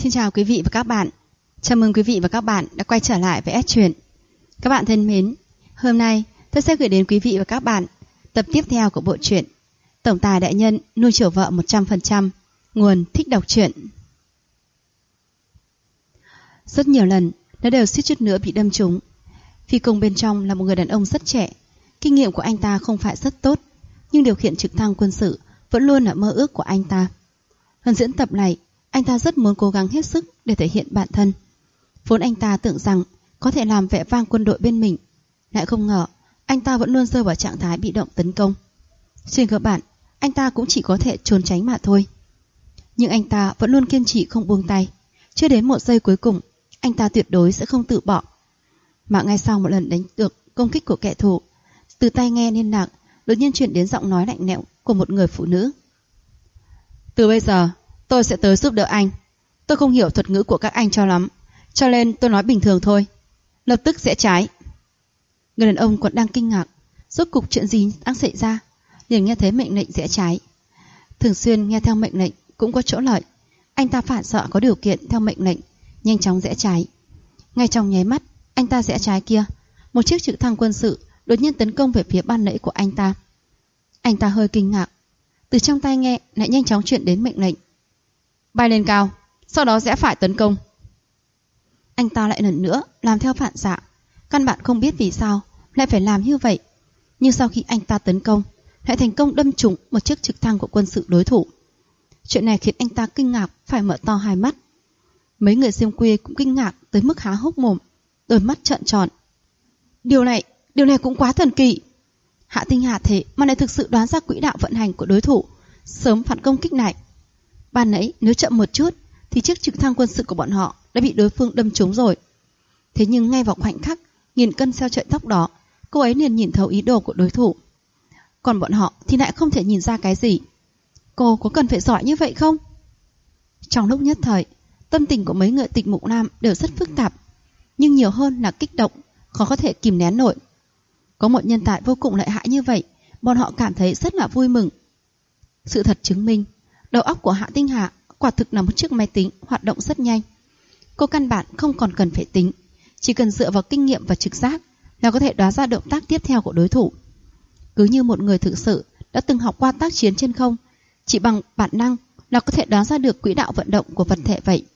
Xin chào quý vị và các bạn. Chào mừng quý vị và các bạn đã quay trở lại với S Truyện. Các bạn thân mến, hôm nay tôi sẽ gửi đến quý vị và các bạn tập tiếp theo của bộ truyện Tổng tài đại nhân nuôi chiều vợ 100%, nguồn thích đọc truyện. Rất nhiều lần, nó đều suýt chút nữa bị đâm trúng. Phi công bên trong là một người đàn ông rất trẻ. Kinh nghiệm của anh ta không phải rất tốt, nhưng điều khiển trực thăng quân sự vẫn luôn là mơ ước của anh ta. Lần diễn tập này, anh ta rất muốn cố gắng hết sức để thể hiện bản thân. Vốn anh ta tưởng rằng có thể làm vẻ vang quân đội bên mình, lại không ngờ anh ta vẫn luôn rơi vào trạng thái bị động tấn công. Trên cơ bản, anh ta cũng chỉ có thể trốn tránh mà thôi. Nhưng anh ta vẫn luôn kiên trì không buông tay. Chưa đến một giây cuối cùng, anh ta tuyệt đối sẽ không từ bỏ. Mà ngay sau một lần đánh được công kích của kẻ thù, từ tai nghe liên lạc đột nhiên truyền đến giọng nói lạnh lẽo của một người phụ nữ. Từ bây giờ, tôi sẽ tới giúp đỡ anh. Tôi không hiểu thuật ngữ của các anh cho lắm, cho nên tôi nói bình thường thôi. Lập tức rẽ trái. Người đàn ông còn đang kinh ngạc, rốt cục chuyện gì đang xảy ra, liền nghe thấy mệnh lệnh rẽ trái. Thường xuyên nghe theo mệnh lệnh cũng có chỗ lợi. Anh ta phản xạ có điều kiện theo mệnh lệnh, nhanh chóng rẽ trái. Ngay trong nháy mắt, anh ta rẽ trái kia, một chiếc trực thăng quân sự đột nhiên tấn công về phía ban nãy của anh ta. Anh ta hơi kinh ngạc, từ trong tai nghe lại nhanh chóng truyền đến mệnh lệnh. Bay lên cao, sau đó rẽ phải tấn công. Anh ta lại lần nữa làm theo phản xạ, căn bản không biết vì sao lại phải làm như vậy. Nhưng sau khi anh ta tấn công, lại thành công đâm trúng một chiếc trực thăng của quân sự đối thủ. Chuyện này khiến anh ta kinh ngạc phải mở to hai mắt. Mấy người xem quê cũng kinh ngạc tới mức há hốc mồm, đôi mắt trợn tròn. Điều này cũng quá thần kỳ. Hạ Tinh Hà thế mà lại thực sự đoán ra quỹ đạo vận hành của đối thủ, sớm phản công kích này. Ban nãy nếu chậm một chút thì chiếc trực thăng quân sự của bọn họ đã bị đối phương đâm trúng rồi. Thế nhưng ngay vào khoảnh khắc nghìn cân xeo sợi tóc đó, cô ấy liền nhìn thấu ý đồ của đối thủ. Còn bọn họ thì lại không thể nhìn ra cái gì. Cô có cần phải giỏi như vậy không? Trong lúc nhất thời, tâm tình của mấy người Tịch Mục Nam đều rất phức tạp, nhưng nhiều hơn là kích động, khó có thể kìm nén nổi. Có một nhân tài vô cùng lợi hại như vậy, bọn họ cảm thấy rất là vui mừng. Sự thật chứng minh, đầu óc của Hạ Tinh Hà quả thực là một chiếc máy tính hoạt động rất nhanh. Cô căn bản không còn cần phải tính, chỉ cần dựa vào kinh nghiệm và trực giác là có thể đoán ra động tác tiếp theo của đối thủ. Cứ như một người thực sự đã từng học qua tác chiến trên không, chỉ bằng bản năng là có thể đoán ra được quỹ đạo vận động của vật thể vậy.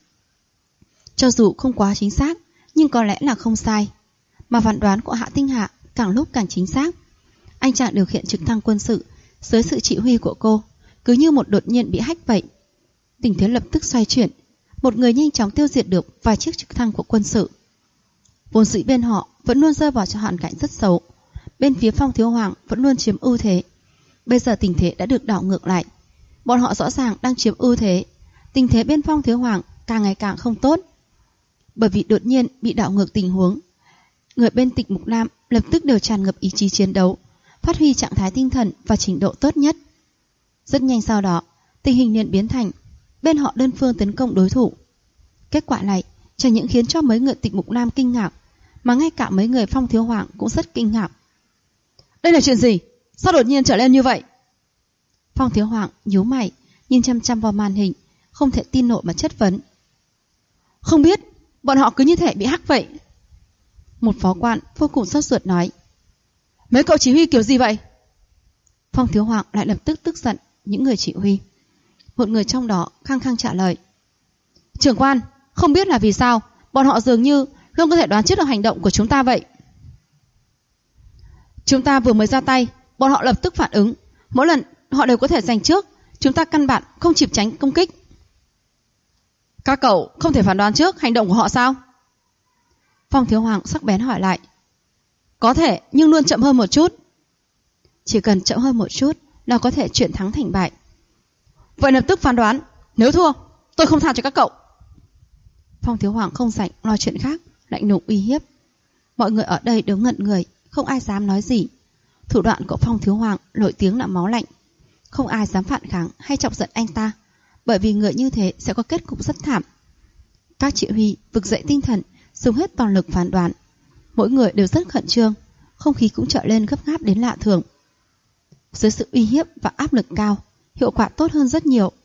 Cho dù không quá chính xác, nhưng có lẽ là không sai. Mà phán đoán của Hạ Tinh Hà càng lúc càng chính xác. Anh chàng điều khiển trực thăng quân sự dưới sự chỉ huy của cô, cứ như một đột nhiên bị hack vậy. Tình thế lập tức xoay chuyển, một người nhanh chóng tiêu diệt được vài chiếc trực thăng của quân sự. Vốn dĩ bên họ vẫn luôn rơi vào hoàn cảnh rất xấu, bên phía Phong Thiếu Hoàng vẫn luôn chiếm ưu thế. Bây giờ tình thế đã được đảo ngược lại, bọn họ rõ ràng đang chiếm ưu thế. Tình thế bên Phong Thiếu Hoàng càng ngày càng không tốt. Bởi vì đột nhiên bị đảo ngược tình huống, người bên Tịch Mục Nam lập tức đều tràn ngập ý chí chiến đấu, phát huy trạng thái tinh thần và trình độ tốt nhất. Rất nhanh sau đó, tình hình liền biến thành bên họ đơn phương tấn công đối thủ. Kết quả này chẳng những khiến cho mấy người Tịch Mục Nam kinh ngạc, mà ngay cả mấy người Phong Thiếu Hoàng cũng rất kinh ngạc. Đây là chuyện gì? Sao đột nhiên trở lên như vậy? Phong Thiếu Hoàng nhíu mày, nhìn chăm chăm vào màn hình, không thể tin nổi mà chất vấn. Không biết, bọn họ cứ như thể bị hack vậy. Một phó quan vô cùng sốt ruột nói. Mấy cậu chỉ huy kiểu gì vậy? Phong Thiếu Hoàng lại lập tức tức giận những người chỉ huy. Một người trong đó khăng khăng trả lời. Trưởng quan, không biết là vì sao bọn họ dường như luôn có thể đoán trước được hành động của chúng ta vậy. Chúng ta vừa mới ra tay, bọn họ lập tức phản ứng. Mỗi lần họ đều có thể giành trước, chúng ta căn bản không kịp tránh công kích. Các cậu không thể phán đoán trước hành động của họ sao? Phong Thiếu Hoàng sắc bén hỏi lại. Có thể, nhưng luôn chậm hơn một chút. Chỉ cần chậm hơn một chút là có thể chuyển thắng thành bại. Vậy lập tức phán đoán, nếu thua, tôi không tha cho các cậu. Phong Thiếu Hoàng không rảnh lo chuyện khác, lạnh lùng uy hiếp. Mọi người ở đây đều ngẩn người, không ai dám nói gì. Thủ đoạn của Phong Thiếu Hoàng nổi tiếng là máu lạnh, không ai dám phản kháng hay chọc giận anh ta, bởi vì người như thế sẽ có kết cục rất thảm. Các chỉ huy vực dậy tinh thần, dùng hết toàn lực phán đoán. Mỗi người đều rất khẩn trương, không khí cũng trở lên gấp gáp đến lạ thường. Dưới sự uy hiếp và áp lực cao, hiệu quả tốt hơn rất nhiều.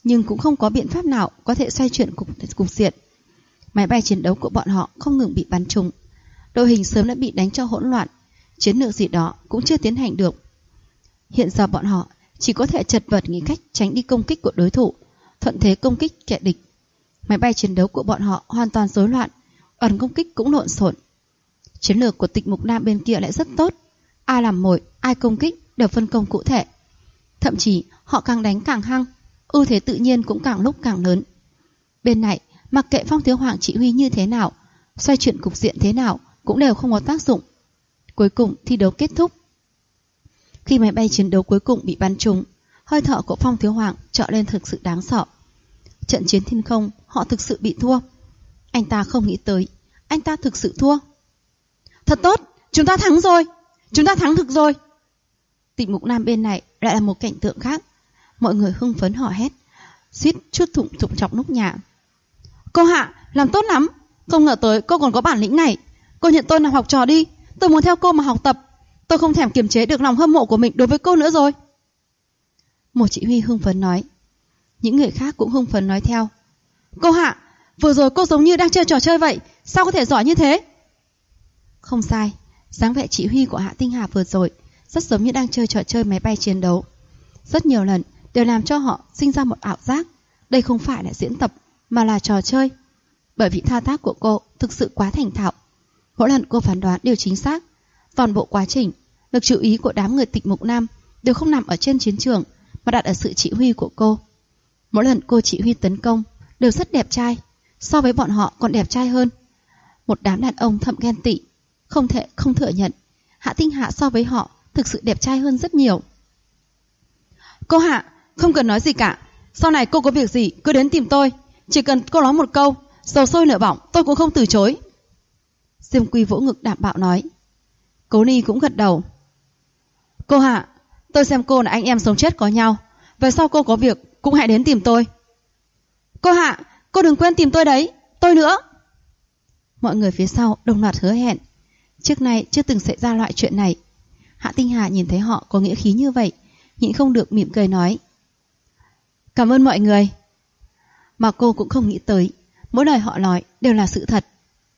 nhưng cũng không có biện pháp nào có thể xoay chuyển cục diện. Máy bay chiến đấu của bọn họ không ngừng bị bắn trúng. Đội hình sớm đã bị đánh cho hỗn loạn, chiến lược gì đó cũng chưa tiến hành được. Hiện giờ bọn họ chỉ có thể chật vật nghĩ cách tránh đi công kích của đối thủ, thuận thế công kích kẻ địch. Máy bay chiến đấu của bọn họ hoàn toàn rối loạn, ẩn công kích cũng lộn xộn. Chiến lược của Tịch Mục Nam bên kia lại rất tốt, ai làm mồi, ai công kích đều phân công cụ thể. Thậm chí họ càng đánh càng hăng, ưu thế tự nhiên cũng càng lúc càng lớn. Bên này, mặc kệ Phong Thiếu Hoàng chỉ huy như thế nào, xoay chuyển cục diện thế nào cũng đều không có tác dụng. Cuối cùng thi đấu kết thúc. Khi máy bay chiến đấu cuối cùng bị bắn trúng, hơi thở của Phong Thiếu Hoàng trở lên thực sự đáng sợ. Trận chiến thiên không, họ thực sự bị thua. Anh ta không nghĩ tới, anh ta thực sự thua. Thật tốt, chúng ta thắng rồi, chúng ta thắng thực rồi. Tịch Mục Nam bên này lại là một cảnh tượng khác. Mọi người hưng phấn hò hét, suýt chút thủng chọc nóc nhà. Cô Hạ, làm tốt lắm, không ngờ tới cô còn có bản lĩnh này. Cô nhận tôi làm học trò đi, tôi muốn theo cô mà học tập. Tôi không thèm kiềm chế được lòng hâm mộ của mình đối với cô nữa rồi. Một chỉ huy hưng phấn nói. Những người khác cũng hưng phấn nói theo. Cô Hạ, vừa rồi cô giống như đang chơi trò chơi vậy, sao có thể giỏi như thế? Không sai, dáng vẻ chỉ huy của Hạ Tinh Hà vừa rồi rất giống như đang chơi trò chơi máy bay chiến đấu. Rất nhiều lần đều làm cho họ sinh ra một ảo giác đây không phải là diễn tập mà là trò chơi. Bởi vì thao tác của cô thực sự quá thành thạo, mỗi lần cô phán đoán đều chính xác. Toàn bộ quá trình, lực chú ý của đám người Tịch Mục Nam đều không nằm ở trên chiến trường mà đặt ở sự chỉ huy của cô. Mỗi lần cô chỉ huy tấn công đều rất đẹp trai, so với bọn họ còn đẹp trai hơn. Một đám đàn ông thầm ghen tị, không thể không thừa nhận Hạ Tinh Hạ so với họ thực sự đẹp trai hơn rất nhiều. Cô Hạ, không cần nói gì cả, sau này cô có việc gì cứ đến tìm tôi, chỉ cần cô nói một câu, dầu sôi lửa bỏng tôi cũng không từ chối. Diêm Quy vỗ ngực đảm bảo nói. Cố Ni cũng gật đầu. Cô Hạ, tôi xem cô là anh em sống chết có nhau, về sau cô có việc cũng hãy đến tìm tôi. Cô Hạ, cô đừng quên tìm tôi đấy, tôi nữa. Mọi người phía sau đồng loạt hứa hẹn. Trước nay chưa từng xảy ra loại chuyện này. Hạ Tinh Hà nhìn thấy họ có nghĩa khí như vậy, nhịn không được mỉm cười nói. Cảm ơn mọi người. Mà cô cũng không nghĩ tới, mỗi lời họ nói đều là sự thật.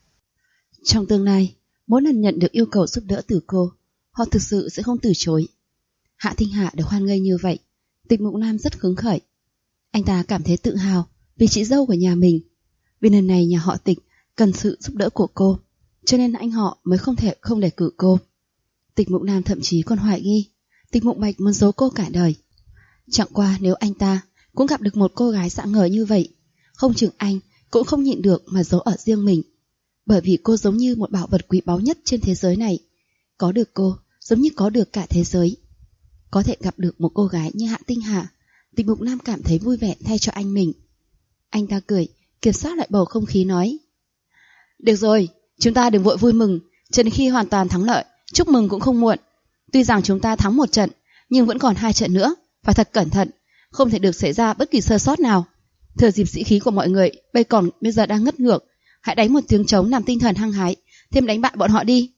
Trong tương lai, mỗi lần nhận được yêu cầu giúp đỡ từ cô, họ thực sự sẽ không từ chối. Hạ Tinh Hà được hoan nghênh như vậy, Tịch Mục Nam rất hứng khởi. Anh ta cảm thấy tự hào vì chị dâu của nhà mình. Vì lần này nhà họ Tịch cần sự giúp đỡ của cô, cho nên anh họ mới không thể không đề cử cô. Tịch Mục Nam thậm chí còn hoài nghi Tịch Mục Bạch muốn giấu cô cả đời. Chẳng qua nếu anh ta cũng gặp được một cô gái dạng ngời như vậy, không chừng anh cũng không nhịn được mà giấu ở riêng mình. Bởi vì cô giống như một bảo vật quý báu nhất trên thế giới này. Có được cô giống như có được cả thế giới. Có thể gặp được một cô gái như Hạ Tinh Hà, Tịch Mục Nam cảm thấy vui vẻ thay cho anh mình. Anh ta cười, kiểm soát lại bầu không khí nói. Được rồi, chúng ta đừng vội vui mừng, cho đến khi hoàn toàn thắng lợi, chúc mừng cũng không muộn. Tuy rằng chúng ta thắng một trận, nhưng vẫn còn 2 trận nữa, phải thật cẩn thận, không thể được xảy ra bất kỳ sơ sót nào. Thừa dịp sĩ khí của mọi người bây giờ đang ngất ngược, hãy đánh một tiếng trống làm tinh thần hăng hái, thêm đánh bại bọn họ đi.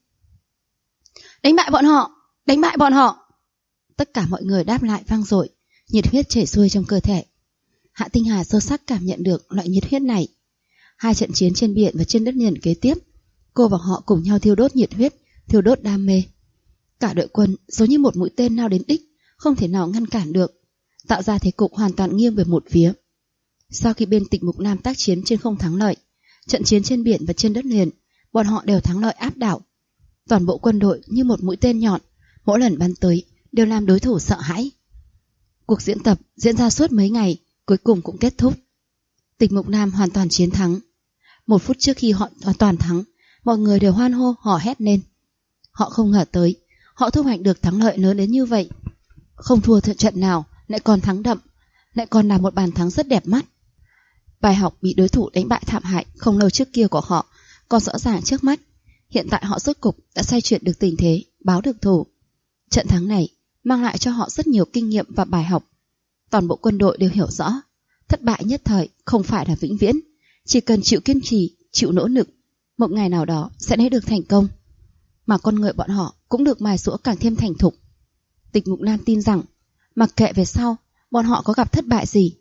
Đánh bại bọn họ, đánh bại bọn họ. Tất cả mọi người đáp lại vang dội, nhiệt huyết chảy xuôi trong cơ thể. Hạ Tinh Hà sâu sắc cảm nhận được loại nhiệt huyết này. 2 trận chiến trên biển và trên đất liền kế tiếp, cô và họ cùng nhau thiêu đốt nhiệt huyết, thiêu đốt đam mê. Cả đội quân giống như một mũi tên lao đến đích, không thể nào ngăn cản được, tạo ra thế cục hoàn toàn nghiêng về một phía. Sau khi bên Tịch Mục Nam tác chiến trên không thắng lợi, trận chiến trên biển và trên đất liền, bọn họ đều thắng lợi áp đảo. Toàn bộ quân đội như một mũi tên nhọn, mỗi lần bắn tới đều làm đối thủ sợ hãi. Cuộc diễn tập diễn ra suốt mấy ngày, cuối cùng cũng kết thúc. Tịch Mục Nam hoàn toàn chiến thắng. 1 phút trước khi họ hoàn toàn thắng, mọi người đều hoan hô hò hét lên. Họ không ngờ tới, họ thu hoạch được thắng lợi lớn đến như vậy. Không thua trận nào, lại còn thắng đậm, lại còn là một bàn thắng rất đẹp mắt. Bài học bị đối thủ đánh bại thảm hại không lâu trước kia của họ còn rõ ràng trước mắt. Hiện tại họ rốt cục đã xoay chuyển được tình thế, báo được thù. Trận thắng này mang lại cho họ rất nhiều kinh nghiệm và bài học. Toàn bộ quân đội đều hiểu rõ, thất bại nhất thời không phải là vĩnh viễn, chỉ cần chịu kiên trì, chịu nỗ lực, một ngày nào đó sẽ lấy được thành công. Mà con người bọn họ cũng được mài giũa càng thêm thành thục. Tịch Mục Nam tin rằng, mặc kệ về sau bọn họ có gặp thất bại gì,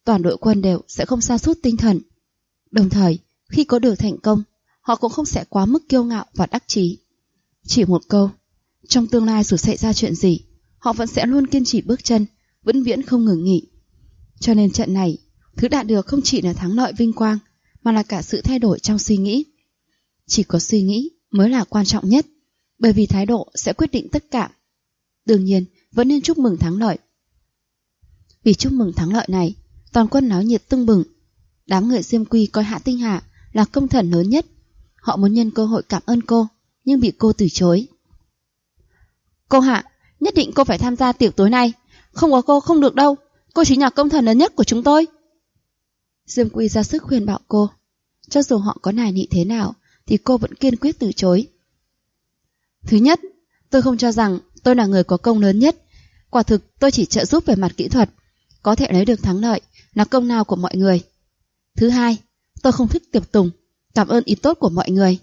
toàn đội quân đều sẽ không sa sút tinh thần. Đồng thời, khi có được thành công, họ cũng không sẽ quá mức kiêu ngạo và đắc chí. Chỉ một câu, trong tương lai dù xảy ra chuyện gì, họ vẫn sẽ luôn kiên trì bước chân, vĩnh viễn không ngừng nghỉ. Cho nên trận này, thứ đạt được không chỉ là thắng lợi vinh quang, mà là cả sự thay đổi trong suy nghĩ. Chỉ có suy nghĩ mới là quan trọng nhất, bởi vì thái độ sẽ quyết định tất cả. Đương nhiên, vẫn nên chúc mừng thắng lợi. Vì chúc mừng thắng lợi này, toàn quân náo nhiệt tưng bừng. Đám người Diêm Quy coi Hạ Tinh Hà là công thần lớn nhất. Họ muốn nhân cơ hội cảm ơn cô, nhưng bị cô từ chối. Cô Hạ, nhất định cô phải tham gia tiệc tối nay. Không có cô không được đâu. Cô chính là công thần lớn nhất của chúng tôi. Diêm Quy ra sức khuyên bảo cô. Cho dù họ có nài nị thế nào, thì cô vẫn kiên quyết từ chối. Thứ nhất, tôi không cho rằng tôi là người có công lớn nhất. Quả thực tôi chỉ trợ giúp về mặt kỹ thuật. Có thể lấy được thắng lợi là công lao của mọi người. Thứ hai, tôi không thích tiệc tùng. Cảm ơn ý tốt của mọi người.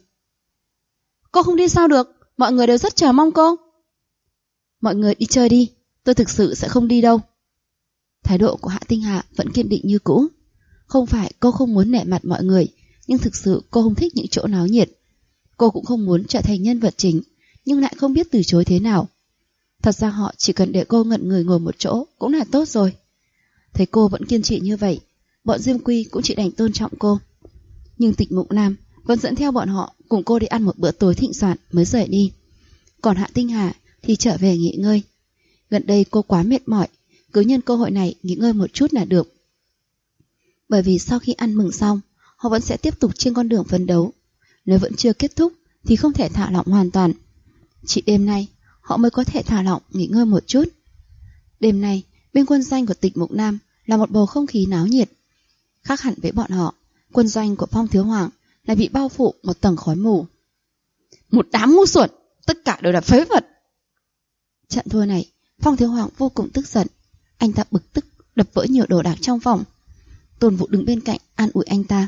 Cô không đi sao được, mọi người đều rất chờ mong cô. Mọi người đi chơi đi, tôi thực sự sẽ không đi đâu. Thái độ của Hạ Tinh Hà vẫn kiên định như cũ. Không phải cô không muốn nể mặt mọi người, nhưng thực sự cô không thích những chỗ náo nhiệt. Cô cũng không muốn trở thành nhân vật chính, nhưng lại không biết từ chối thế nào. Thật ra họ chỉ cần để cô ngẩn người ngồi một chỗ cũng là tốt rồi. Thấy cô vẫn kiên trì như vậy, bọn Diêm Quy cũng chỉ đành tôn trọng cô. Nhưng Tịch Mục Nam vẫn dẫn theo bọn họ cùng cô đi ăn một bữa tối thịnh soạn mới rời đi. Còn Hạ Tinh Hà thì trở về nghỉ ngơi. Gần đây cô quá mệt mỏi, cứ nhân cơ hội này nghỉ ngơi một chút là được. Bởi vì sau khi ăn mừng xong, họ vẫn sẽ tiếp tục trên con đường phấn đấu. Nếu vẫn chưa kết thúc thì không thể thả lỏng hoàn toàn. Chỉ đêm nay họ mới có thể thả lỏng nghỉ ngơi một chút. Đêm nay bên quân doanh của Tịch Mục Nam là một bầu không khí náo nhiệt. Khác hẳn với bọn họ, quân doanh của Phong Thiếu Hoàng lại bị bao phủ một tầng khói mù. Một đám ngu xuẩn, tất cả đều là phế vật. Trận thua này, Phong Thiếu Hoàng vô cùng tức giận. Anh ta bực tức đập vỡ nhiều đồ đạc trong phòng. Tôn Vũ đứng bên cạnh an ủi anh ta.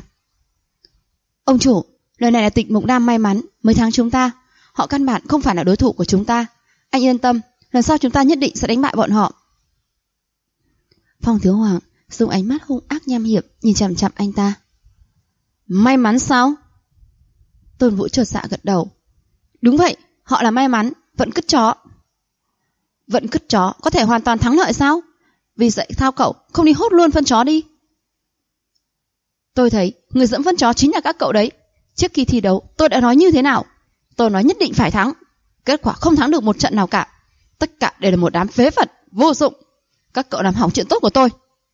Ông chủ, lần này là Tịch Mục Nam may mắn mới thắng chúng ta. Họ căn bản không phải là đối thủ của chúng ta. Anh yên tâm, lần sau chúng ta nhất định sẽ đánh bại bọn họ. Phong Thiếu Hoàng dùng ánh mắt hung ác nham hiểm nhìn chằm chằm anh ta. May mắn sao? Tôn Vũ chột dạ gật đầu. Đúng vậy, họ là may mắn, vẫn cứt chó. Vẫn cứt chó có thể hoàn toàn thắng lợi sao? Vì vậy sao cậu không đi hốt luôn phân chó đi? Tôi thấy người dẫn phân chó chính là các cậu đấy. Trước khi thi đấu tôi đã nói như thế nào? Tôi nói nhất định phải thắng. Kết quả không thắng được một trận nào cả. Tất cả đều là một đám phế vật, vô dụng. Các cậu làm hỏng chuyện tốt của tôi.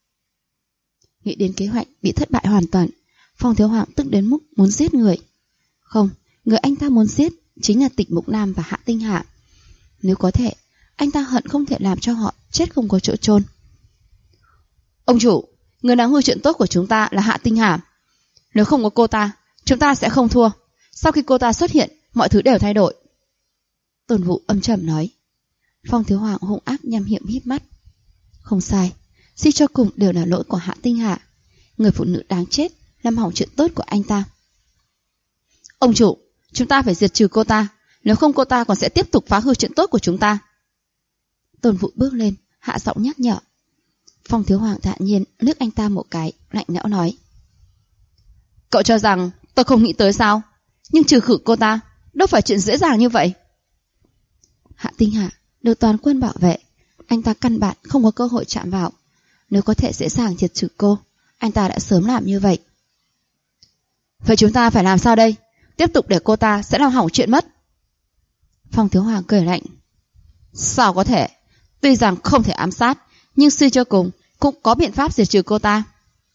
Nghĩ đến kế hoạch bị thất bại hoàn toàn, Phong Thiếu Hoàng tức đến mức muốn giết người. Không, người anh ta muốn giết chính là Tịch Mục Nam và Hạ Tinh Hà. Nếu có thể, anh ta hận không thể làm cho họ chết không có chỗ chôn. Ông chủ, người đáng hư chuyện tốt của chúng ta là Hạ Tinh Hà. Nếu không có cô ta, chúng ta sẽ không thua. Sau khi cô ta xuất hiện, mọi thứ đều thay đổi. Tôn Vũ âm trầm nói. Phong Thiếu Hoàng hung ác nham hiểm híp mắt. Không sai, suy cho cùng đều là lỗi của Hạ Tinh Hà. Người phụ nữ đáng chết làm hỏng chuyện tốt của anh ta. Ông chủ, chúng ta phải diệt trừ cô ta. Nếu không cô ta còn sẽ tiếp tục phá hư chuyện tốt của chúng ta. Tôn Vũ bước lên, hạ giọng nhắc nhở. Phong Thiếu Hoàng thản nhiên liếc anh ta một cái, lạnh lẽo nói. Cậu cho rằng tôi không nghĩ tới sao? Nhưng trừ khử cô ta đâu phải chuyện dễ dàng như vậy. Hạ Tinh Hà được toàn quân bảo vệ, anh ta căn bản không có cơ hội chạm vào. Nếu có thể dễ dàng diệt trừ cô, anh ta đã sớm làm như vậy. Vậy chúng ta phải làm sao đây? Tiếp tục để cô ta sẽ làm hỏng chuyện mất. Phong Thiếu Hoàng cười lạnh. Sao có thể? Tuy rằng không thể ám sát, nhưng suy cho cùng cũng có biện pháp diệt trừ cô ta.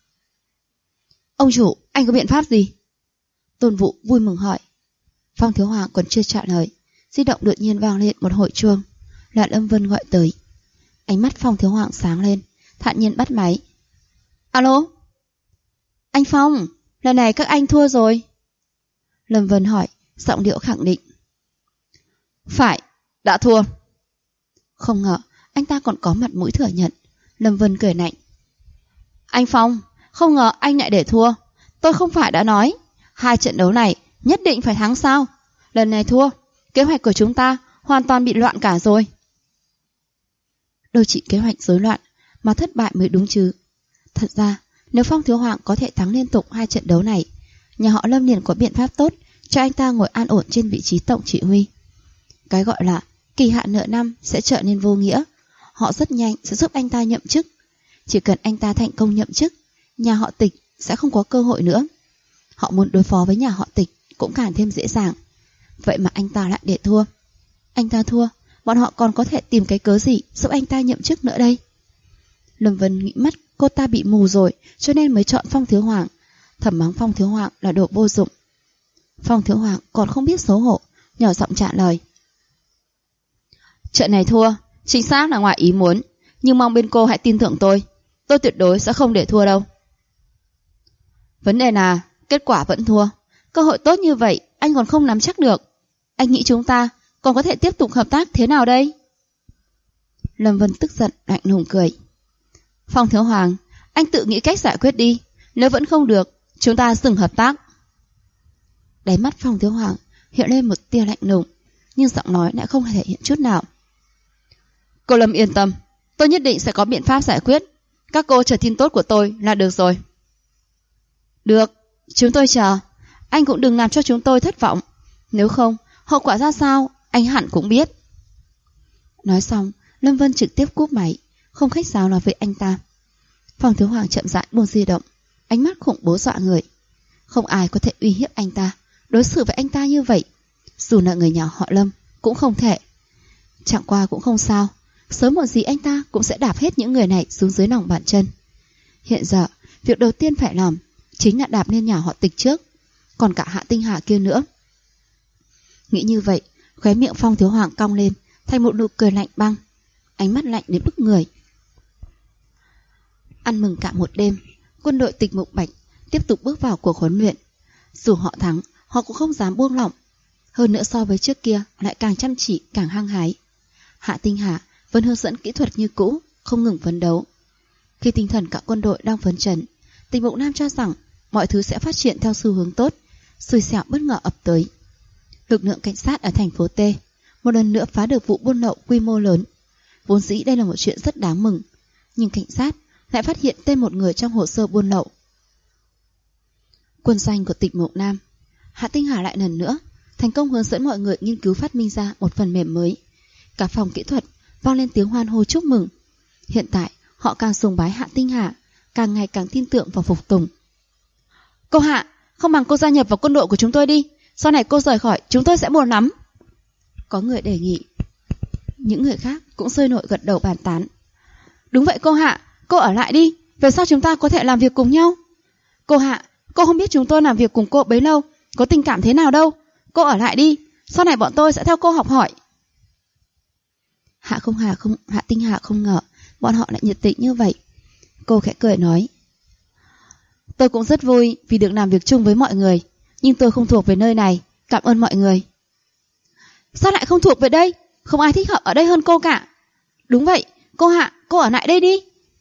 Ông chủ, anh có biện pháp gì? Tôn Vũ vui mừng hỏi. Phong Thiếu Hoàng còn chưa trả lời, di động đột nhiên vang lên một hồi chuông. Là Lâm Vân gọi tới. Ánh mắt Phong Thiếu Hoàng sáng lên, thản nhiên bắt máy. Alo? Anh Phong, lần này các anh thua rồi. Lâm Vân hỏi, giọng điệu khẳng định. Phải, đã thua. Không ngờ anh ta còn có mặt mũi thừa nhận. Lâm Vân cười lạnh. Anh Phong, không ngờ anh lại để thua. Tôi không phải đã nói 2 trận đấu này nhất định phải thắng sao? Lần này thua, kế hoạch của chúng ta hoàn toàn bị loạn cả rồi. Đôi chỉ kế hoạch rối loạn mà thất bại mới đúng chứ. Thật ra, nếu Phong Thiếu Hoàng có thể thắng liên tục 2 trận đấu này, nhà họ Lâm liền có biện pháp tốt cho anh ta ngồi an ổn trên vị trí tổng chỉ huy. Cái gọi là kỳ hạn nửa năm sẽ trở nên vô nghĩa. Họ rất nhanh sẽ giúp anh ta nhậm chức. Chỉ cần anh ta thành công nhậm chức, nhà họ Tịch sẽ không có cơ hội nữa. Họ muốn đối phó với nhà họ Tịch cũng càng thêm dễ dàng. Vậy mà anh ta lại để thua. Anh ta thua, bọn họ còn có thể tìm cái cớ gì giúp anh ta nhậm chức nữa đây? Lâm Vân nghĩ mắt cô ta bị mù rồi, cho nên mới chọn Phong Thiếu Hoàng. Thầm mắng Phong Thiếu Hoàng là đồ vô dụng. Phong Thiếu Hoàng còn không biết xấu hổ, nhỏ giọng trả lời. Trận này thua, chính xác là ngoài ý muốn, nhưng mong bên cô hãy tin tưởng tôi tuyệt đối sẽ không để thua đâu. Vấn đề là kết quả vẫn thua. Cơ hội tốt như vậy anh còn không nắm chắc được. Anh nghĩ chúng ta còn có thể tiếp tục hợp tác thế nào đây? Lâm Vân tức giận lạnh lùng cười. Phong Thiếu Hoàng, anh tự nghĩ cách giải quyết đi. Nếu vẫn không được, chúng ta dừng hợp tác. Đáy mắt Phong Thiếu Hoàng hiện lên một tia lạnh lùng, nhưng giọng nói lại không thể hiện chút nào. Cô Lâm yên tâm, tôi nhất định sẽ có biện pháp giải quyết. Các cô chờ tin tốt của tôi là được rồi. Được, chúng tôi chờ. Anh cũng đừng làm cho chúng tôi thất vọng. Nếu không, hậu quả ra sao anh hẳn cũng biết. Nói xong, Lâm Vân trực tiếp cúp máy, không khách sáo nói với anh ta. Phong Thiếu Hoàng chậm rãi buông di động, ánh mắt khủng bố dọa người. Không ai có thể uy hiếp anh ta, đối xử với anh ta như vậy. Dù là người nhà họ Lâm cũng không thể. Chẳng qua cũng không sao, sớm muộn gì anh ta cũng sẽ đạp hết những người này xuống dưới lòng bàn chân. Hiện giờ, việc đầu tiên phải làm chính là đạp lên nhà họ Tịch trước, còn cả Hạ Tinh Hà kia nữa. Nghĩ như vậy, khóe miệng Phong Thiếu Hoàng cong lên thành một nụ cười lạnh băng, ánh mắt lạnh đến bức người. Ăn mừng cả một đêm, quân đội Tịch Mục Bạch tiếp tục bước vào cuộc huấn luyện. Dù họ thắng, họ cũng không dám buông lỏng. Hơn nữa so với trước kia lại càng chăm chỉ, càng hăng hái. Hạ Tinh Hà vẫn hướng dẫn kỹ thuật như cũ, không ngừng phấn đấu. Khi tinh thần cả quân đội đang phấn chấn, Tịch Mục Nam cho rằng mọi thứ sẽ phát triển theo xu hướng tốt. Xui xẻo bất ngờ ập tới. Lực lượng cảnh sát ở thành phố T một lần nữa phá được vụ buôn lậu quy mô lớn. Vốn dĩ đây là một chuyện rất đáng mừng, nhưng cảnh sát lại phát hiện tên một người trong hồ sơ buôn lậu. Quân doanh của Tịch Mục Nam, Hạ Tinh Hà lại lần nữa thành công hướng dẫn mọi người nghiên cứu phát minh ra một phần mềm mới. Cả phòng kỹ thuật vang lên tiếng hoan hô chúc mừng. Hiện tại họ càng sùng bái Hạ Tinh Hà, càng ngày càng tin tưởng và phục tùng. Cô Hạ, không bằng cô gia nhập vào quân đội của chúng tôi đi. Sau này cô rời khỏi chúng tôi sẽ buồn lắm. Có người đề nghị. Những người khác cũng sôi nổi gật đầu bàn tán. Đúng vậy cô Hạ, cô ở lại đi. Về sau chúng ta có thể làm việc cùng nhau. Cô Hạ, cô không biết chúng tôi làm việc cùng cô bấy lâu có tình cảm thế nào đâu. Cô ở lại đi. Sau này bọn tôi sẽ theo cô học hỏi. Hạ Tinh Hà không ngờ bọn họ lại nhiệt tình như vậy. Cô khẽ cười nói. Tôi cũng rất vui vì được làm việc chung với mọi người, nhưng tôi không thuộc về nơi này. Cảm ơn mọi người. Sao lại không thuộc về đây? Không ai thích hợp ở đây hơn cô cả. Đúng vậy, cô Hạ, cô ở lại đây đi.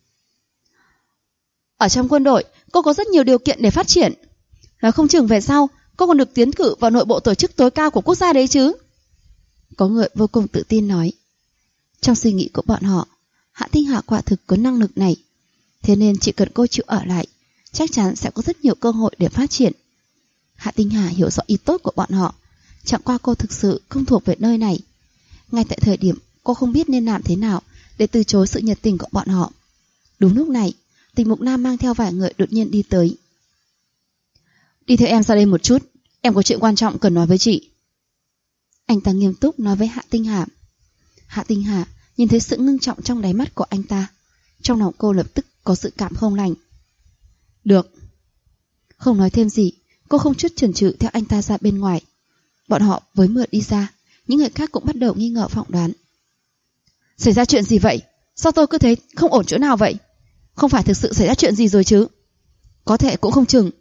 Ở trong quân đội, cô có rất nhiều điều kiện để phát triển. Nói không chừng về sau, cô còn được tiến cử vào nội bộ tổ chức tối cao của quốc gia đấy chứ. Có người vô cùng tự tin nói. Trong suy nghĩ của bọn họ, Hạ Tinh Hà quả thực có năng lực này. Thế nên chỉ cần cô chịu ở lại, chắc chắn sẽ có rất nhiều cơ hội để phát triển. Hạ Tinh Hà hiểu rõ ý tốt của bọn họ. Chẳng qua cô thực sự không thuộc về nơi này. Ngay tại thời điểm cô không biết nên làm thế nào để từ chối sự nhiệt tình của bọn họ. Đúng lúc này, Tịch Mục Nam mang theo vài người đột nhiên đi tới. Đi theo em ra đây một chút, em có chuyện quan trọng cần nói với chị. Anh ta nghiêm túc nói với Hạ Tinh Hà. Hạ Tinh Hà nhìn thấy sự ngưng trọng trong đáy mắt của anh ta. Trong lòng cô lập tức có sự cảm không lành. Được. Không nói thêm gì, cô không chút chần chừ theo anh ta ra bên ngoài. Bọn họ với mượn đi ra, những người khác cũng bắt đầu nghi ngờ phỏng đoán. Xảy ra chuyện gì vậy? Sao tôi cứ thấy không ổn chỗ nào vậy? Không phải thực sự xảy ra chuyện gì rồi chứ? Có thể cũng không chừng.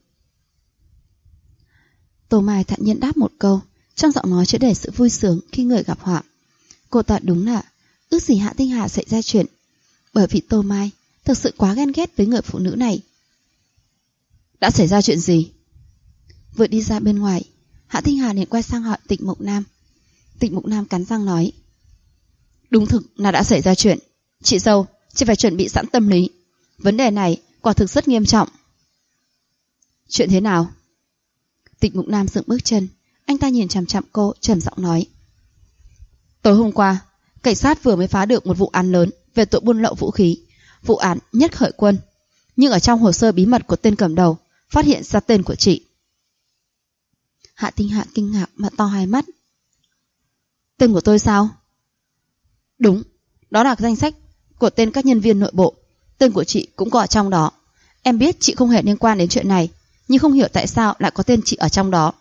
Tô Mai thản nhiên đáp một câu, trong giọng nói chứa đầy sự vui sướng khi người gặp họa. Cô ta đúng là ước gì Hạ Tinh Hà xảy ra chuyện, bởi vì Tô Mai thực sự quá ghen ghét với người phụ nữ này. Đã xảy ra chuyện gì? Vừa đi ra bên ngoài, Hạ Tinh Hà liền quay sang hỏi Tịch Mục Nam. Tịch Mục Nam cắn răng nói. Đúng thực là đã xảy ra chuyện. Chị dâu, chị phải chuẩn bị sẵn tâm lý. Vấn đề này quả thực rất nghiêm trọng. Chuyện thế nào? Tịch Mục Nam dừng bước chân, anh ta nhìn chằm chằm cô, trầm giọng nói. Tối hôm qua, cảnh sát vừa mới phá được một vụ án lớn về tội buôn lậu vũ khí, vụ án Nhất Khởi Quân. Nhưng ở trong hồ sơ bí mật của tên cầm đầu, phát hiện ra tên của chị. Hạ Tinh Hạ kinh ngạc mà to hai mắt. Tên của tôi sao? Đúng, đó là danh sách của tên các nhân viên nội bộ. Tên của chị cũng có ở trong đó. Em biết chị không hề liên quan đến chuyện này, nhưng không hiểu tại sao lại có tên chị ở trong đó.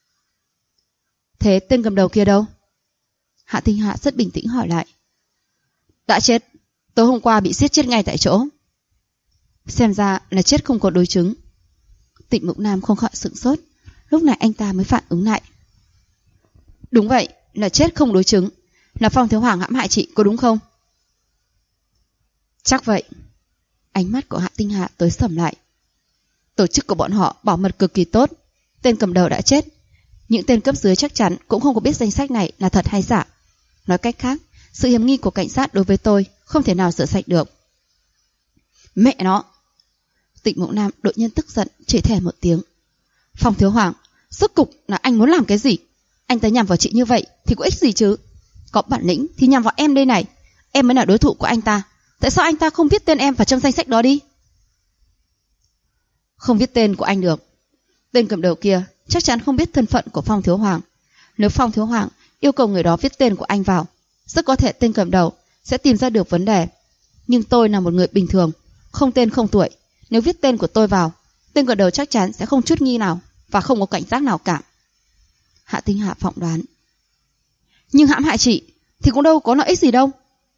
Thế tên cầm đầu kia đâu? Hạ Tinh Hạ rất bình tĩnh hỏi lại. Đã chết, tối hôm qua bị giết chết ngay tại chỗ. Xem ra là chết không có đối chứng. Tịch Mục Nam không khỏi sửng sốt. Lúc này anh ta mới phản ứng lại. Đúng vậy, là chết không đối chứng. Là Phong Thiếu Hoàng hãm hại chị, có đúng không? Chắc vậy. Ánh mắt của Hạ Tinh Hạ tối sầm lại. Tổ chức của bọn họ bảo mật cực kỳ tốt. Tên cầm đầu đã chết. Những tên cấp dưới chắc chắn cũng không có biết danh sách này là thật hay giả. Nói cách khác, sự hiểm nghi của cảnh sát đối với tôi không thể nào rửa sạch được. Mẹ nó! Tịch Mục Nam đột nhiên tức giận, chửi thề một tiếng. Phong Thiếu Hoàng, rốt cục là anh muốn làm cái gì? Anh ta nhằm vào chị như vậy thì có ích gì chứ? Có bản lĩnh thì nhằm vào em đây này. Em mới là đối thủ của anh ta. Tại sao anh ta không viết tên em vào trong danh sách đó đi? Không viết tên của anh được. Tên cầm đầu kia chắc chắn không biết thân phận của Phong Thiếu Hoàng. Nếu Phong Thiếu Hoàng yêu cầu người đó viết tên của anh vào, rất có thể tên cầm đầu sẽ tìm ra được vấn đề. Nhưng tôi là một người bình thường, không tên không tuổi. Nếu viết tên của tôi vào, tên cầm đầu chắc chắn sẽ không chút nghi nào và không có cảnh giác nào cả. Hạ Tinh Hạ phỏng đoán. Nhưng hãm hại chị thì cũng đâu có lợi ích gì đâu.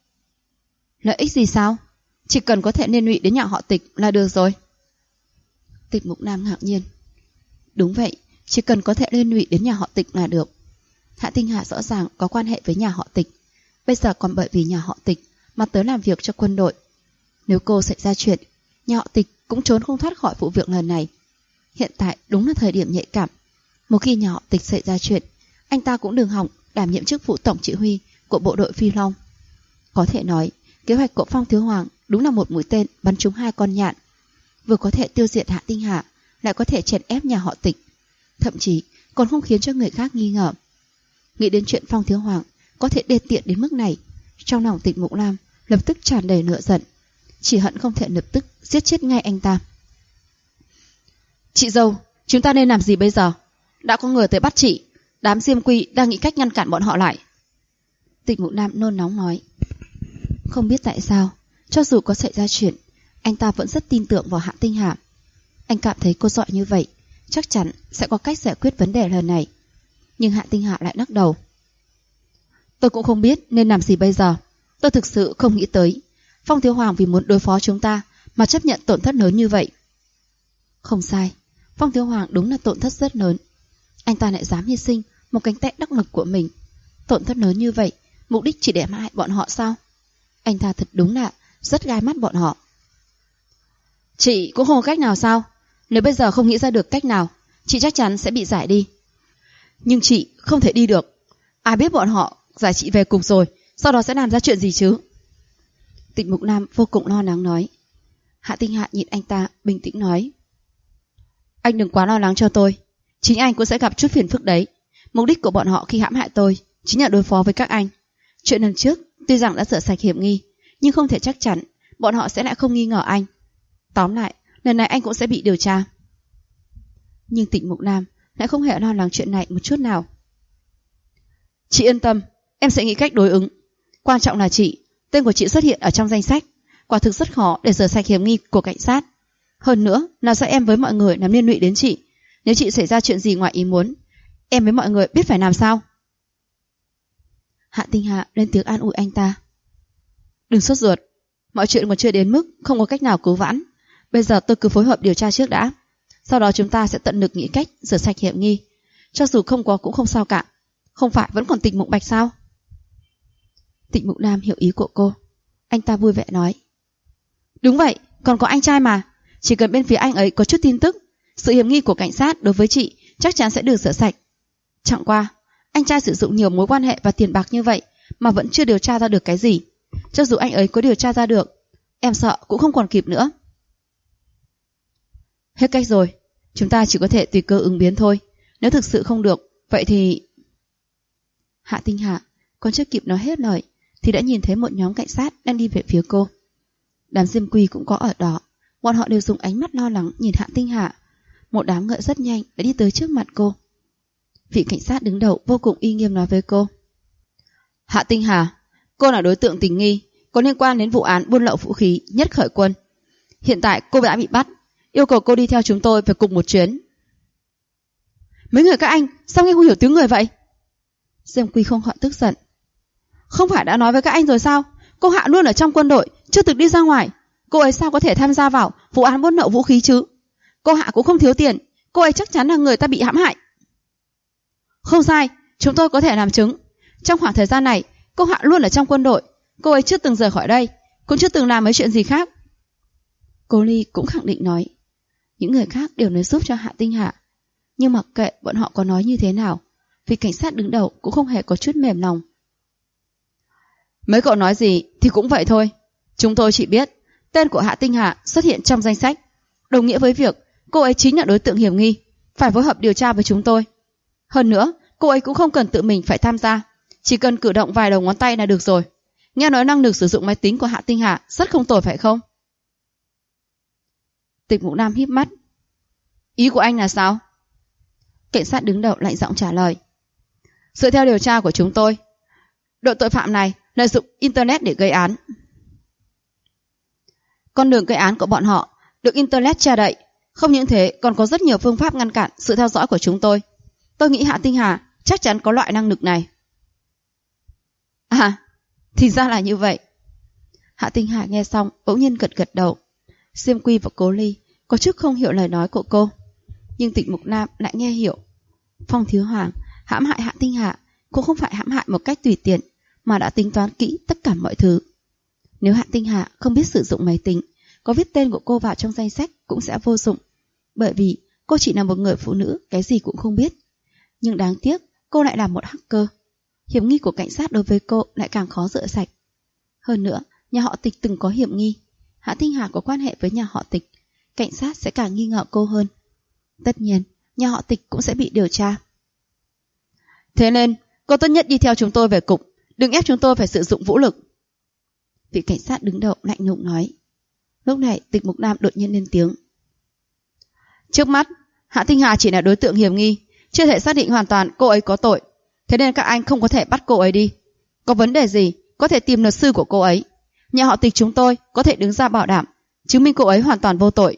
Lợi ích gì sao? Chỉ cần có thể liên lụy đến nhà họ Tịch là được rồi. Tịch Mục Nam ngạc nhiên. Đúng vậy, chỉ cần có thể liên lụy đến nhà họ Tịch là được. Hạ Tinh Hạ rõ ràng có quan hệ với nhà họ Tịch, bây giờ còn bởi vì nhà họ Tịch mà tới làm việc cho quân đội. Nếu cô xảy ra chuyện, nhà họ Tịch cũng trốn không thoát khỏi vụ việc lần này. Hiện tại đúng là thời điểm nhạy cảm. Một khi nhà họ Tịch xảy ra chuyện, anh ta cũng đừng hỏng đảm nhiệm chức vụ tổng chỉ huy của bộ đội Phi Long. Có thể nói, kế hoạch của Phong Thiếu Hoàng đúng là một mũi tên bắn trúng hai con nhạn. Vừa có thể tiêu diệt Hạ Tinh Hạ, lại có thể chèn ép nhà họ Tịch, thậm chí còn không khiến cho người khác nghi ngờ. Nghĩ đến chuyện Phong Thiếu Hoàng có thể đê tiện đến mức này, trong lòng Tịch Mục Nam lập tức tràn đầy lửa giận, chỉ hận không thể lập tức giết chết ngay anh ta. Chị dâu, chúng ta nên làm gì bây giờ? Đã có người tới bắt chị, đám Diêm Quy đang nghĩ cách ngăn cản bọn họ lại. Tịch Mục Nam nôn nóng nói. Không biết tại sao, cho dù có xảy ra chuyện, anh ta vẫn rất tin tưởng vào Hạ Tinh Hạ. Anh cảm thấy cô giỏi như vậy, chắc chắn sẽ có cách giải quyết vấn đề lần này. Nhưng Hạ Tinh Hạ lại lắc đầu. Tôi cũng không biết nên làm gì bây giờ. Tôi thực sự không nghĩ tới Phong Thiếu Hoàng vì muốn đối phó chúng ta mà chấp nhận tổn thất lớn như vậy. Không sai, Phong Thiếu Hoàng đúng là tổn thất rất lớn. Anh ta lại dám hy sinh một cánh tay đắc lực của mình. Tổn thất lớn như vậy, mục đích chỉ để hại bọn họ sao? Anh ta thật đúng là rất gai mắt bọn họ. Chị cũng không có cách nào sao? Nếu bây giờ không nghĩ ra được cách nào, chị chắc chắn sẽ bị giải đi. Nhưng chị không thể đi được. Ai biết bọn họ giải chị về cục rồi, sau đó sẽ làm ra chuyện gì chứ? Tịch Mục Nam vô cùng lo lắng nói. Hạ Tinh Hạ nhìn anh ta bình tĩnh nói. Anh đừng quá lo lắng cho tôi. Chính anh cũng sẽ gặp chút phiền phức đấy. Mục đích của bọn họ khi hãm hại tôi chính là đối phó với các anh. Chuyện lần trước tuy rằng đã rửa sạch hiểm nghi, nhưng không thể chắc chắn bọn họ sẽ lại không nghi ngờ anh. Tóm lại, lần này anh cũng sẽ bị điều tra. Nhưng Tịch Mục Nam lại không hề lo lắng chuyện này một chút nào. Chị yên tâm, em sẽ nghĩ cách đối ứng. Quan trọng là tên của chị xuất hiện ở trong danh sách. Quả thực rất khó để rửa sạch hiểm nghi của cảnh sát. Hơn nữa là do em với mọi người làm liên lụy đến chị. Nếu chị xảy ra chuyện gì ngoài ý muốn, em với mọi người biết phải làm sao? Hạ Tinh Hạ lên tiếng an ủi anh ta. Đừng sốt ruột, mọi chuyện còn chưa đến mức không có cách nào cứu vãn. Bây giờ tôi cứ phối hợp điều tra trước đã. Sau đó chúng ta sẽ tận lực nghĩ cách rửa sạch hiểm nghi. Cho dù không có cũng không sao cả. Không phải vẫn còn Tịch Mục Bạch sao? Tịch Mục Nam hiểu ý của cô. Anh ta vui vẻ nói. Đúng vậy, còn có anh trai mà. Chỉ cần bên phía anh ấy có chút tin tức, sự hiểm nghi của cảnh sát đối với chị chắc chắn sẽ được rửa sạch. Chẳng qua, anh trai sử dụng nhiều mối quan hệ và tiền bạc như vậy mà vẫn chưa điều tra ra được cái gì. Cho dù anh ấy có điều tra ra được, em sợ cũng không còn kịp nữa. Hết cách rồi, chúng ta chỉ có thể tùy cơ ứng biến thôi. Nếu thực sự không được, vậy thì... Hạ Tinh Hà còn chưa kịp nói hết lời thì đã nhìn thấy một nhóm cảnh sát đang đi về phía cô. Đám Diêm Quy cũng có ở đó. Bọn họ đều dùng ánh mắt lo lắng nhìn Hạ Tinh Hà. Một đám ngựa rất nhanh đã đi tới trước mặt cô. Vị cảnh sát đứng đầu vô cùng uy nghiêm nói với cô: Hạ Tinh Hà, cô là đối tượng tình nghi có liên quan đến vụ án buôn lậu vũ khí Nhất Khởi Quân. Hiện tại cô đã bị bắt, yêu cầu cô đi theo chúng tôi về cục một chuyến. Mấy người các anh sao nghe không hiểu tiếng người vậy? Diêm Quy không khỏi tức giận. Không phải đã nói với các anh rồi sao? Cô Hạ luôn ở trong quân đội, chưa từng đi ra ngoài. Cô ấy sao có thể tham gia vào vụ án buôn lậu vũ khí chứ? Cô Hạ cũng không thiếu tiền, cô ấy chắc chắn là người ta bị hãm hại. Không sai, chúng tôi có thể làm chứng. Trong khoảng thời gian này, cô Hạ luôn ở trong quân đội, cô ấy chưa từng rời khỏi đây, cũng chưa từng làm mấy chuyện gì khác. Cô Ly cũng khẳng định nói. Những người khác đều nói giúp cho Hạ Tinh Hà, nhưng mặc kệ bọn họ có nói như thế nào, vì cảnh sát đứng đầu cũng không hề có chút mềm lòng. Mấy cậu nói gì thì cũng vậy thôi. Chúng tôi chỉ biết tên của Hạ Tinh Hà xuất hiện trong danh sách, đồng nghĩa với việc cô ấy chính là đối tượng hiểm nghi, phải phối hợp điều tra với chúng tôi. Hơn nữa, cô ấy cũng không cần tự mình phải tham gia, chỉ cần cử động vài đầu ngón tay là được rồi. Nghe nói năng lực sử dụng máy tính của Hạ Tinh Hà rất không tồi phải không? Tịch Mục Nam híp mắt. Ý của anh là sao? Cảnh sát đứng đầu lạnh giọng trả lời. Dựa theo điều tra của chúng tôi, đội tội phạm này lợi dụng Internet để gây án. Con đường gây án của bọn họ được Internet che đậy. Không những thế, còn có rất nhiều phương pháp ngăn cản sự theo dõi của chúng tôi. Tôi nghĩ Hạ Tinh Hà chắc chắn có loại năng lực này. À, thì ra là như vậy. Hạ Tinh Hà nghe xong bỗng nhiên gật gật đầu. Diêm Quy và Cố Ly có chút không hiểu lời nói của cô, nhưng Tịch Mục Nam lại nghe hiểu. Phong Thiếu Hoàng hãm hại Hạ Tinh Hà cũng không phải hãm hại một cách tùy tiện, mà đã tính toán kỹ tất cả mọi thứ. Nếu Hạ Tinh Hà không biết sử dụng máy tính, có viết tên của cô vào trong danh sách cũng sẽ vô dụng, bởi vì cô chỉ là một người phụ nữ cái gì cũng không biết. Nhưng đáng tiếc cô lại là một hacker. Hiểm nghi của cảnh sát đối với cô lại càng khó rửa sạch. Hơn nữa, nhà họ Tịch từng có hiểm nghi. Hạ Tinh Hà có quan hệ với nhà họ Tịch, cảnh sát sẽ càng nghi ngờ cô hơn. Tất nhiên, nhà họ Tịch cũng sẽ bị điều tra. Thế nên, cô tốt nhất đi theo chúng tôi về cục, đừng ép chúng tôi phải sử dụng vũ lực. Vị cảnh sát đứng đầu lạnh lùng nói. Lúc này Tịch Mục Nam đột nhiên lên tiếng. Trước mắt, Hạ Tinh Hà chỉ là đối tượng hiểm nghi, chưa thể xác định hoàn toàn cô ấy có tội. Thế nên các anh không có thể bắt cô ấy đi. Có vấn đề gì, có thể tìm luật sư của cô ấy. Nhà họ Tịch chúng tôi có thể đứng ra bảo đảm, chứng minh cô ấy hoàn toàn vô tội.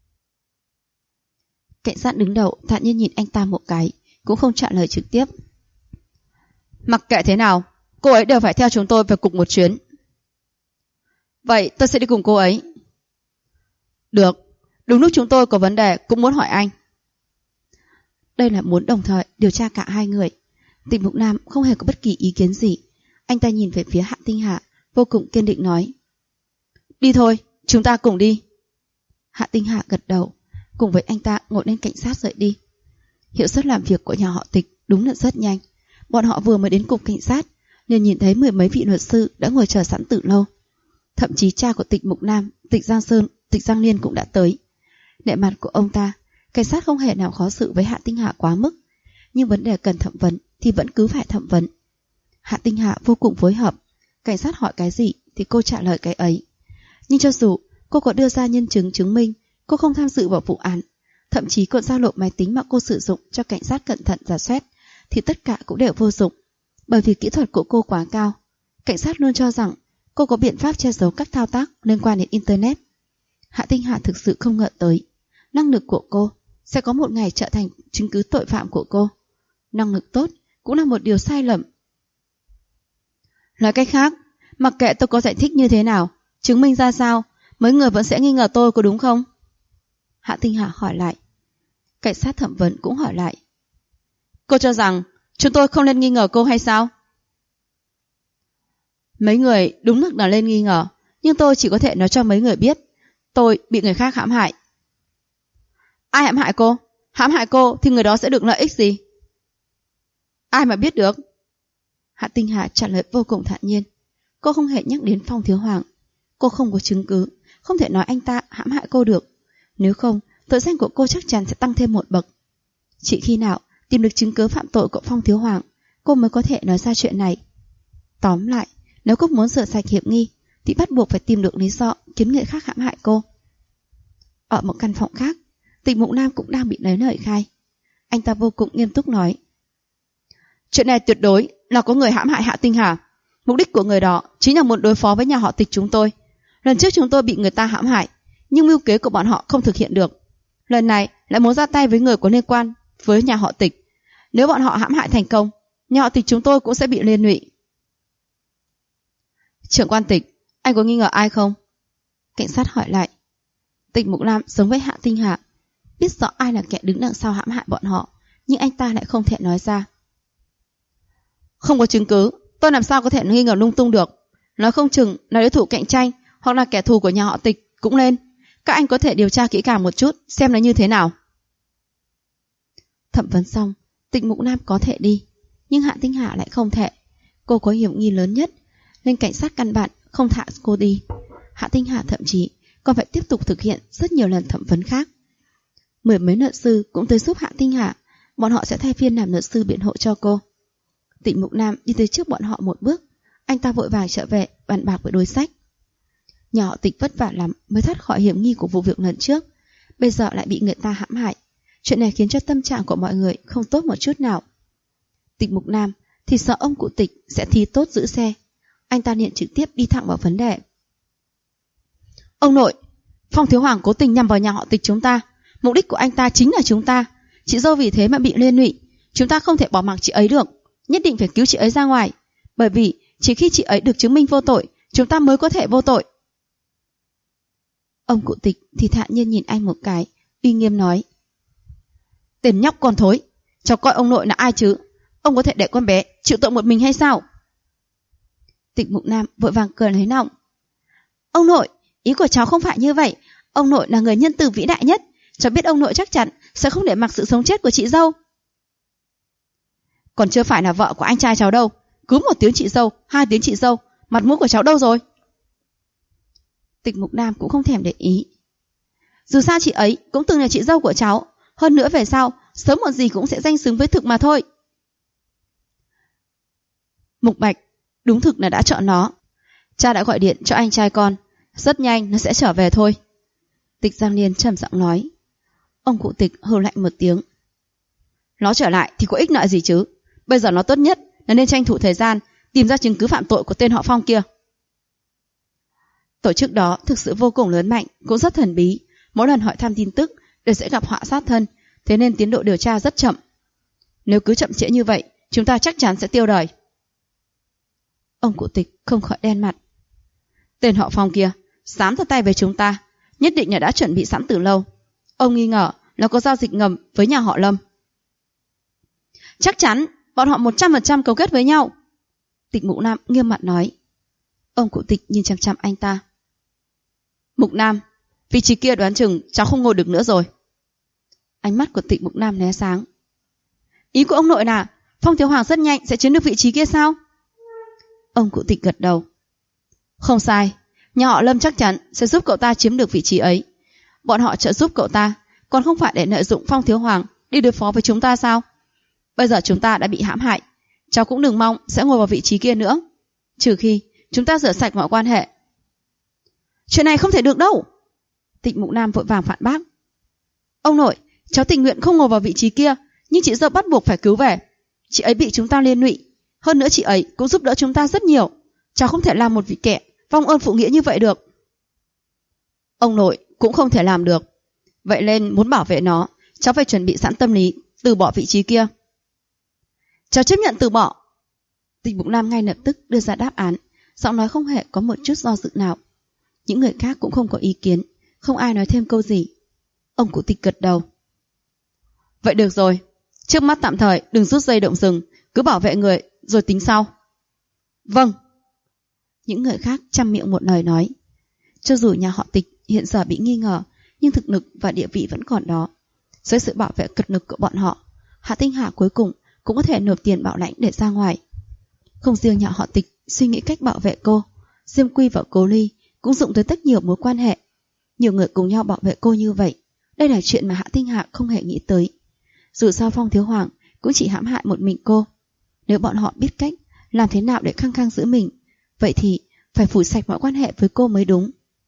Cảnh sát đứng đầu thản nhiên nhìn anh ta một cái, cũng không trả lời trực tiếp. Mặc kệ thế nào, cô ấy đều phải theo chúng tôi về cục một chuyến. Vậy tôi sẽ đi cùng cô ấy. Được, đúng lúc chúng tôi có vấn đề cũng muốn hỏi anh. Đây là muốn đồng thời điều tra cả hai người. Tịch Mục Nam không hề có bất kỳ ý kiến gì. Anh ta nhìn về phía Hạ Tinh Hà, vô cùng kiên định nói. Đi thôi, chúng ta cùng đi. Hạ Tinh Hà gật đầu, cùng với anh ta ngồi lên cảnh sát rời đi. Hiệu suất làm việc của nhà họ Tịch đúng là rất nhanh. Bọn họ vừa mới đến cục cảnh sát, liền nhìn thấy mười mấy vị luật sư đã ngồi chờ sẵn từ lâu. Thậm chí cha của Tịch Mục Nam, Tịch Giang Sơn, Tịch Giang Liên cũng đã tới. Nể mặt của ông ta, cảnh sát không hề nào khó xử với Hạ Tinh Hà quá mức, nhưng vấn đề cần thẩm vấn thì vẫn cứ phải thẩm vấn. Hạ Tinh Hà vô cùng phối hợp, cảnh sát hỏi cái gì thì cô trả lời cái ấy. Nhưng cho dù cô có đưa ra nhân chứng chứng minh cô không tham dự vào vụ án, thậm chí còn giao lộ máy tính mà cô sử dụng cho cảnh sát cẩn thận rà soát, thì tất cả cũng đều vô dụng, bởi vì kỹ thuật của cô quá cao. Cảnh sát luôn cho rằng cô có biện pháp che giấu các thao tác liên quan đến Internet. Hạ Tinh Hà thực sự không ngờ tới năng lực của cô sẽ có một ngày trở thành chứng cứ tội phạm của cô. Năng lực tốt cũng là một điều sai lầm. Nói cách khác, mặc kệ tôi có giải thích như thế nào, chứng minh ra sao, mấy người vẫn sẽ nghi ngờ tôi, có đúng không? Hạ Tinh Hà hỏi lại. Cảnh sát thẩm vấn cũng hỏi lại. Cô cho rằng chúng tôi không nên nghi ngờ cô hay sao? Mấy người đúng là lên nghi ngờ, nhưng tôi chỉ có thể nói cho mấy người biết tôi bị người khác hãm hại. Ai hãm hại cô? Hãm hại cô thì người đó sẽ được lợi ích gì? Ai mà biết được? Hạ Tinh Hà trả lời vô cùng thản nhiên. Cô không hề nhắc đến Phong Thiếu Hoàng. Cô không có chứng cứ, không thể nói anh ta hãm hại cô được. Nếu không, tội danh của cô chắc chắn sẽ tăng thêm một bậc. Chỉ khi nào tìm được chứng cứ phạm tội của Phong Thiếu Hoàng, cô mới có thể nói ra chuyện này. Tóm lại, nếu cô muốn rửa sạch hiểm nghi, thì bắt buộc phải tìm được lý do khiến người khác hãm hại cô. Ở một căn phòng khác, Tịch Mục Nam cũng đang bị lấy lời khai. Anh ta vô cùng nghiêm túc nói: chuyện này tuyệt đối là có người hãm hại Hạ Tinh Hà. Mục đích của người đó chính là muốn đối phó với nhà họ Tịch chúng tôi. Lần trước chúng tôi bị người ta hãm hại, nhưng mưu kế của bọn họ không thực hiện được. Lần này lại muốn ra tay với người có liên quan với nhà họ Tịch. Nếu bọn họ hãm hại thành công, nhà họ Tịch chúng tôi cũng sẽ bị liên lụy. Trưởng quan Tịch, anh có nghi ngờ ai không? Cảnh sát hỏi lại. Tịch Mục Nam giống với Hạ Tinh Hà, biết rõ ai là kẻ đứng đằng sau hãm hại bọn họ, nhưng anh ta lại không thể nói ra. Không có chứng cứ, tôi làm sao có thể nghi ngờ lung tung được. Nói không chừng là đối thủ cạnh tranh hoặc là kẻ thù của nhà họ Tịch cũng lên. Các anh có thể điều tra kỹ càng một chút, xem nó như thế nào. Thẩm vấn xong, Tịch Mục Nam có thể đi, nhưng Hạ Tinh Hà lại không thể. Cô có hiểm nghi lớn nhất, nên cảnh sát căn bản không thả cô đi. Hạ Tinh Hà thậm chí còn phải tiếp tục thực hiện rất nhiều lần thẩm vấn khác. Mười mấy luật sư cũng tới giúp Hạ Tinh Hà, bọn họ sẽ thay phiên làm luật sư biện hộ cho cô. Tịch Mục Nam đi tới trước bọn họ một bước, anh ta vội vàng trở về bàn bạc với đối sách. Nhà họ Tịch vất vả lắm mới thoát khỏi hiểm nghi của vụ việc lần trước, bây giờ lại bị người ta hãm hại. Chuyện này khiến cho tâm trạng của mọi người không tốt một chút nào. Tịch Mục Nam thì sợ ông cụ Tịch sẽ thi tốt giữ xe. Anh ta liền trực tiếp đi thẳng vào vấn đề. Ông nội, Phong Thiếu Hoàng cố tình nhằm vào nhà họ Tịch chúng ta. Mục đích của anh ta chính là chúng ta. Chị dâu vì thế mà bị liên lụy. Chúng ta không thể bỏ mặc chị ấy được, nhất định phải cứu chị ấy ra ngoài. Bởi vì chỉ khi chị ấy được chứng minh vô tội, chúng ta mới có thể vô tội. Ông cụ Tịch thì thản nhiên nhìn anh một cái, uy nghiêm nói: Tên nhóc con thối, cháu coi ông nội là ai chứ? Ông có thể để con bé chịu tội một mình hay sao? Tịch Mục Nam vội vàng cười lấy nọng: Ông nội, ý của cháu không phải như vậy. Ông nội là người nhân từ vĩ đại nhất. Cháu biết ông nội chắc chắn sẽ không để mặc sự sống chết của chị dâu. Còn chưa phải là vợ của anh trai cháu đâu. Cứ một tiếng chị dâu, hai tiếng chị dâu, mặt mũi của cháu đâu rồi? Tịch Mục Nam cũng không thèm để ý. Dù sao chị ấy cũng từng là chị dâu của cháu. Hơn nữa về sau, sớm muộn gì cũng sẽ danh xứng với thực mà thôi. Mục Bạch, đúng thực là đã chọn nó. Cha đã gọi điện cho anh trai con, rất nhanh nó sẽ trở về thôi. Tịch Giang Liên trầm giọng nói. Ông cụ Tịch hừ lạnh một tiếng. Nó trở lại thì có ích lợi gì chứ? Bây giờ nó tốt nhất là nên tranh thủ thời gian tìm ra chứng cứ phạm tội của tên họ Phong kia. Tổ chức đó thực sự vô cùng lớn mạnh, cũng rất thần bí. Mỗi lần hỏi thăm tin tức đều sẽ gặp họa sát thân, thế nên tiến độ điều tra rất chậm. Nếu cứ chậm trễ như vậy, chúng ta chắc chắn sẽ tiêu đời. Ông cụ Tịch không khỏi đen mặt. Tên họ Phong kia dám ra tay với chúng ta, nhất định là đã chuẩn bị sẵn từ lâu. Ông nghi ngờ nó có giao dịch ngầm với nhà họ Lâm. Chắc chắn bọn họ 100% cấu kết với nhau. Tịch Mục Nam nghiêm mặt nói. Ông cụ Tịch nhìn chằm chằm anh ta. Mục Nam, vị trí kia đoán chừng cháu không ngồi được nữa rồi. Ánh mắt của Tịch Mục Nam lóe sáng. Ý của ông nội là Phong Thiếu Hoàng rất nhanh sẽ chiếm được vị trí kia sao? Ông cụ Tịch gật đầu. Không sai, nhà họ Lâm chắc chắn sẽ giúp cậu ta chiếm được vị trí ấy. Bọn họ trợ giúp cậu ta, còn không phải để lợi dụng Phong Thiếu Hoàng đi đối phó với chúng ta sao? Bây giờ chúng ta đã bị hãm hại, cháu cũng đừng mong sẽ ngồi vào vị trí kia nữa, trừ khi chúng ta rửa sạch mọi quan hệ. Chuyện này không thể được đâu. Tịch Mục Nam vội vàng phản bác. Ông nội, cháu tình nguyện không ngồi vào vị trí kia, nhưng chị dâu bắt buộc phải cứu về. Chị ấy bị chúng ta liên lụy, hơn nữa chị ấy cũng giúp đỡ chúng ta rất nhiều. Cháu không thể làm một vị kẻ vong ơn phụ nghĩa như vậy được. Ông nội cũng không thể làm được. Vậy nên muốn bảo vệ nó, cháu phải chuẩn bị sẵn tâm lý từ bỏ vị trí kia. Cháu chấp nhận từ bỏ. Tịch Mục Nam ngay lập tức đưa ra đáp án, giọng nói không hề có một chút do dự nào. Những người khác cũng không có ý kiến, không ai nói thêm câu gì. Ông cụ Tịch gật đầu. Vậy được rồi, trước mắt tạm thời đừng rút dây động rừng, cứ bảo vệ người rồi tính sau. Vâng. Những người khác chăm miệng một lời nói. Cho dù nhà họ Tịch hiện giờ bị nghi ngờ, nhưng thực lực và địa vị vẫn còn đó. Dưới sự bảo vệ cực lực của bọn họ, Hạ Tinh Hà cuối cùng cũng có thể nộp tiền bảo lãnh để ra ngoài. Không riêng nhà họ Tịch suy nghĩ cách bảo vệ cô, Diêm Quy và Cố Ly cũng dụng tới rất nhiều mối quan hệ. Nhiều người cùng nhau bảo vệ cô như vậy, Đây là chuyện mà Hạ Tinh Hạ không hề nghĩ tới. Dù sao Phong Thiếu Hoàng cũng chỉ hãm hại một mình cô. Nếu bọn họ biết cách làm thế nào để khăng khăng giữ mình, vậy thì phải phủi sạch mọi quan hệ với cô mới đúng.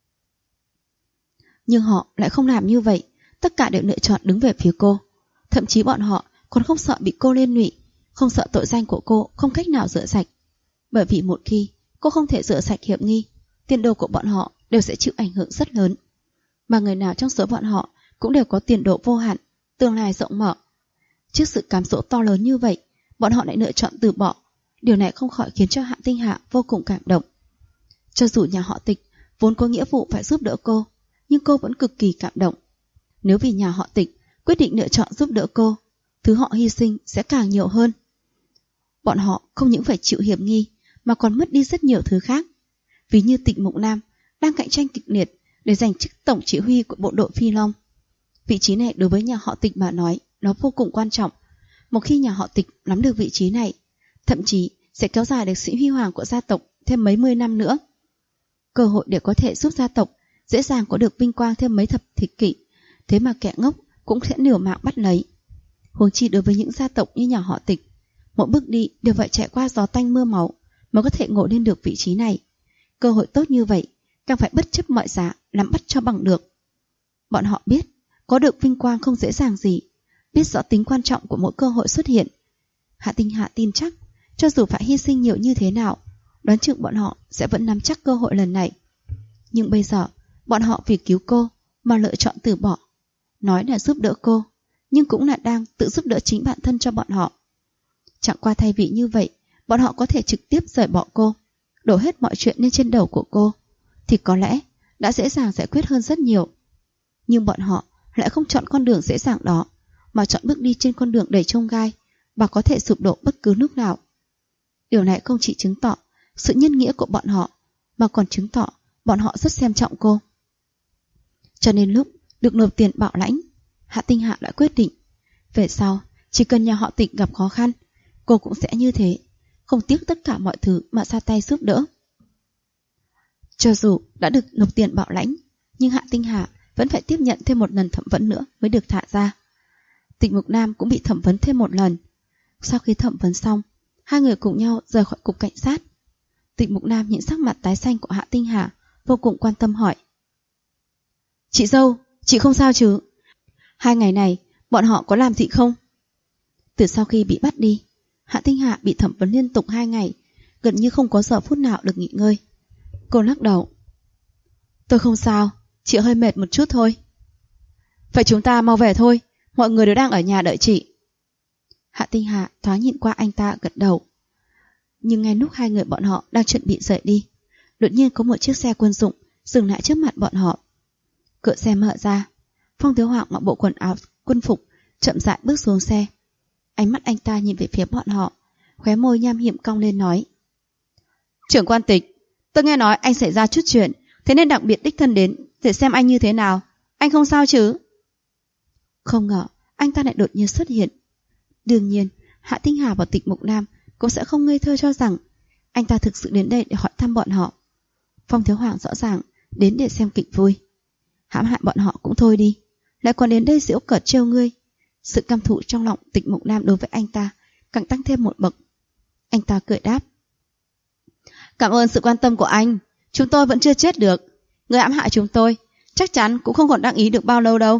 Nhưng họ lại không làm như vậy. Tất cả đều lựa chọn đứng về phía cô. Thậm chí bọn họ còn không sợ bị cô liên lụy, không sợ tội danh của cô không cách nào rửa sạch. Bởi vì một khi cô không thể rửa sạch hiểm nghi, tiền đồ của bọn họ đều sẽ chịu ảnh hưởng rất lớn. Mà người nào trong số bọn họ cũng đều có tiền đồ vô hạn, tương lai rộng mở. Trước sự cám dỗ to lớn như vậy, bọn họ lại lựa chọn từ bỏ. Điều này không khỏi khiến cho Hạ Tinh Hạ vô cùng cảm động. Cho dù nhà họ Tịch vốn có nghĩa vụ phải giúp đỡ cô, nhưng cô vẫn cực kỳ cảm động. Nếu vì nhà họ Tịch quyết định lựa chọn giúp đỡ cô, thứ họ hy sinh sẽ càng nhiều hơn. Bọn họ không những phải chịu hiểm nghi, mà còn mất đi rất nhiều thứ khác. Ví như Tịch Mục Nam đang cạnh tranh kịch liệt để giành chức tổng chỉ huy của bộ đội Phi Long. Vị trí này đối với nhà họ Tịch mà nói, nó vô cùng quan trọng. Một khi nhà họ Tịch nắm được vị trí này, thậm chí sẽ kéo dài được sự huy hoàng của gia tộc thêm mấy mươi năm nữa. Cơ hội để có thể giúp gia tộc dễ dàng có được vinh quang thêm mấy thập kỷ, thế mà kẻ ngốc cũng sẽ liều mạng bắt lấy. Huống chi đối với những gia tộc như nhà họ Tịch, mỗi bước đi đều phải trải qua gió tanh mưa máu mới có thể ngồi lên được vị trí này. Cơ hội tốt như vậy, càng phải bất chấp mọi giá nắm bắt cho bằng được. Bọn họ biết, có được vinh quang không dễ dàng gì, biết rõ tính quan trọng của mỗi cơ hội xuất hiện. Hạ Tinh Hạ tin chắc, cho dù phải hy sinh nhiều như thế nào, đoán chừng bọn họ sẽ vẫn nắm chắc cơ hội lần này. Nhưng bây giờ, bọn họ vì cứu cô mà lựa chọn từ bỏ. Nói là giúp đỡ cô, nhưng cũng là đang tự giúp đỡ chính bản thân cho bọn họ. Chẳng qua thay vì như vậy, bọn họ có thể trực tiếp rời bỏ cô, đổ hết mọi chuyện lên trên đầu của cô, thì có lẽ đã dễ dàng giải quyết hơn rất nhiều. Nhưng bọn họ lại không chọn con đường dễ dàng đó, mà chọn bước đi trên con đường đầy chông gai và có thể sụp đổ bất cứ lúc nào. Điều này không chỉ chứng tỏ sự nhân nghĩa của bọn họ, mà còn chứng tỏ bọn họ rất xem trọng cô. Cho nên lúc được nộp tiền bảo lãnh, Hạ Tinh Hạ đã quyết định, về sau chỉ cần nhà họ Tịch gặp khó khăn, cô cũng sẽ như thế, không tiếc tất cả mọi thứ mà ra tay giúp đỡ. Cho dù đã được nộp tiền bảo lãnh, nhưng Hạ Tinh Hạ vẫn phải tiếp nhận thêm một lần thẩm vấn nữa mới được thả ra. Tịch Mục Nam cũng bị thẩm vấn thêm một lần. Sau khi thẩm vấn xong, hai người cùng nhau rời khỏi cục cảnh sát. Tịch Mục Nam nhìn sắc mặt tái xanh của Hạ Tinh Hạ, vô cùng quan tâm hỏi: "Chị dâu, chị không sao chứ? 2 ngày này bọn họ có làm gì không?" Từ sau khi bị bắt đi, Hạ Tinh Hạ bị thẩm vấn liên tục 2 ngày, gần như không có giờ phút nào được nghỉ ngơi. Cô lắc đầu: "Tôi không sao, chị hơi mệt một chút thôi." "Vậy chúng ta mau về thôi, mọi người đều đang ở nhà đợi chị." Hạ Tinh Hạ thoáng nhìn qua anh ta gật đầu. Nhưng ngay lúc hai người bọn họ đang chuẩn bị rời đi, đột nhiên có một chiếc xe quân dụng dừng lại trước mặt bọn họ. Cửa xe mở ra, Phong Thiếu Hoàng mặc bộ quần áo quân phục chậm rãi bước xuống xe. Ánh mắt anh ta nhìn về phía bọn họ, khóe môi nham hiểm cong lên nói: "Trưởng quan Tịch, tôi nghe nói anh xảy ra chút chuyện, thế nên đặc biệt đích thân đến để xem anh như thế nào. Anh không sao chứ?" Không ngờ anh ta lại đột nhiên xuất hiện. Đương nhiên, Hạ Tinh Hà và Tịch Mục Nam cũng sẽ không ngây thơ cho rằng anh ta thực sự đến đây để hỏi thăm bọn họ. Phong Thiếu Hoàng rõ ràng đến để xem kịch vui. Hãm hại bọn họ cũng thôi đi, lại còn đến đây giễu cợt trêu ngươi. Sự căm thù trong lòng Tịch Mục Nam đối với anh ta càng tăng thêm một bậc. Anh ta cười đáp: "Cảm ơn sự quan tâm của anh, chúng tôi vẫn chưa chết được. Người hãm hại chúng tôi chắc chắn cũng không còn đắc ý được bao lâu đâu."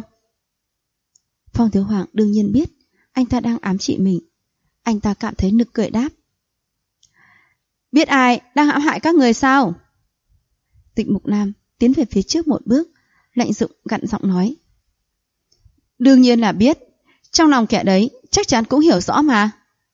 Phong Thiếu Hoàng đương nhiên biết anh ta đang ám chỉ mình. Anh ta cảm thấy nực cười đáp: "Biết ai đang hãm hại các người sao?" Tịch Mục Nam tiến về phía trước một bước, lạnh giọng gằn giọng nói: "Đương nhiên là biết, trong lòng kẻ đấy chắc chắn cũng hiểu rõ mà."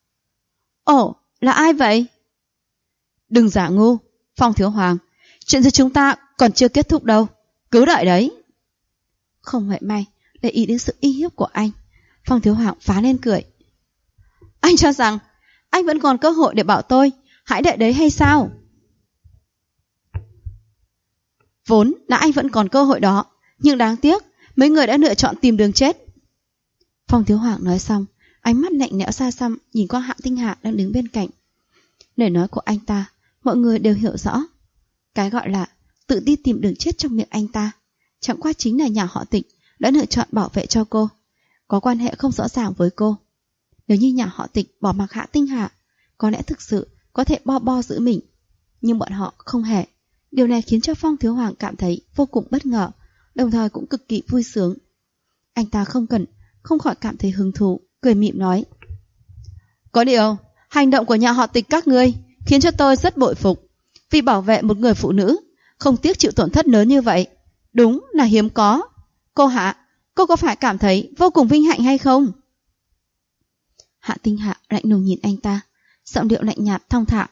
"Ồ, là ai vậy?" "Đừng giả ngu, Phong Thiếu Hoàng, chuyện giữa chúng ta còn chưa kết thúc đâu, cứ đợi đấy." Không mảy may để ý đến sự uy hiếp của anh, Phong Thiếu Hoàng phá lên cười: "Anh cho rằng anh vẫn còn cơ hội để bảo tôi hãy đợi đấy hay sao?" "Vốn là anh vẫn còn cơ hội đó, nhưng đáng tiếc mấy người đã lựa chọn tìm đường chết." Phong Thiếu Hoàng nói xong, ánh mắt lạnh lẽo xa xăm nhìn qua Hạ Tinh Hạ đang đứng bên cạnh. Lời nói của anh ta mọi người đều hiểu rõ. Cái gọi là tự đi tìm đường chết trong miệng anh ta chẳng qua chính là nhà họ Tịch đã lựa chọn bảo vệ cho cô, có quan hệ không rõ ràng với cô. Nếu như nhà họ Tịch bỏ mặc Hạ Tinh Hà, có lẽ thực sự có thể bo giữ mình. Nhưng bọn họ không hề. Điều này khiến cho Phong Thiếu Hoàng cảm thấy vô cùng bất ngờ, đồng thời cũng cực kỳ vui sướng. Anh ta không khỏi cảm thấy hứng thú, cười mỉm nói: Có điều, hành động của nhà họ Tịch các ngươi khiến cho tôi rất bội phục. Vì bảo vệ một người phụ nữ, không tiếc chịu tổn thất lớn như vậy, đúng là hiếm có. Cô Hạ, cô có phải cảm thấy vô cùng vinh hạnh hay không? Hạ Tinh Hạ lạnh lùng nhìn anh ta, giọng điệu lạnh nhạt thong thả.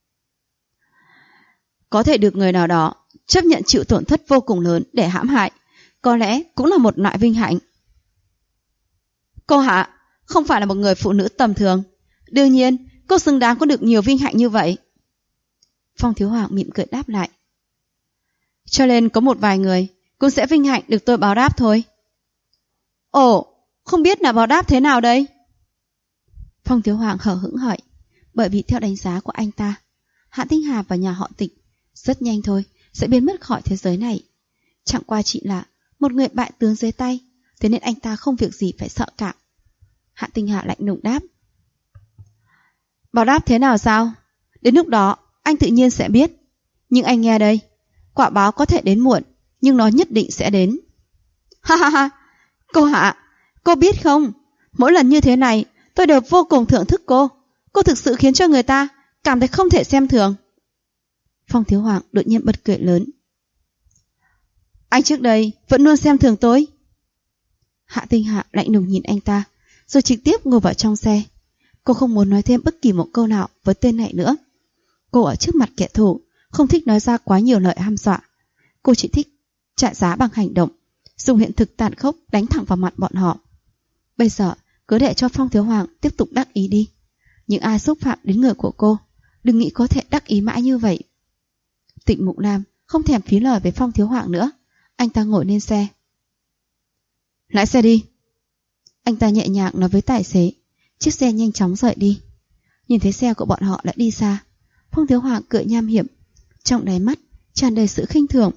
Có thể được người nào đó chấp nhận chịu tổn thất vô cùng lớn để hãm hại, có lẽ cũng là một loại vinh hạnh. Cô Hạ không phải là một người phụ nữ tầm thường, đương nhiên cô xứng đáng có được nhiều vinh hạnh như vậy. Phong Thiếu Hoàng mỉm cười đáp lại. Cho nên có một vài người cũng sẽ vinh hạnh được tôi báo đáp thôi. Ồ, không biết là báo đáp thế nào đây? Phong Thiếu Hoàng hờ hững hỏi, bởi vì theo đánh giá của anh ta, Hạ Tinh Hà và nhà họ Tịch rất nhanh thôi sẽ biến mất khỏi thế giới này. Chẳng qua chỉ là một người bại tướng dưới tay, thế nên anh ta không việc gì phải sợ cả. Hạ Tinh Hà lạnh lùng đáp. Báo đáp thế nào sao? Đến lúc đó anh tự nhiên sẽ biết. Nhưng anh nghe đây, quả báo có thể đến muộn, nhưng nó nhất định sẽ đến. Ha ha ha, cô Hạ, cô biết không, mỗi lần như thế này tôi đều vô cùng thưởng thức cô. Cô thực sự khiến cho người ta cảm thấy không thể xem thường. Phong Thiếu Hoàng đột nhiên bật cười lớn. Anh trước đây vẫn luôn xem thường tôi. Hạ Tinh Hạ lạnh lùng nhìn anh ta, rồi trực tiếp ngồi vào trong xe. Cô không muốn nói thêm bất kỳ một câu nào với tên này nữa. Cô ở trước mặt kẻ thù không thích nói ra quá nhiều lời hăm dọa. Cô chỉ thích trả giá bằng hành động, dùng hiện thực tàn khốc đánh thẳng vào mặt bọn họ. Bây giờ cứ để cho Phong Thiếu Hoàng tiếp tục đắc ý đi. Những ai xúc phạm đến người của cô, đừng nghĩ có thể đắc ý mãi như vậy. Tịnh Mục Nam không thèm phí lời với Phong Thiếu Hoàng nữa. Anh ta ngồi lên xe. Lái xe đi. Anh ta nhẹ nhàng nói với tài xế. Chiếc xe nhanh chóng rời đi. Nhìn thấy xe của bọn họ đã đi xa, Phong Thiếu Hoàng cười nham hiểm, trong đáy mắt tràn đầy sự khinh thường.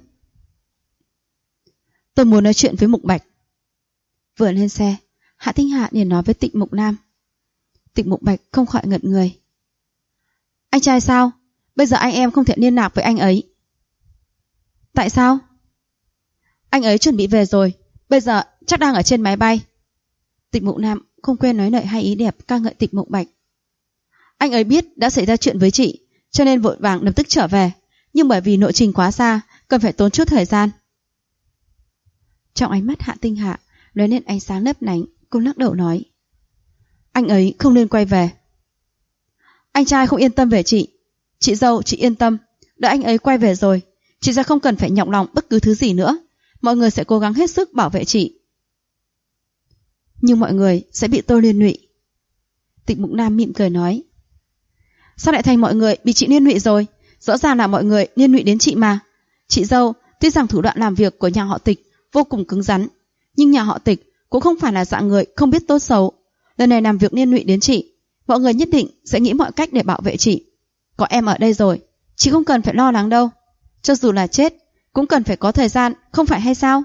Tôi muốn nói chuyện với Mục Bạch. Vừa lên xe, Hạ Tinh Hạ liền nói với Tịnh Mục Nam. Tịnh Mục Bạch không khỏi ngẩn người. Anh trai sao? Bây giờ anh em không thể liên lạc với anh ấy. Tại sao? Anh ấy chuẩn bị về rồi, bây giờ chắc đang ở trên máy bay. Tịnh Mục Nam không quên nói lời hay ý đẹp ca ngợi Tịnh Mục Bạch. Anh ấy biết đã xảy ra chuyện với chị, cho nên vội vàng lập tức trở về, nhưng bởi vì lộ trình quá xa, cần phải tốn chút thời gian. Trong ánh mắt Hạ Tinh Hạ lóe lên ánh sáng lấp lánh, cô lắc đầu nói. Anh ấy không nên quay về. Anh trai không yên tâm về chị dâu chị yên tâm, đợi anh ấy quay về rồi, chị sẽ không cần phải nhọc lòng bất cứ thứ gì nữa, mọi người sẽ cố gắng hết sức bảo vệ chị. Nhưng mọi người sẽ bị tôi liên lụy. Tịnh Mục Nam mỉm cười nói. Sao lại thành mọi người bị chị liên lụy rồi? Rõ ràng là mọi người liên lụy đến chị mà. Chị dâu, tuy rằng thủ đoạn làm việc của nhà họ Tịch vô cùng cứng rắn, nhưng nhà họ Tịch cũng không phải là dạng người không biết tốt xấu. Lần này làm việc liên lụy đến chị, mọi người nhất định sẽ nghĩ mọi cách để bảo vệ chị. Có em ở đây rồi, chị không cần phải lo lắng đâu. Cho dù là chết, cũng cần phải có thời gian, không phải hay sao?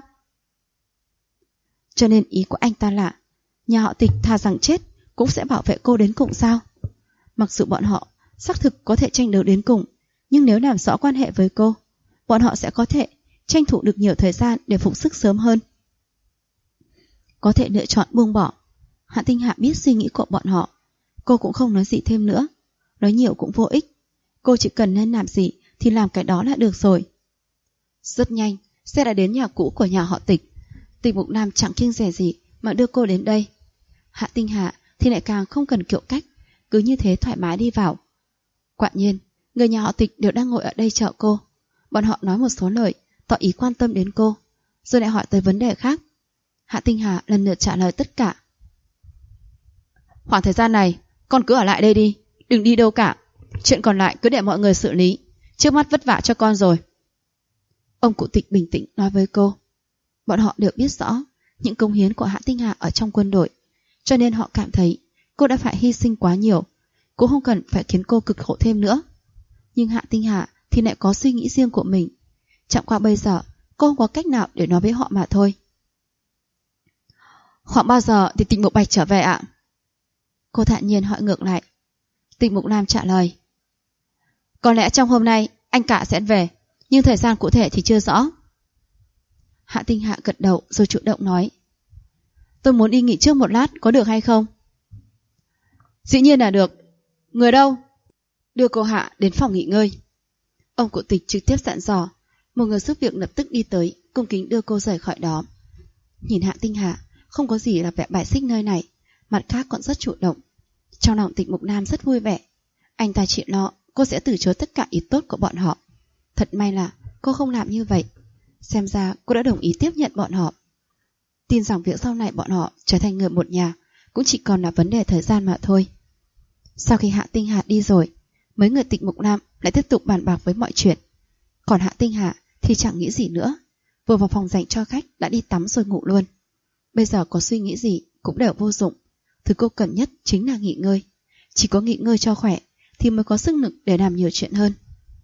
Cho nên ý của anh ta là nhà họ Tịch thà rằng chết cũng sẽ bảo vệ cô đến cùng sao? Mặc dù bọn họ xác thực có thể tranh đấu đến cùng, nhưng nếu làm rõ quan hệ với cô, bọn họ sẽ có thể tranh thủ được nhiều thời gian để phục sức sớm hơn. Có thể lựa chọn buông bỏ. Hạ Tinh Hạ biết suy nghĩ của bọn họ. Cô cũng không nói gì thêm nữa. Nói nhiều cũng vô ích. Cô chỉ cần nên làm gì thì làm cái đó là được rồi. Rất nhanh, xe đã đến nhà cũ của nhà họ Tịch. Tịch Mục Nam chẳng kiêng dè gì mà đưa cô đến đây. Hạ Tinh Hạ thì lại càng không cần kiệu cách, cứ như thế thoải mái đi vào. Quả nhiên, người nhà họ Tịch đều đang ngồi ở đây chờ cô. Bọn họ nói một số lời, tỏ ý quan tâm đến cô, rồi lại hỏi tới vấn đề khác. Hạ Tinh Hà lần lượt trả lời tất cả. Khoảng thời gian này, con cứ ở lại đây đi, đừng đi đâu cả. Chuyện còn lại cứ để mọi người xử lý, trước mắt vất vả cho con rồi. Ông cụ Tịch bình tĩnh nói với cô. Bọn họ đều biết rõ những công hiến của Hạ Tinh Hà ở trong quân đội, cho nên họ cảm thấy cô đã phải hy sinh quá nhiều, cũng không cần phải khiến cô cực khổ thêm nữa. Nhưng Hạ Tinh Hà thì lại có suy nghĩ riêng của mình. Chẳng qua bây giờ cô không có cách nào để nói với họ mà thôi. Khoảng bao giờ thì Tịnh Mục Bạch trở về ạ? Cô thản nhiên hỏi ngược lại. Tịnh Mục Lam trả lời. Có lẽ trong hôm nay anh cả sẽ về, nhưng thời gian cụ thể thì chưa rõ. Hạ Tinh Hạ gật đầu rồi chủ động nói. Tôi muốn đi nghỉ trước một lát, có được hay không? Dĩ nhiên là được. Người đâu? Đưa cô Hạ đến phòng nghỉ ngơi. Ông cụ Tịch trực tiếp dặn dò. Một người giúp việc lập tức đi tới, cung kính đưa cô rời khỏi đó. Nhìn Hạ Tinh Hạ, không có gì là vẻ bài xích nơi này, mặt khác còn rất chủ động. Trong lòng Tịnh Mục Nam rất vui vẻ. Anh ta chỉ lo cô sẽ từ chối tất cả ý tốt của bọn họ. Thật may là cô không làm như vậy. Xem ra cô đã đồng ý tiếp nhận bọn họ. Tin rằng việc sau này bọn họ trở thành người một nhà cũng chỉ còn là vấn đề thời gian mà thôi. Sau khi Hạ Tinh Hạ đi rồi, mấy người Tịnh Mục Nam lại tiếp tục bàn bạc với mọi chuyện. Còn Hạ Tinh Hạ thì chẳng nghĩ gì nữa, vừa vào phòng dành cho khách đã đi tắm rồi ngủ luôn. Bây giờ có suy nghĩ gì cũng đều vô dụng. Thứ cô cần nhất chính là nghỉ ngơi. Chỉ có nghỉ ngơi cho khỏe thì mới có sức lực để làm nhiều chuyện hơn.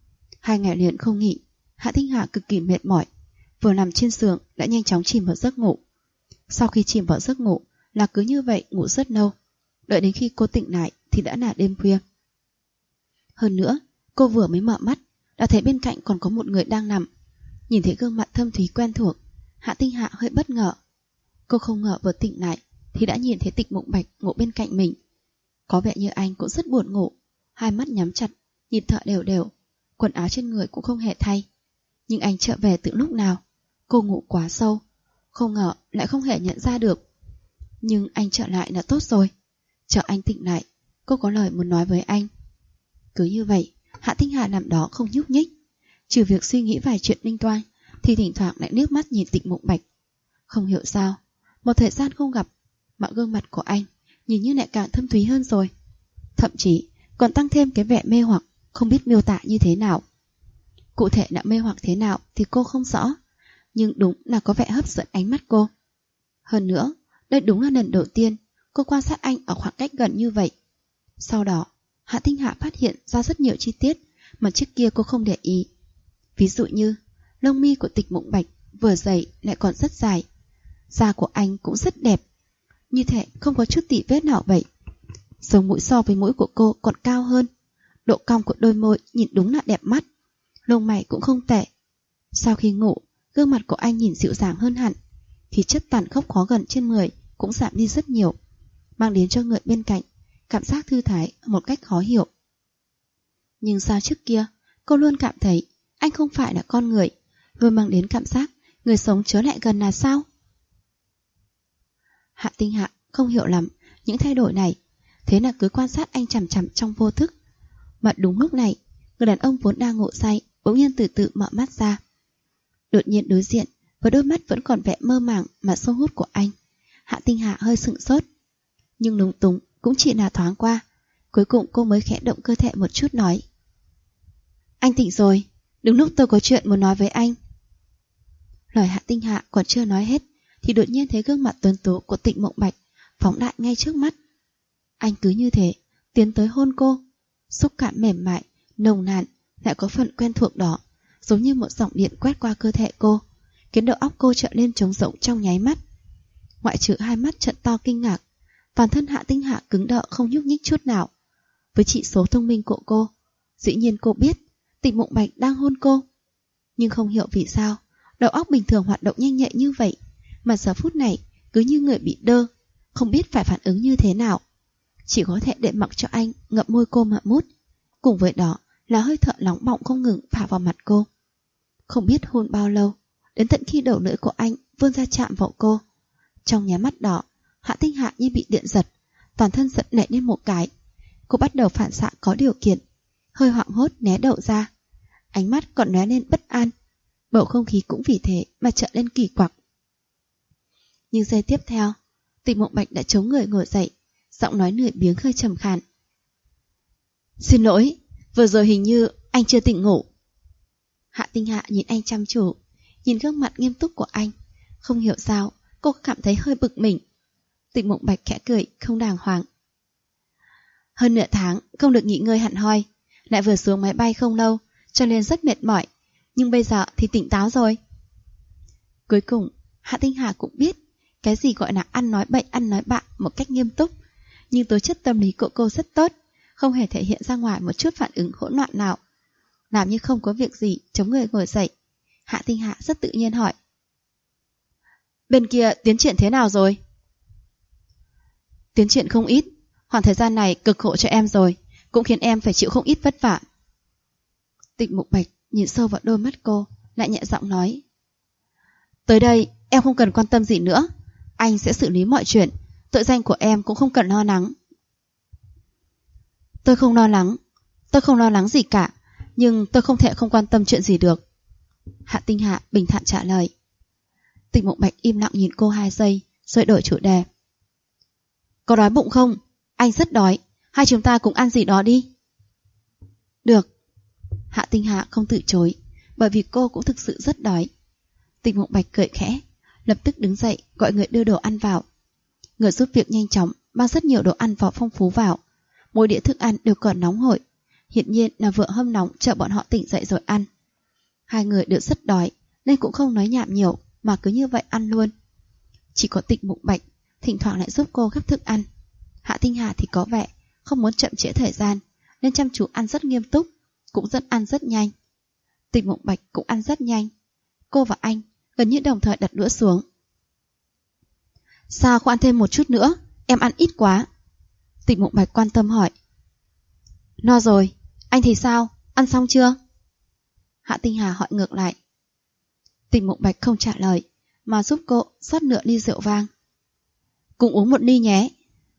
2 ngày liền không nghỉ, Hạ Tinh Hạ cực kỳ mệt mỏi, vừa nằm trên giường đã nhanh chóng chìm vào giấc ngủ. Sau khi chìm vào giấc ngủ là cứ như vậy ngủ rất lâu, đợi đến khi cô tỉnh lại thì đã là đêm khuya. Hơn nữa, cô vừa mới mở mắt đã thấy bên cạnh còn có một người đang nằm. Nhìn thấy gương mặt thâm thúy quen thuộc, Hạ Tinh Hạ hơi bất ngờ. Cô không ngờ vừa tỉnh lại thì đã nhìn thấy Tịnh Mục Bạch ngủ bên cạnh mình. Có vẻ như anh cũng rất buồn ngủ, hai mắt nhắm chặt, nhịp thở đều đều, quần áo trên người cũng không hề thay. Nhưng anh trở về từ lúc nào? Cô ngủ quá sâu, không ngờ lại không hề nhận ra được. Nhưng anh trở lại là tốt rồi. Chờ anh tỉnh lại, cô có lời muốn nói với anh. Cứ như vậy, Hạ Tinh Hà nằm đó không nhúc nhích. Trừ việc suy nghĩ vài chuyện linh toan thì thỉnh thoảng lại liếc mắt nhìn Tịnh Mục Bạch. Không hiểu sao, một thời gian không gặp mà gương mặt của anh nhìn như lại càng thâm thúy hơn rồi. Thậm chí còn tăng thêm cái vẻ mê hoặc, không biết miêu tả như thế nào. Cụ thể là mê hoặc thế nào thì cô không rõ, nhưng đúng là có vẻ hấp dẫn ánh mắt cô. Hơn nữa, đây đúng là lần đầu tiên cô quan sát anh ở khoảng cách gần như vậy. Sau đó, Hạ Tinh Hạ phát hiện ra rất nhiều chi tiết mà trước kia cô không để ý. Ví dụ như, lông mi của Tịch Mục Bạch vừa dày lại còn rất dài. Da của anh cũng rất đẹp, như thể không có chút tỉ vết nào vậy. Sống mũi so với mũi của cô còn cao hơn. Độ cong của đôi môi nhìn đúng là đẹp mắt. Lông mày cũng không tệ. Sau khi ngủ, gương mặt của anh nhìn dịu dàng hơn hẳn. Khí chất tàn khốc khó gần trên người cũng giảm đi rất nhiều, mang đến cho người bên cạnh cảm giác thư thái một cách khó hiểu. Nhưng sao trước kia cô luôn cảm thấy anh không phải là con người, luôn mang đến cảm giác người sống chớ lại gần là sao? Hạ Tinh Hạ không hiểu lắm những thay đổi này, thế là cứ quan sát anh chằm chằm trong vô thức. Mà đúng lúc này, người đàn ông vốn đang ngủ say bỗng nhiên từ từ mở mắt ra. Đột nhiên đối diện với đôi mắt vẫn còn vẻ mơ màng mà sâu hút của anh, Hạ Tinh Hạ hơi sững sốt. Nhưng lúng túng cũng chỉ là thoáng qua. Cuối cùng cô mới khẽ động cơ thể một chút nói: Anh tỉnh rồi, đúng lúc tôi có chuyện muốn nói với anh. Lời Hạ Tinh Hạ còn chưa nói hết thì đột nhiên thấy gương mặt tuấn tú của Tịnh Mộng Bạch phóng đại ngay trước mắt. Anh cứ như thế tiến tới hôn cô, xúc cảm mềm mại, nồng nàn lại có phần quen thuộc đó, giống như một dòng điện quét qua cơ thể cô, khiến đầu óc cô trở nên trống rỗng trong nháy mắt. Ngoại trừ hai mắt trợn to kinh ngạc, toàn thân Hạ Tinh Hạ cứng đờ không nhúc nhích chút nào. Với chỉ số thông minh của cô, dĩ nhiên cô biết Tịnh Mộng Bạch đang hôn cô. Nhưng không hiểu vì sao đầu óc bình thường hoạt động nhanh nhạy như vậy, mà giờ phút này cứ như người bị đơ, không biết phải phản ứng như thế nào. Chỉ có thể để mặc cho anh ngậm môi cô mà mút, cùng với đó là hơi thở nóng bỏng không ngừng phả vào mặt cô. Không biết hôn bao lâu, đến tận khi đầu lưỡi của anh vươn ra chạm vào cô. Trong nháy mắt đó, Hạ Tinh Hạ như bị điện giật, toàn thân giật nảy lên một cái. Cô bắt đầu phản xạ có điều kiện, hơi hoảng hốt né đầu ra, ánh mắt còn lóe lên bất an. Bầu không khí cũng vì thế mà trở lên kỳ quặc. Nhưng giây tiếp theo, Tịnh Mộng Bạch đã chống người ngồi dậy, giọng nói lười biếng hơi trầm khàn: Xin lỗi, vừa rồi hình như anh chưa tỉnh ngủ. Hạ Tinh Hạ nhìn anh chăm chú, nhìn gương mặt nghiêm túc của anh, không hiểu sao cô cảm thấy hơi bực mình. Tịnh Mộng Bạch khẽ cười không đàng hoàng: Hơn nửa tháng không được nghỉ ngơi hẳn hoi, lại vừa xuống máy bay không lâu, cho nên rất mệt mỏi, nhưng bây giờ thì tỉnh táo rồi. Cuối cùng Hạ Tinh Hà cũng biết cái gì gọi là ăn nói bậy ăn nói bạ một cách nghiêm túc. Nhưng tố chất tâm lý của cô rất tốt, không hề thể hiện ra ngoài một chút phản ứng hỗn loạn nào. Làm như không có việc gì, chống người ngồi dậy. Hạ Tinh Hạ rất tự nhiên hỏi: bên kia tiến triển thế nào rồi? Tiến triển không ít, khoảng thời gian này cực khổ cho em rồi, cũng khiến em phải chịu không ít vất vả. Tịch Mục Bạch nhìn sâu vào đôi mắt cô, lại nhẹ giọng nói: tới đây em không cần quan tâm gì nữa, anh sẽ xử lý mọi chuyện, tội danh của em cũng không cần lo lắng. Tôi không lo lắng gì cả, nhưng tôi không thể không quan tâm chuyện gì được. Hạ Tinh Hạ bình thản trả lời. Tịch Mục Bạch im lặng nhìn cô 2 giây, rồi đổi chủ đề. Có đói bụng không? Anh rất đói, hai chúng ta cùng ăn gì đó đi. Được. Hạ Tinh Hạ không từ chối, bởi vì cô cũng thực sự rất đói. Tịch Mục Bạch cười khẽ, lập tức đứng dậy gọi người đưa đồ ăn vào. Người giúp việc nhanh chóng mang rất nhiều đồ ăn vỏ phong phú vào. Mỗi đĩa thức ăn đều còn nóng hổi, hiển nhiên là vợ hâm nóng chờ bọn họ tỉnh dậy rồi ăn. Hai người đều rất đói nên cũng không nói nhảm nhiều, mà cứ như vậy ăn luôn. Chỉ có Tịch Mục Bạch thỉnh thoảng lại giúp cô gắp thức ăn. Hạ Tinh Hà thì có vẻ không muốn chậm trễ thời gian, nên chăm chú ăn rất nghiêm túc, cũng ăn rất nhanh. Tịch Mục Bạch cũng ăn rất nhanh. Cô và anh gần như đồng thời đặt đũa xuống. Sao không ăn thêm một chút nữa? Em ăn ít quá. Tịch Mục Bạch quan tâm hỏi. No rồi, anh thì sao? Ăn xong chưa? Hạ Tinh Hà hỏi ngược lại. Tịch Mục Bạch không trả lời, mà giúp cô rót nửa ly rượu vang. Cùng uống một ly nhé.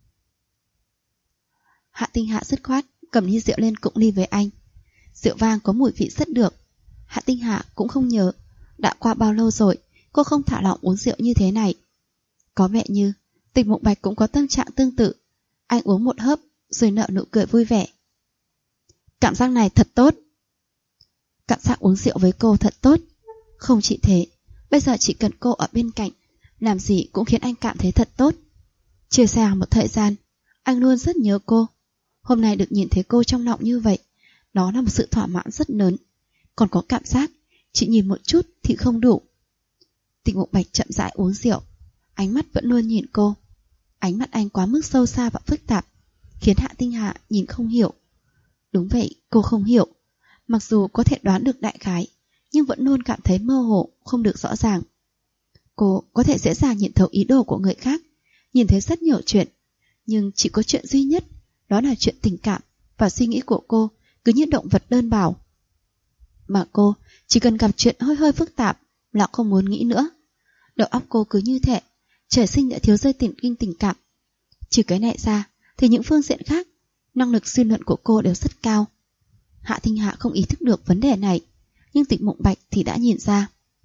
Hạ Tinh Hà dứt khoát cầm ly rượu lên cụng ly với anh. Rượu vang có mùi vị rất được. Hạ Tinh Hà cũng không nhớ đã qua bao lâu rồi cô không thả lỏng uống rượu như thế này. Có vẻ như Tịch Mục Bạch cũng có tâm trạng tương tự. Anh uống một hớp rồi nở nụ cười vui vẻ. Cảm giác này thật tốt. Cảm giác uống rượu với cô thật tốt. Không chỉ thế, bây giờ chỉ cần cô ở bên cạnh, làm gì cũng khiến anh cảm thấy thật tốt. Chia sẻ một thời gian, anh luôn rất nhớ cô. Hôm nay được nhìn thấy cô trong lòng như vậy, đó là một sự thỏa mãn rất lớn. Còn có cảm giác chỉ nhìn một chút thì không đủ. Tịch Mục Bạch chậm rãi uống rượu, ánh mắt vẫn luôn nhìn cô. Ánh mắt anh quá mức sâu xa và phức tạp, khiến Hạ Tinh Hà nhìn không hiểu. Đúng vậy, cô không hiểu. Mặc dù có thể đoán được đại khái, nhưng vẫn luôn cảm thấy mơ hồ, không được rõ ràng. Cô có thể dễ dàng nhìn thấu ý đồ của người khác, nhìn thấy rất nhiều chuyện, nhưng chỉ có chuyện duy nhất, đó là chuyện tình cảm và suy nghĩ của cô cứ như động vật đơn bào. Mà cô chỉ cần gặp chuyện hơi hơi phức tạp là không muốn nghĩ nữa. Đầu óc cô cứ như thế, trời sinh đã thiếu rơi tình cảm. Trừ cái này ra thì những phương diện khác, năng lực suy luận của cô đều rất cao. Hạ Tinh Hạ không ý thức được vấn đề này, nhưng Tịch Mục Bạch thì đã nhìn ra.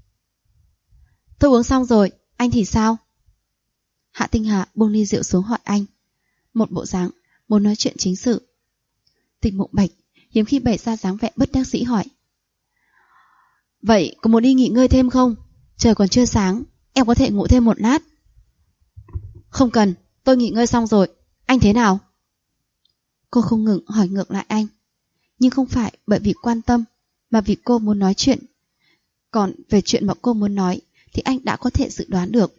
Tôi uống xong rồi, anh thì sao? Hạ Tinh Hạ buông ly rượu xuống hỏi anh, một bộ dáng muốn nói chuyện chính sự. Tịch Mục Bạch hiếm khi bày ra dáng vẻ bất đắc dĩ hỏi. Vậy có muốn đi nghỉ ngơi thêm không? Trời còn chưa sáng, em có thể ngủ thêm một lát. Không cần, tôi nghỉ ngơi xong rồi. Anh thế nào? Cô không ngừng hỏi ngược lại anh, nhưng không phải bởi vì quan tâm, mà vì cô muốn nói chuyện. Còn về chuyện mà cô muốn nói thì anh đã có thể dự đoán được.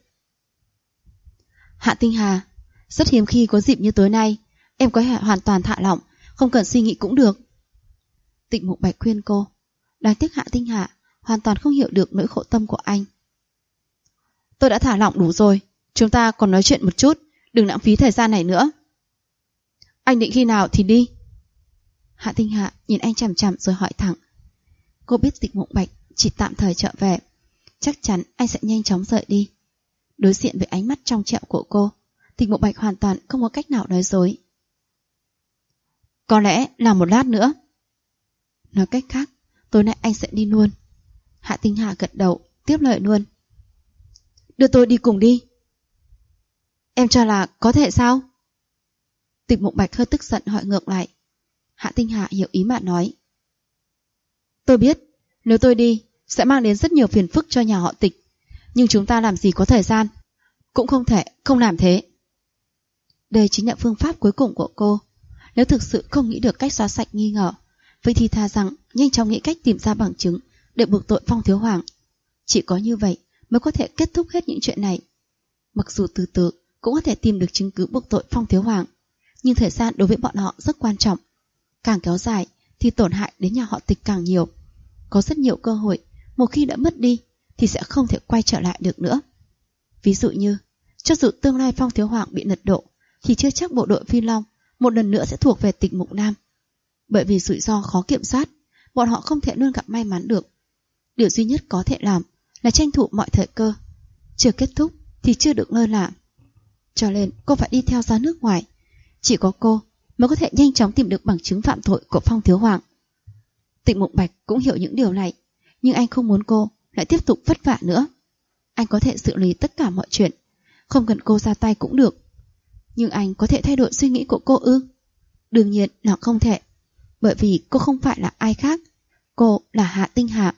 Hạ Tinh Hà, rất hiếm khi có dịp như tối nay, em có thể hoàn toàn thả lỏng, không cần suy nghĩ cũng được. Tịch Mục Bạch khuyên cô. Đáng tiếc Hạ Tinh Hà hoàn toàn không hiểu được nỗi khổ tâm của anh. Tôi đã thả lỏng đủ rồi, chúng ta còn nói chuyện một chút, đừng lãng phí thời gian này nữa. Anh định khi nào thì đi? Hạ Tinh Hạ nhìn anh chằm chằm rồi hỏi thẳng. Cô biết Tịch Mục Bạch chỉ tạm thời trở về, chắc chắn anh sẽ nhanh chóng rời đi. Đối diện với ánh mắt trong trẻo của cô, Tịch Mục Bạch hoàn toàn không có cách nào nói dối. Có lẽ là một lát nữa. Nói cách khác, tối nay anh sẽ đi luôn. Hạ Tinh Hà gật đầu, tiếp lời luôn. Đưa tôi đi cùng đi. Em cho là có thể sao? Tịch Mục Bạch hơi tức giận hỏi ngược lại. Hạ Tinh Hà hiểu ý mà nói. Tôi biết, nếu tôi đi sẽ mang đến rất nhiều phiền phức cho nhà họ Tịch, nhưng chúng ta làm gì có thời gian, cũng không thể không làm thế. Đây chính là phương pháp cuối cùng của cô. Nếu thực sự không nghĩ được cách xóa sạch nghi ngờ, vậy thì thà rằng nhanh chóng nghĩ cách tìm ra bằng chứng để buộc tội Phong Thiếu Hoàng. Chỉ có như vậy mới có thể kết thúc hết những chuyện này. Mặc dù từ từ cũng có thể tìm được chứng cứ buộc tội Phong Thiếu Hoàng, nhưng thời gian đối với bọn họ rất quan trọng. Càng kéo dài thì tổn hại đến nhà họ Tịch càng nhiều. Có rất nhiều cơ hội, một khi đã mất đi thì sẽ không thể quay trở lại được nữa. Ví dụ như, cho dù tương lai Phong Thiếu Hoàng bị lật đổ, thì chưa chắc bộ đội Phi Long một lần nữa sẽ thuộc về Tịch Mục Nam. Bởi vì rủi ro khó kiểm soát, bọn họ không thể luôn gặp may mắn được. Điều duy nhất có thể làm là tranh thủ mọi thời cơ. Chưa kết thúc thì chưa được lơ là. Cho nên cô phải đi theo ra nước ngoài. Chỉ có cô mới có thể nhanh chóng tìm được bằng chứng phạm tội của Phong Thiếu Hoàng. Tịch Mục Bạch cũng hiểu những điều này, nhưng anh không muốn cô lại tiếp tục vất vả nữa. Anh có thể xử lý tất cả mọi chuyện, không cần cô ra tay cũng được. Nhưng anh có thể thay đổi suy nghĩ của cô ư? Đương nhiên là không thể, bởi vì cô không phải là ai khác. Cô là Hạ Tinh Hạ.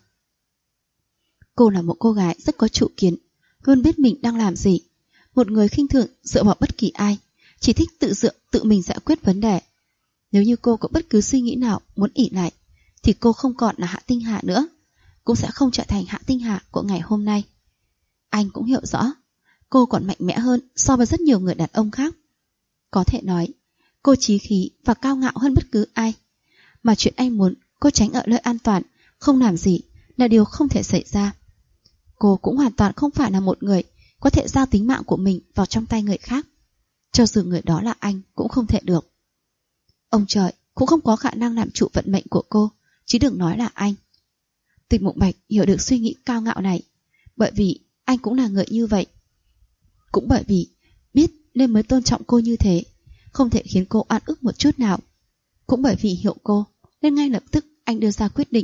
Cô là một cô gái rất có chủ kiến, luôn biết mình đang làm gì. Một người khinh thường dựa vào bất kỳ ai, chỉ thích tự mình giải quyết vấn đề. Nếu như cô có bất cứ suy nghĩ nào muốn ỷ lại, thì cô không còn là Hạ Tinh Hạ nữa, cũng sẽ không trở thành Hạ Tinh Hạ của ngày hôm nay. Anh cũng hiểu rõ, cô còn mạnh mẽ hơn so với rất nhiều người đàn ông khác. Có thể nói, cô chí khí và cao ngạo hơn bất cứ ai. Mà chuyện anh muốn cô tránh ở nơi an toàn, không làm gì là điều không thể xảy ra. Cô cũng hoàn toàn không phải là một người có thể giao tính mạng của mình vào trong tay người khác. Cho dù người đó là anh cũng không thể được. Ông trời cũng không có khả năng làm chủ vận mệnh của cô, chứ đừng nói là anh. Tịch Mục Bạch hiểu được suy nghĩ cao ngạo này, bởi vì anh cũng là người như vậy. Cũng bởi vì biết nên mới tôn trọng cô như thế, không thể khiến cô oan ức một chút nào. Cũng bởi vì hiểu cô nên ngay lập tức anh đưa ra quyết định.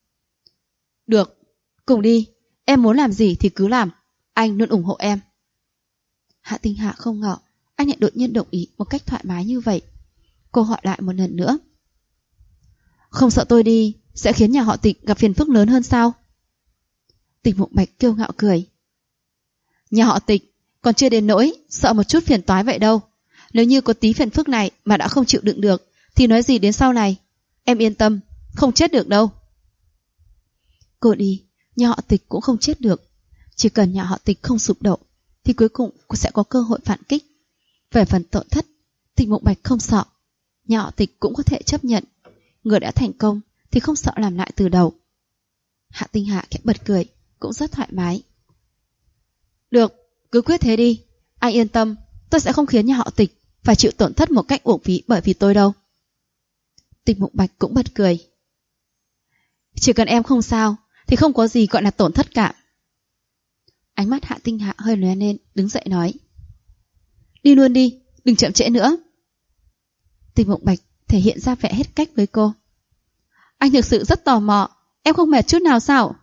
Được, cùng đi, em muốn làm gì thì cứ làm, anh luôn ủng hộ em. Hạ Tinh Hạ không ngờ anh lại đột nhiên đồng ý một cách thoải mái như vậy. Cô hỏi lại một lần nữa. Không sợ tôi đi sẽ khiến nhà họ Tịch gặp phiền phức lớn hơn sao? Tịch Mục Bạch kiêu ngạo cười. Nhà họ Tịch còn chưa đến nỗi sợ một chút phiền toái vậy đâu. Nếu như có tí phiền phức này mà đã không chịu đựng được thì nói gì đến sau này. Em yên tâm, không chết được đâu. Cô đi, nhà họ Tịch cũng không chết được. Chỉ cần nhà họ Tịch không sụp đổ thì cuối cùng sẽ có cơ hội phản kích. Về phần tổn thất, Tịch Mục Bạch không sợ. Nhà họ Tịch cũng có thể chấp nhận. Người đã thành công thì không sợ làm lại từ đầu. Hạ Tinh Hạ khẽ bật cười, cũng rất thoải mái. Được, cứ quyết thế đi. Anh yên tâm, tôi sẽ không khiến nhà họ Tịch phải chịu tổn thất một cách uổng phí bởi vì tôi đâu. Tịch Mục Bạch cũng bật cười. Chỉ cần em không sao thì không có gì gọi là tổn thất cả. Ánh mắt Hạ Tinh Hạ hơi lóe lên, đứng dậy nói. Đi luôn đi, đừng chậm trễ nữa. Tịch Mục Bạch thể hiện ra vẻ hết cách với cô. Anh thực sự rất tò mò, em không mệt chút nào sao?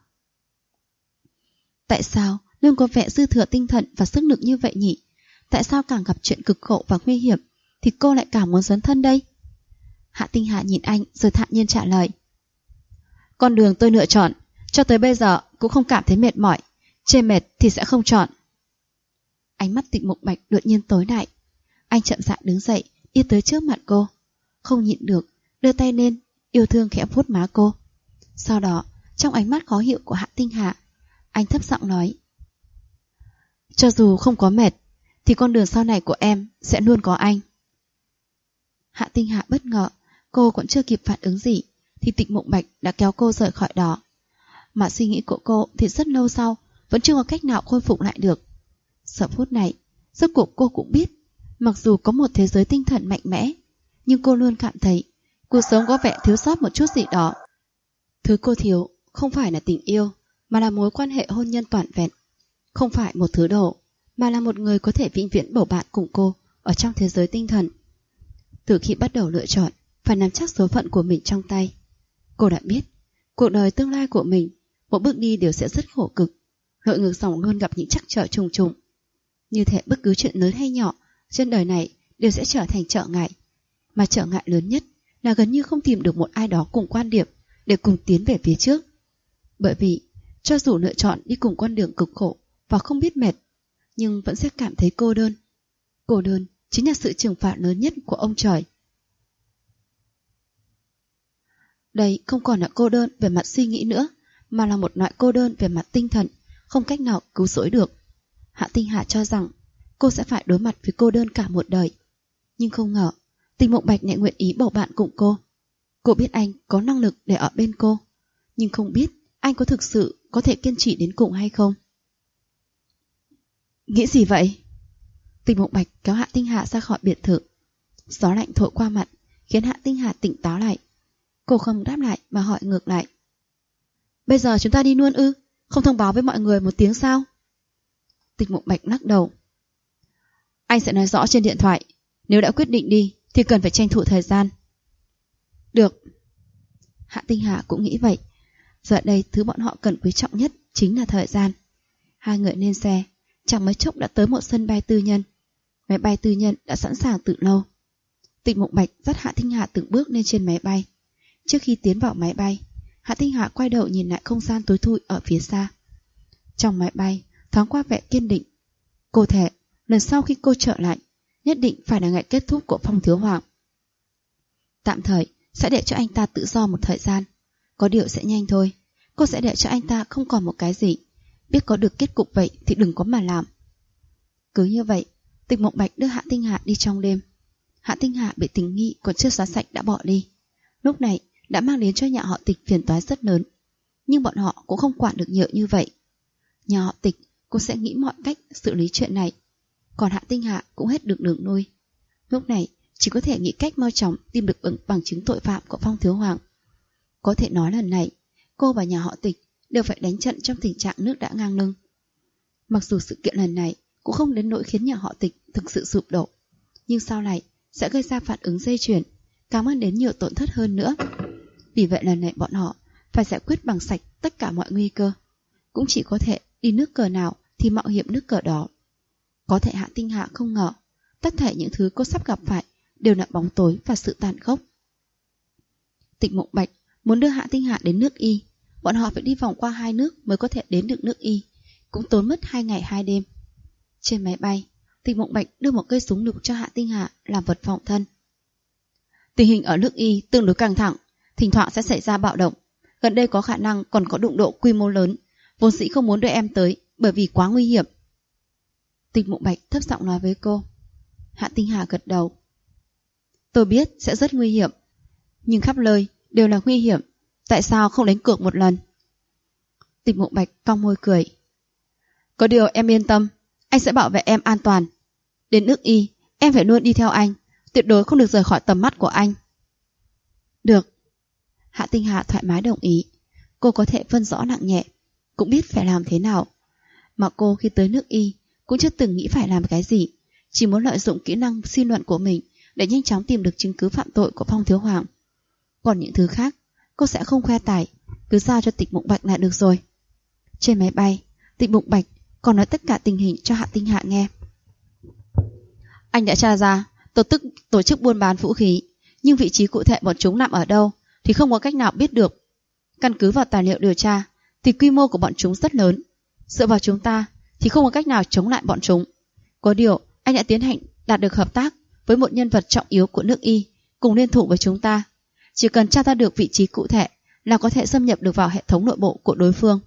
Tại sao luôn có vẻ dư thừa tinh thần và sức lực như vậy nhỉ? Tại sao càng gặp chuyện cực khổ và nguy hiểm thì cô lại càng muốn dấn thân đây? Hạ Tinh Hạ nhìn anh rồi thản nhiên trả lời. Con đường tôi lựa chọn cho tới bây giờ cũng không cảm thấy mệt mỏi, chê mệt thì sẽ không chọn. Ánh mắt Tịch Mục Bạch đột nhiên tối lại. Anh chậm rãi đứng dậy, đi tới trước mặt cô, không nhịn được đưa tay lên, yêu thương khẽ vuốt má cô. Sau đó, trong ánh mắt khó hiểu của Hạ Tinh Hạ, anh thấp giọng nói. Cho dù không có mệt thì con đường sau này của em sẽ luôn có anh. Hạ Tinh Hạ bất ngờ, cô còn chưa kịp phản ứng gì thì Tịch Mục Bạch đã kéo cô rời khỏi đó. Mà suy nghĩ của cô thì rất lâu sau vẫn chưa có cách nào khôi phục lại được. Giờ phút này, rốt cuộc cô cũng biết, mặc dù có một thế giới tinh thần mạnh mẽ, nhưng cô luôn cảm thấy cuộc sống có vẻ thiếu sót một chút gì đó. Thứ cô thiếu không phải là tình yêu, mà là mối quan hệ hôn nhân toàn vẹn. Không phải một thứ đồ, mà là một người có thể vĩnh viễn bầu bạn cùng cô ở trong thế giới tinh thần. Từ khi bắt đầu lựa chọn, phải nắm chắc số phận của mình trong tay, cô đã biết cuộc đời tương lai của mình một bước đi đều sẽ rất khổ cực, lội ngược dòng luôn gặp những trắc trở trùng trùng. Như thế bất cứ chuyện lớn hay nhỏ trên đời này đều sẽ trở thành trở ngại, mà trở ngại lớn nhất là gần như không tìm được một ai đó cùng quan điểm để cùng tiến về phía trước. Bởi vì cho dù lựa chọn đi cùng con đường cực khổ và không biết mệt, nhưng vẫn sẽ cảm thấy cô đơn. Cô đơn chính là sự trừng phạt lớn nhất của ông trời. Đây không còn là cô đơn về mặt suy nghĩ nữa, mà là một loại cô đơn về mặt tinh thần, không cách nào cứu rỗi được. Hạ Tinh Hạ cho rằng cô sẽ phải đối mặt với cô đơn cả một đời. Nhưng không ngờ, Tịch Mộng Bạch lại nguyện ý bầu bạn cùng cô. Cô biết anh có năng lực để ở bên cô, nhưng không biết anh có thực sự có thể kiên trì đến cùng hay không. Nghĩ gì vậy? Tịch Mộng Bạch kéo Hạ Tinh Hà ra khỏi biệt thự. Gió lạnh thổi qua mặt, khiến Hạ Tinh Hà tỉnh táo lại. Cô không đáp lại mà hỏi ngược lại. Bây giờ chúng ta đi luôn ư? Không thông báo với mọi người một tiếng sao? Tịch Mộng Bạch lắc đầu. Anh sẽ nói rõ trên điện thoại. Nếu đã quyết định đi thì cần phải tranh thủ thời gian. Được. Hạ Tinh Hà cũng nghĩ vậy. Giờ đây thứ bọn họ cần quý trọng nhất chính là thời gian. Hai người lên xe, chẳng mấy chốc đã tới một sân bay tư nhân. Máy bay tư nhân đã sẵn sàng từ lâu. Tịch Mộng Bạch dắt Hạ Tinh Hà từng bước lên trên máy bay. Trước khi tiến vào máy bay, Hạ Tinh Hà quay đầu nhìn lại không gian tối thui ở phía xa. Trong máy bay thoáng qua vẻ kiên định. Cô thề lần sau khi cô trở lại, nhất định phải là ngày kết thúc của Phong Thiếu Hoàng. Tạm thời sẽ để cho anh ta tự do một thời gian. Có điều sẽ nhanh thôi. Cô sẽ để cho anh ta không còn một cái gì. Biết có được kết cục vậy thì đừng có mà làm. Cứ như vậy, Tịch Mộng Bạch đưa Hạ Tinh Hà đi trong đêm. Hạ Tinh Hà bị tình nghi còn chưa xóa sạch đã bỏ đi. Lúc này đã mang đến cho nhà họ Tịch phiền toái rất lớn. Nhưng bọn họ cũng không quản được nhiều như vậy. Nhà họ Tịch cũng sẽ nghĩ mọi cách xử lý chuyện này. Còn Hạ Tinh Hà cũng hết được đường nuôi. Lúc này chỉ có thể nghĩ cách mau chóng tìm được bằng chứng tội phạm của Phong Thiếu Hoàng. Có thể nói lần này cô và nhà họ Tịch đều phải đánh trận trong tình trạng nước đã ngang lưng. Mặc dù sự kiện lần này cũng không đến nỗi khiến nhà họ Tịch thực sự sụp đổ, nhưng sau này sẽ gây ra phản ứng dây chuyền, càng mang đến nhiều tổn thất hơn nữa. Vì vậy lần này bọn họ phải giải quyết bằng sạch tất cả mọi nguy cơ. Cũng chỉ có thể đi nước cờ nào thì mạo hiểm nước cờ đó. Có thể Hạ Tinh Hà không ngờ tất thảy những thứ cô sắp gặp phải đều là bóng tối và sự tàn khốc. Tịch Mộng Bạch muốn đưa Hạ Tinh Hà đến nước Y. Bọn họ phải đi vòng qua 2 nước mới có thể đến được nước Y, cũng tốn mất 2 ngày 2 đêm. Trên máy bay, Tịch Mộng Bạch đưa một cây súng lục cho Hạ Tinh Hà làm vật phòng thân. Tình hình ở nước Y tương đối căng thẳng, thỉnh thoảng sẽ xảy ra bạo động. Gần đây có khả năng còn có đụng độ quy mô lớn, vốn dĩ không muốn đưa em tới bởi vì quá nguy hiểm. Tịch Mộng Bạch thấp giọng nói với cô. Hạ Tinh Hà gật đầu. Tôi biết sẽ rất nguy hiểm, nhưng khắp nơi đều là nguy hiểm. Tại sao không đánh cược một lần? Tịch Mộng Bạch cong môi cười. Có điều em yên tâm, anh sẽ bảo vệ em an toàn. Đến nước Y, em phải luôn đi theo anh, tuyệt đối không được rời khỏi tầm mắt của anh. Được. Hạ Tinh Hà thoải mái đồng ý. Cô có thể phân rõ nặng nhẹ, cũng biết phải làm thế nào. Mà cô khi tới nước Y cũng chưa từng nghĩ phải làm cái gì, chỉ muốn lợi dụng kỹ năng suy luận của mình để nhanh chóng tìm được chứng cứ phạm tội của Phong Thiếu Hoàng. Còn những thứ khác cô sẽ không khoe tài, cứ giao cho Tịch Mộng Bạch là được rồi. Trên máy bay, Tịch Mộng Bạch còn nói tất cả tình hình cho Hạ Tinh Hà nghe. Anh đã tra ra tổ chức buôn bán vũ khí, nhưng vị trí cụ thể bọn chúng nằm ở đâu thì không có cách nào biết được. Căn cứ vào tài liệu điều tra thì quy mô của bọn chúng rất lớn. Dựa vào chúng ta thì không có cách nào chống lại bọn chúng. Có điều anh đã tiến hành đạt được hợp tác với một nhân vật trọng yếu của nước Y, cùng liên thủ với chúng ta. Chỉ cần tra ra được vị trí cụ thể là có thể xâm nhập được vào hệ thống nội bộ của đối phương.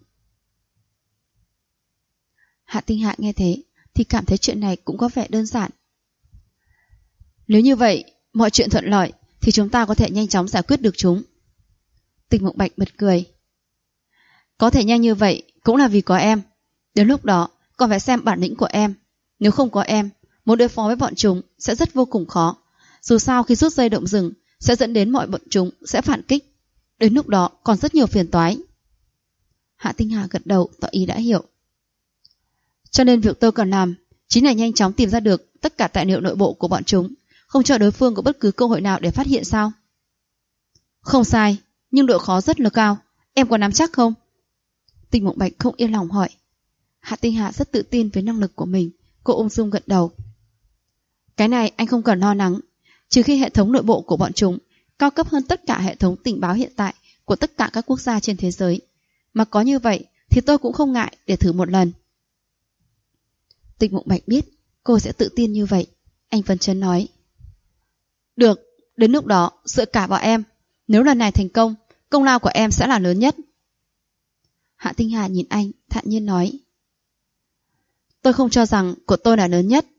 Hạ Tinh Hạ nghe thế thì cảm thấy chuyện này cũng có vẻ đơn giản. Nếu như vậy, mọi chuyện thuận lợi thì chúng ta có thể nhanh chóng giải quyết được chúng. Tịch Mộng Bạch bật cười. Có thể nhanh như vậy cũng là vì có em. Đến lúc đó còn phải xem bản lĩnh của em. Nếu không có em, muốn đối phó với bọn chúng sẽ rất vô cùng khó. Dù sao khi rút dây động rừng sẽ dẫn đến mọi bọn chúng sẽ phản kích. Đến lúc đó còn rất nhiều phiền toái. Hạ Tinh Hà gật đầu tỏ ý đã hiểu. Cho nên việc tôi cần làm chính là nhanh chóng tìm ra được tất cả tài liệu nội bộ của bọn chúng, không cho đối phương có bất cứ cơ hội nào để phát hiện sao? Không sai, nhưng độ khó rất là cao. Em có nắm chắc không? Tịch Mộng Bạch không yên lòng hỏi. Hạ Tinh Hà rất tự tin với năng lực của mình. Cô ung dung gật đầu. Cái này anh không cần lo lắng. Trừ khi hệ thống nội bộ của bọn chúng cao cấp hơn tất cả hệ thống tình báo hiện tại của tất cả các quốc gia trên thế giới. Mà có như vậy thì tôi cũng không ngại để thử một lần. Tịch Mộng Bạch biết cô sẽ tự tin như vậy. Anh phấn chấn nói. Được, đến lúc đó dựa cả vào em. Nếu lần này thành công, công lao của em sẽ là lớn nhất. Hạ Tinh Hà nhìn anh thản nhiên nói. Tôi không cho rằng của tôi là lớn nhất,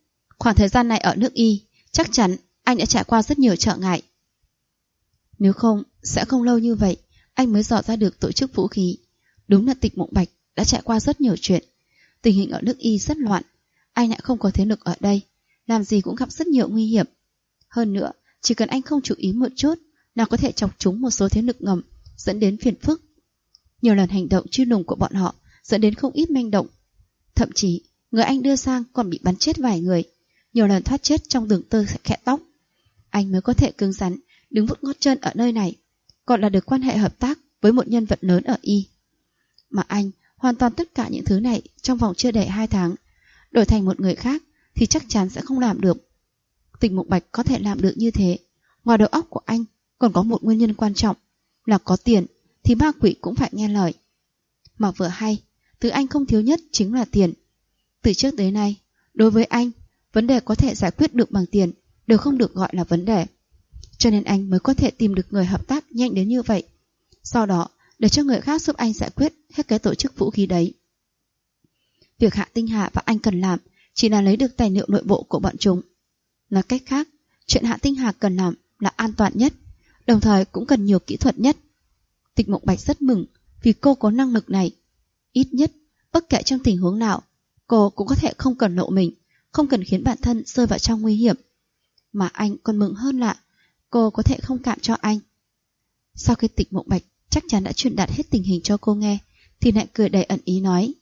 Khoảng thời gian này ở nước Y, chắc chắn anh đã trải qua rất nhiều trở ngại. Nếu không, sẽ không lâu như vậy anh mới dò ra được tổ chức vũ khí. Đúng là Tịch Mộng Bạch đã trải qua rất nhiều chuyện. Tình hình ở nước Y rất loạn, anh lại không có thế lực ở đây, làm gì cũng gặp rất nhiều nguy hiểm. Hơn nữa, chỉ cần anh không chú ý một chút là có thể chọc trúng một số thế lực ngầm, dẫn đến phiền phức. Nhiều lần hành động truy lùng của bọn họ dẫn đến không ít manh động. Thậm chí, người anh đưa sang còn bị bắn chết vài người, nhiều lần thoát chết trong đường tơ khẽ tóc. Anh mới có thể cứng rắn đứng vững gót chân ở nơi này, còn là được quan hệ hợp tác với một nhân vật lớn ở Y. Mà anh hoàn toàn tất cả những thứ này trong vòng chưa đầy 2 tháng. Đổi thành một người khác thì chắc chắn sẽ không làm được. Tịch Mộng Bạch có thể làm được như thế, ngoài đầu óc của anh còn có một nguyên nhân quan trọng là có tiền thì ma quỷ cũng phải nghe lời. Mà vừa hay, thứ anh không thiếu nhất chính là tiền. Từ trước tới nay, đối với anh, vấn đề có thể giải quyết được bằng tiền đều không được gọi là vấn đề. Cho nên anh mới có thể tìm được người hợp tác nhanh đến như vậy. Sau đó, để cho người khác giúp anh giải quyết hết cái tổ chức vũ khí đấy. Việc Hạ Tinh Hà và anh cần làm chỉ là lấy được tài liệu nội bộ của bọn chúng. Nói cách khác, chuyện Hạ Tinh Hà cần làm là an toàn nhất, đồng thời cũng cần nhiều kỹ thuật nhất. Tịch Mộng Bạch rất mừng vì cô có năng lực này. Ít nhất, bất kể trong tình huống nào, cô cũng có thể không cần lộ mình, không cần khiến bản thân rơi vào trong nguy hiểm. Mà anh còn mừng hơn là cô có thể thông cảm cho anh. Sau khi Tịch Mộng Bạch chắc chắn đã truyền đạt hết tình hình cho cô nghe, thì lại cười đầy ẩn ý nói: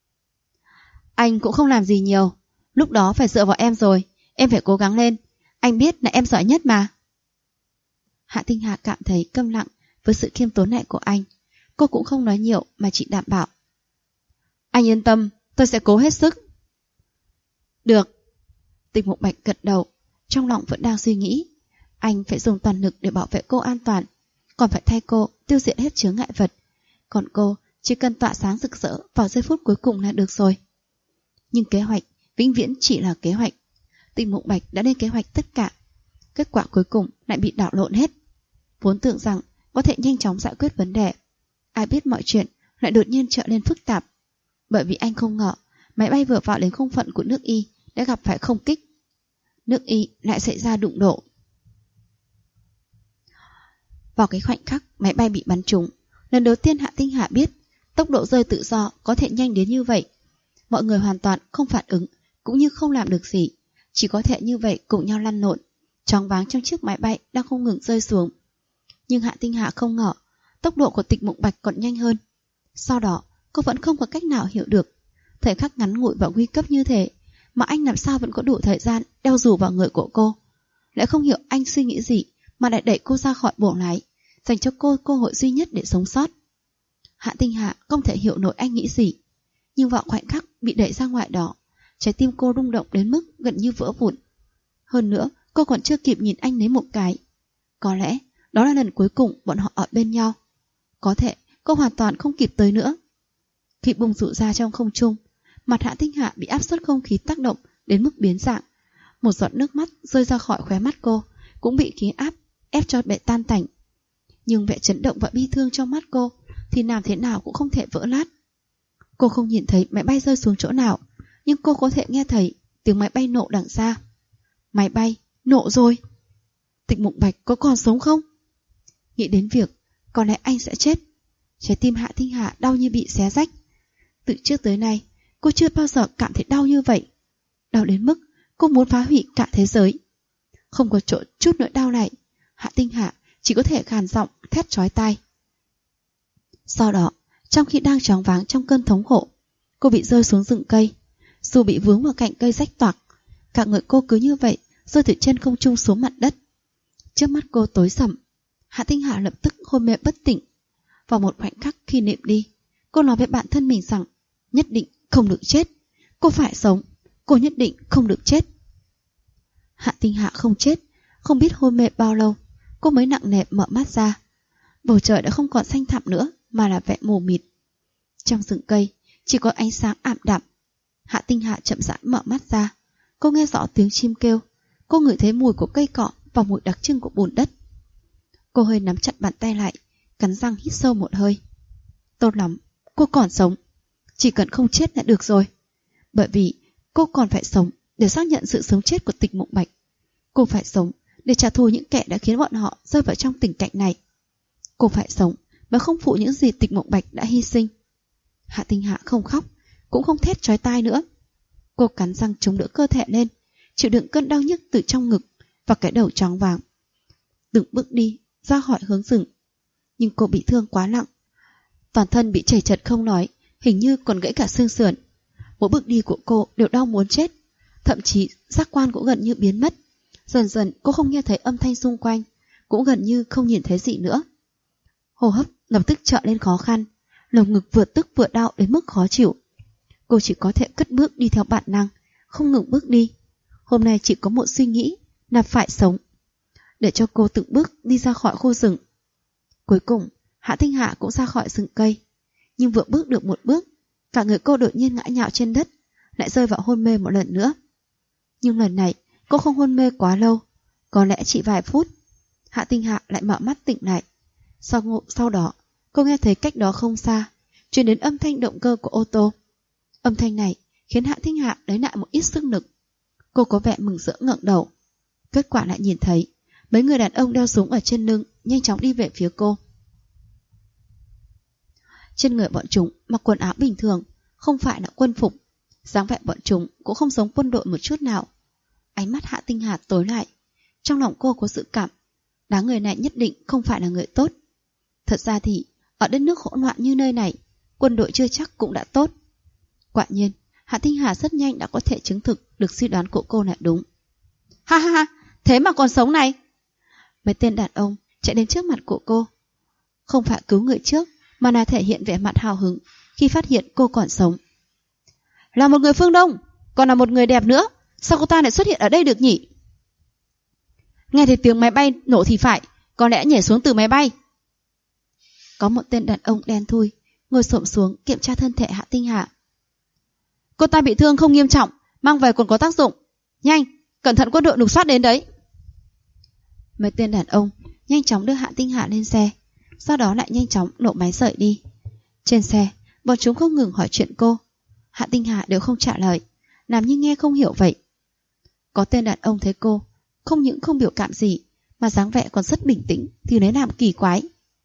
Anh cũng không làm gì nhiều, lúc đó phải dựa vào em rồi, em phải cố gắng lên, anh biết là em giỏi nhất mà. Hạ Tinh Hà cảm thấy câm lặng với sự khiêm tốn này của anh. Cô cũng không nói nhiều mà chỉ đảm bảo: Anh yên tâm, tôi sẽ cố hết sức. Được. Tịch Mộng Bạch gật đầu, trong lòng vẫn đang suy nghĩ. Anh phải dùng toàn lực để bảo vệ cô an toàn, còn phải thay cô tiêu diệt hết chướng ngại vật. Còn cô chỉ cần tỏa sáng rực rỡ vào giây phút cuối cùng là được rồi. Nhưng kế hoạch vĩnh viễn chỉ là kế hoạch. Tịch Mộng Bạch đã lên kế hoạch tất cả, kết quả cuối cùng lại bị đảo lộn hết. Vốn tưởng rằng có thể nhanh chóng giải quyết vấn đề, ai biết mọi chuyện lại đột nhiên trở nên phức tạp. Bởi vì anh không ngờ máy bay vừa vào đến không phận của nước Y đã gặp phải không kích. Nước Y lại xảy ra đụng độ. Vào cái khoảnh khắc máy bay bị bắn trúng, lần đầu tiên Hạ Tinh Hà biết tốc độ rơi tự do có thể nhanh đến như vậy. Mọi người hoàn toàn không phản ứng, cũng như không làm được gì, chỉ có thể như vậy cùng nhau lăn lộn, choáng váng trong chiếc máy bay đang không ngừng rơi xuống. Nhưng Hạ Tinh Hà không ngờ tốc độ của Tịch Mộng Bạch còn nhanh hơn. Sau đó cô vẫn không có cách nào hiểu được, thời khắc ngắn ngủi và nguy cấp như thế mà anh làm sao vẫn có đủ thời gian đeo dù vào người của cô. Lại không hiểu anh suy nghĩ gì mà lại đẩy cô ra khỏi buồng lái, dành cho cô cơ hội duy nhất để sống sót. Hạ Tinh Hà không thể hiểu nổi anh nghĩ gì, nhưng vào khoảnh khắc bị đẩy ra ngoài đó, trái tim cô rung động đến mức gần như vỡ vụn. Hơn nữa, cô còn chưa kịp nhìn anh lấy một cái. Có lẽ đó là lần cuối cùng bọn họ ở bên nhau. Có thể cô hoàn toàn không kịp tới nữa. Khi bung rụ ra trong không trung, mặt Hạ Tinh Hà bị áp suất không khí tác động đến mức biến dạng. Một giọt nước mắt rơi ra khỏi khóe mắt cô cũng bị khí áp ép cho bệ tan tành. Nhưng vẻ chấn động và bi thương trong mắt cô thì làm thế nào cũng không thể vỡ nát. Cô không nhìn thấy máy bay rơi xuống chỗ nào, nhưng cô có thể nghe thấy tiếng máy bay nổ đằng xa. Máy bay nổ rồi. Tịch Mộng Bạch có còn sống không? Nghĩ đến việc có lẽ anh sẽ chết, trái tim Hạ Tinh Hà đau như bị xé rách. Từ trước tới nay cô chưa bao giờ cảm thấy đau như vậy, đau đến mức cô muốn phá hủy cả thế giới. Không có chỗ chút nỗi đau này, Hạ Tinh Hà chỉ có thể khàn giọng thét chói tai. Sau đó, trong khi đang choáng váng trong cơn thống khổ, cô bị rơi xuống rừng cây. Dù bị vướng vào cạnh cây rách toạc, cả người cô cứ như vậy rơi từ trên không trung xuống mặt đất. Trước mắt cô tối sầm, Hạ Tinh Hà lập tức hôn mê bất tỉnh. Vào một khoảnh khắc khi niệm đi, cô nói với bản thân mình rằng nhất định không được chết, cô phải sống, cô nhất định không được chết. Hạ Tinh Hà không chết, không biết hôn mê bao lâu, cô mới nặng nề mở mắt ra. Bầu trời đã không còn xanh thẳm nữa mà là vẻ mù mịt. Trong rừng cây chỉ có ánh sáng ảm đạm. Hạ Tinh Hà chậm rãi mở mắt ra. Cô nghe rõ tiếng chim kêu, cô ngửi thấy mùi của cây cọ và mùi đặc trưng của bùn đất. Cô hơi nắm chặt bàn tay lại, cắn răng hít sâu một hơi. Tốt lắm, cô còn sống, chỉ cần không chết là được rồi. Bởi vì cô còn phải sống để xác nhận sự sống chết của Tịch Mộng Bạch. Cô phải sống để trả thù những kẻ đã khiến bọn họ rơi vào trong tình cảnh này. Cô phải sống mà không phụ những gì Tịch Mộng Bạch đã hy sinh. Hạ Tinh Hạ không khóc, cũng không thét chói tai nữa. Cô cắn răng chống đỡ cơ thể lên, chịu đựng cơn đau nhức từ trong ngực và cái đầu choáng váng. Từng bước đi ra khỏi hướng rừng. Nhưng cô bị thương quá nặng, toàn thân bị chảy chật không nói, hình như còn gãy cả xương sườn. Mỗi bước đi của cô đều đau muốn chết, thậm chí giác quan cũng gần như biến mất. Dần dần cô không nghe thấy âm thanh xung quanh, cũng gần như không nhìn thấy gì nữa. Hô hấp lập tức trở lên khó khăn, lồng ngực vừa tức vừa đau đến mức khó chịu. Cô chỉ có thể cất bước đi theo bản năng, không ngừng bước đi. Hôm nay chỉ có một suy nghĩ là phải sống, để cho cô từng bước đi ra khỏi khu rừng. Cuối cùng Hạ Tinh Hạ cũng ra khỏi rừng cây, nhưng vừa bước được một bước, cả người cô đột nhiên ngã nhào trên đất, lại rơi vào hôn mê một lần nữa. Nhưng lần này cô không hôn mê quá lâu, có lẽ chỉ vài phút. Hạ Tinh Hạ lại mở mắt tỉnh lại. Sau đó cô nghe thấy cách đó không xa truyền đến âm thanh động cơ của ô tô. Âm thanh này khiến Hạ Tinh Hạ lấy lại một ít sức lực. Cô có vẻ mừng rỡ ngẩng đầu. Kết quả lại nhìn thấy mấy người đàn ông đeo súng ở trên lưng nhanh chóng đi về phía cô. Trên người bọn chúng mặc quần áo bình thường, không phải là quân phục. Dáng vẻ bọn chúng cũng không giống quân đội một chút nào. Ánh mắt Hạ Tinh Hà tối lại. Trong lòng cô có dự cảm, đám người này nhất định không phải là người tốt. Thật ra thì ở đất nước hỗn loạn như nơi này, quân đội chưa chắc cũng đã tốt. Quả nhiên Hạ Tinh Hà rất nhanh đã có thể chứng thực được suy đoán của cô là đúng. Ha ha ha, thế mà còn sống này. Mấy tên đàn ông chạy đến trước mặt của cô, không phải cứu người trước, mà là thể hiện vẻ mặt hào hứng khi phát hiện cô còn sống. Là một người phương Đông, còn là một người đẹp nữa, sao cô ta lại xuất hiện ở đây được nhỉ? Nghe thấy tiếng máy bay nổ thì phải, có lẽ nhảy xuống từ máy bay. Có một tên đàn ông đen thui ngồi xổm xuống kiểm tra thân thể Hạ Tinh Hà. Cô ta bị thương không nghiêm trọng, mang về còn có tác dụng. Nhanh, cẩn thận quân đội lục soát đến đấy. Mấy tên đàn ông nhanh chóng đưa Hạ Tinh Hà lên xe, sau đó lại nhanh chóng nổ máy rời đi. Trên xe, bọn chúng không ngừng hỏi chuyện cô. Hạ Tinh Hà đều không trả lời, làm như nghe không hiểu vậy. Có tên đàn ông thấy cô không những không biểu cảm gì, mà dáng vẻ còn rất bình tĩnh, thì lấy làm kỳ quái.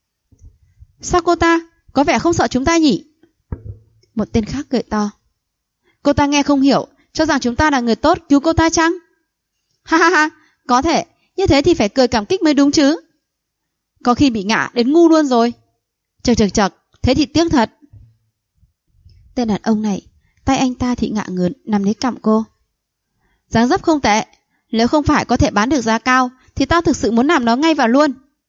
Sao cô ta có vẻ không sợ chúng ta nhỉ? Một tên khác cười to. Cô ta nghe không hiểu, cho rằng chúng ta là người tốt cứu cô ta chăng? Ha ha ha, có thể, như thế thì phải cười cảm kích mới đúng chứ. Có khi bị ngã đến ngu luôn rồi. Chật, thế thì tiếc thật. Tên đàn ông này, tay anh ta thì ngả ngớn nắm lấy cằm cô. Dáng dấp không tệ, nếu không phải có thể bán được giá cao thì tao thực sự muốn làm nó ngay vào luôn.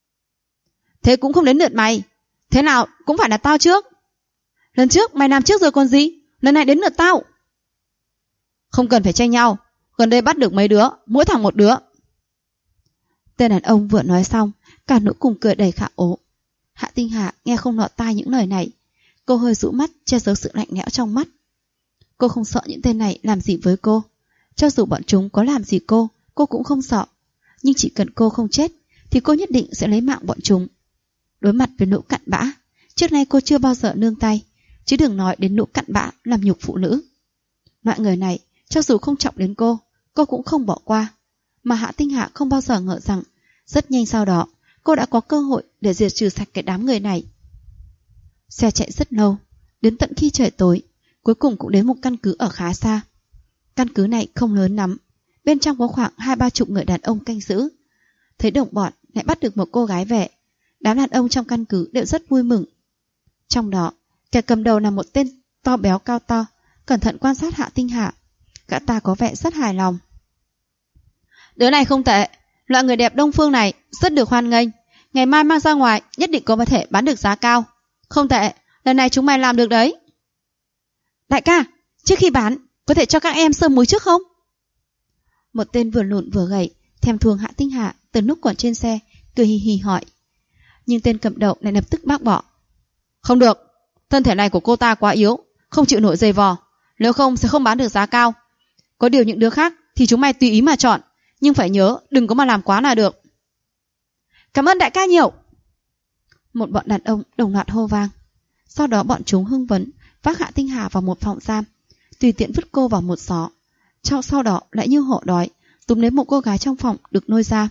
Thế cũng không đến lượt mày, thế nào cũng phải là tao trước. Lần trước mày làm trước rồi còn gì, lần này đến lượt tao. Không cần phải tranh nhau, gần đây bắt được mấy đứa, mỗi thằng một đứa. Tên đàn ông vừa nói xong, cả nỗi cùng cười đầy khả ố. Hạ Tinh Hà nghe không lọt tai những lời này, cô hơi rũ mắt che giấu sự lạnh lẽo trong mắt. Cô không sợ những tên này làm gì với cô, cho dù bọn chúng có làm gì cô cũng không sợ. Nhưng chỉ cần cô không chết thì cô nhất định sẽ lấy mạng bọn chúng. Đối mặt với nỗi cặn bã, trước nay cô chưa bao giờ nương tay, chứ đừng nói đến nỗi cặn bã làm nhục phụ nữ. Loại người này, cho dù không trọng đến cô cũng không bỏ qua. Mà Hạ Tinh Hạ không bao giờ ngờ rằng rất nhanh sau đó cô đã có cơ hội để diệt trừ sạch cái đám người này. Xe chạy rất lâu, đến tận khi trời tối, cuối cùng cũng đến một căn cứ ở khá xa. Căn cứ này không lớn lắm, bên trong có khoảng 20-30 người đàn ông canh giữ. Thấy đồng bọn lại bắt được một cô gái về, đám đàn ông trong căn cứ đều rất vui mừng. Trong đó, kẻ cầm đầu là một tên to béo cao to, cẩn thận quan sát Hạ Tinh Hạ. Gã ta có vẻ rất hài lòng. Đứa này không tệ, loại người đẹp Đông phương này rất được hoan nghênh. Ngày mai mang ra ngoài nhất định có thể bán được giá cao. Không tệ, lần này chúng mày làm được đấy. Đại ca, trước khi bán có thể cho các em sơ muối trước không? Một tên vừa lùn vừa gầy, thèm thuồng Hạ Tinh Hạ từ lúc còn trên xe, cười hì hì hỏi. Nhưng tên cầm đầu lại lập tức bác bỏ. Không được, thân thể này của cô ta quá yếu, không chịu nổi giày vò, nếu không sẽ không bán được giá cao. Có điều những đứa khác thì chúng mày tùy ý mà chọn, nhưng phải nhớ đừng có mà làm quá là được. Cảm ơn đại ca nhiều. Một bọn đàn ông đồng loạt hô vang. Sau đó bọn chúng hưng phấn vác Hạ Tinh Hà vào một phòng giam, tùy tiện vứt cô vào một xó, sau đó lại như hổ đói túm lấy một cô gái trong phòng được nôi ra.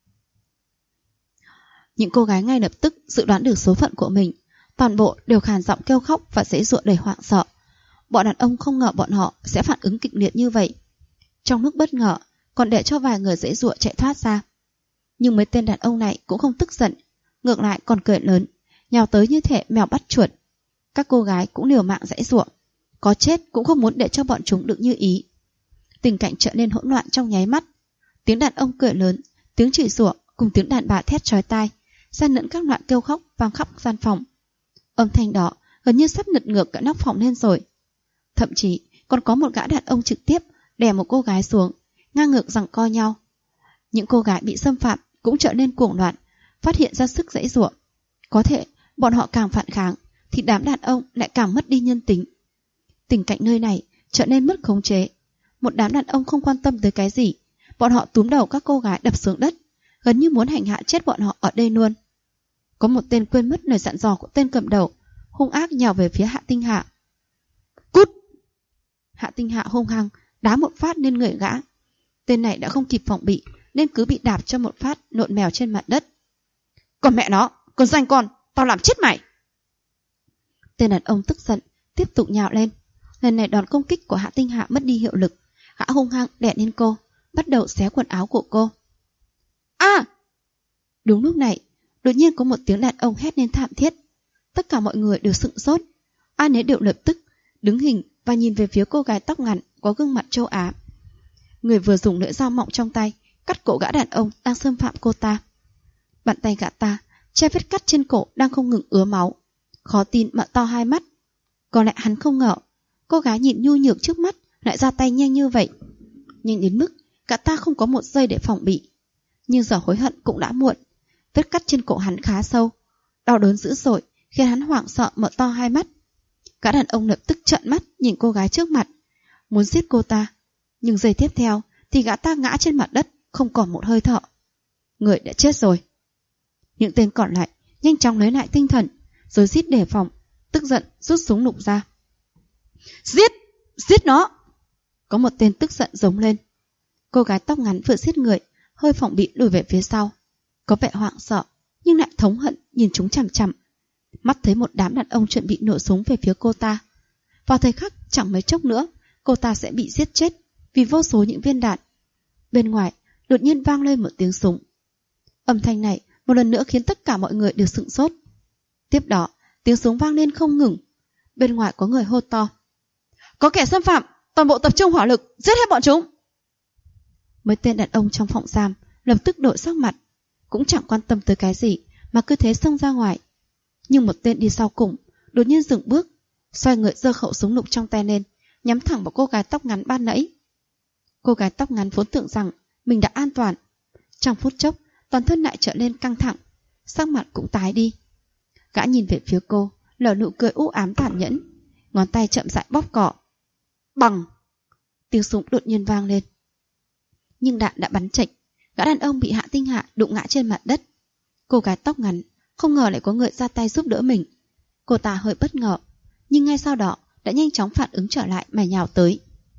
Những cô gái ngay lập tức dự đoán được số phận của mình, toàn bộ đều khàn giọng kêu khóc và giãy giụa đầy hoảng sợ. Bọn đàn ông không ngờ bọn họ sẽ phản ứng kịch liệt như vậy. Trong lúc bất ngờ, còn để cho vài người giãy giụa chạy thoát ra. Nhưng mấy tên đàn ông này cũng không tức giận, ngược lại còn cười lớn, nhào tới như thể mèo bắt chuột. Các cô gái cũng liều mạng giãy giụa, có chết cũng không muốn để cho bọn chúng được như ý. Tình cảnh trở nên hỗn loạn trong nháy mắt. Tiếng đàn ông cười lớn, tiếng chửi rủa cùng tiếng đàn bà thét chói tai, xen lẫn các loại kêu khóc vang khắp gian phòng. Âm thanh đó gần như sắp lật ngược cả nóc phòng lên rồi. Thậm chí còn có một gã đàn ông trực tiếp đè một cô gái xuống, ngang ngược giằng co nhau. Những cô gái bị xâm phạm cũng trở nên cuồng loạn, phát hiện ra sức giãy giụa. Có thể bọn họ càng phản kháng thì đám đàn ông lại càng mất đi nhân tính. Tình cảnh nơi này trở nên mất khống chế. Một đám đàn ông không quan tâm tới cái gì, bọn họ túm đầu các cô gái đập xuống đất, gần như muốn hành hạ chết bọn họ ở đây luôn. Có một tên quên mất lời dặn dò của tên cầm đầu, hung ác nhào về phía Hạ Tinh Hạ. Cút! Hạ Tinh Hạ hung hăng đá một phát lên người gã. Tên này đã không kịp phòng bị nên cứ bị đạp cho một phát nộn mèo trên mặt đất. Còn mẹ nó, còn danh con, tao làm chết mày! Tên đàn ông tức giận tiếp tục nhào lên. Lần này đòn công kích của Hạ Tinh Hạ mất đi hiệu lực. Gã hung hăng đè lên cô, bắt đầu xé quần áo của cô. À! Đúng lúc này, đột nhiên có một tiếng đàn ông hét lên thảm thiết. Tất cả mọi người đều sững sốt. Ai nấy đều lập tức đứng hình và nhìn về phía cô gái tóc ngắn có gương mặt châu Á. Người vừa dùng lưỡi dao mỏng trong tay cắt cổ gã đàn ông đang xâm phạm cô ta. Bàn tay gã ta che vết cắt trên cổ đang không ngừng ứa máu. Khó tin mở to hai mắt. Có lẽ hắn không ngờ cô gái nhìn nhu nhược trước mắt lại ra tay nhanh như vậy. Nhanh đến mức gã ta không có một giây để phòng bị. Nhưng giờ hối hận cũng đã muộn. Vết cắt trên cổ hắn khá sâu, đau đớn dữ dội khiến hắn hoảng sợ mở to hai mắt. Gã đàn ông lập tức trợn mắt nhìn cô gái trước mặt, muốn giết cô ta. Nhưng giây tiếp theo thì gã ta ngã trên mặt đất, không còn một hơi thở. Người đã chết rồi. Những tên còn lại nhanh chóng lấy lại tinh thần, rồi rít đề phòng, tức giận rút súng lục ra. Giết! Giết nó! Có một tên tức giận giống lên. Cô gái tóc ngắn vừa giết người, hơi phòng bị lùi về phía sau, có vẻ hoảng sợ nhưng lại thống hận nhìn chúng chằm chằm. Mắt thấy một đám đàn ông chuẩn bị nổ súng về phía cô ta. Vào thời khắc chẳng mấy chốc nữa cô ta sẽ bị giết chết vì vô số những viên đạn. Bên ngoài đột nhiên vang lên một tiếng súng. Âm thanh này một lần nữa khiến tất cả mọi người đều sửng sốt. Tiếp đó tiếng súng vang lên không ngừng. Bên ngoài có người hô to: Có kẻ xâm phạm, toàn bộ tập trung hỏa lực, giết hết bọn chúng! Mấy tên đàn ông trong phòng giam lập tức đổi sắc mặt, cũng chẳng quan tâm tới cái gì mà cứ thế xông ra ngoài. Nhưng một tên đi sau cùng đột nhiên dừng bước, xoay người giơ khẩu súng lục trong tay lên, nhắm thẳng vào cô gái tóc ngắn ban nãy. Cô gái tóc ngắn vốn tưởng rằng mình đã an toàn, trong phút chốc toàn thân lại trở nên căng thẳng, sắc mặt cũng tái đi. Gã nhìn về phía cô, nở nụ cười u ám tàn nhẫn, ngón tay chậm rãi bóp cỏ. Bằng! Tiếng súng đột nhiên vang lên. Nhưng đạn đã bắn chệch, gã đàn ông bị Hạ Tinh Hạ đụng ngã trên mặt đất. Cô gái tóc ngắn không ngờ lại có người ra tay giúp đỡ mình. Cô ta hơi bất ngờ, nhưng ngay sau đó đã nhanh chóng phản ứng trở lại mà nhào tới.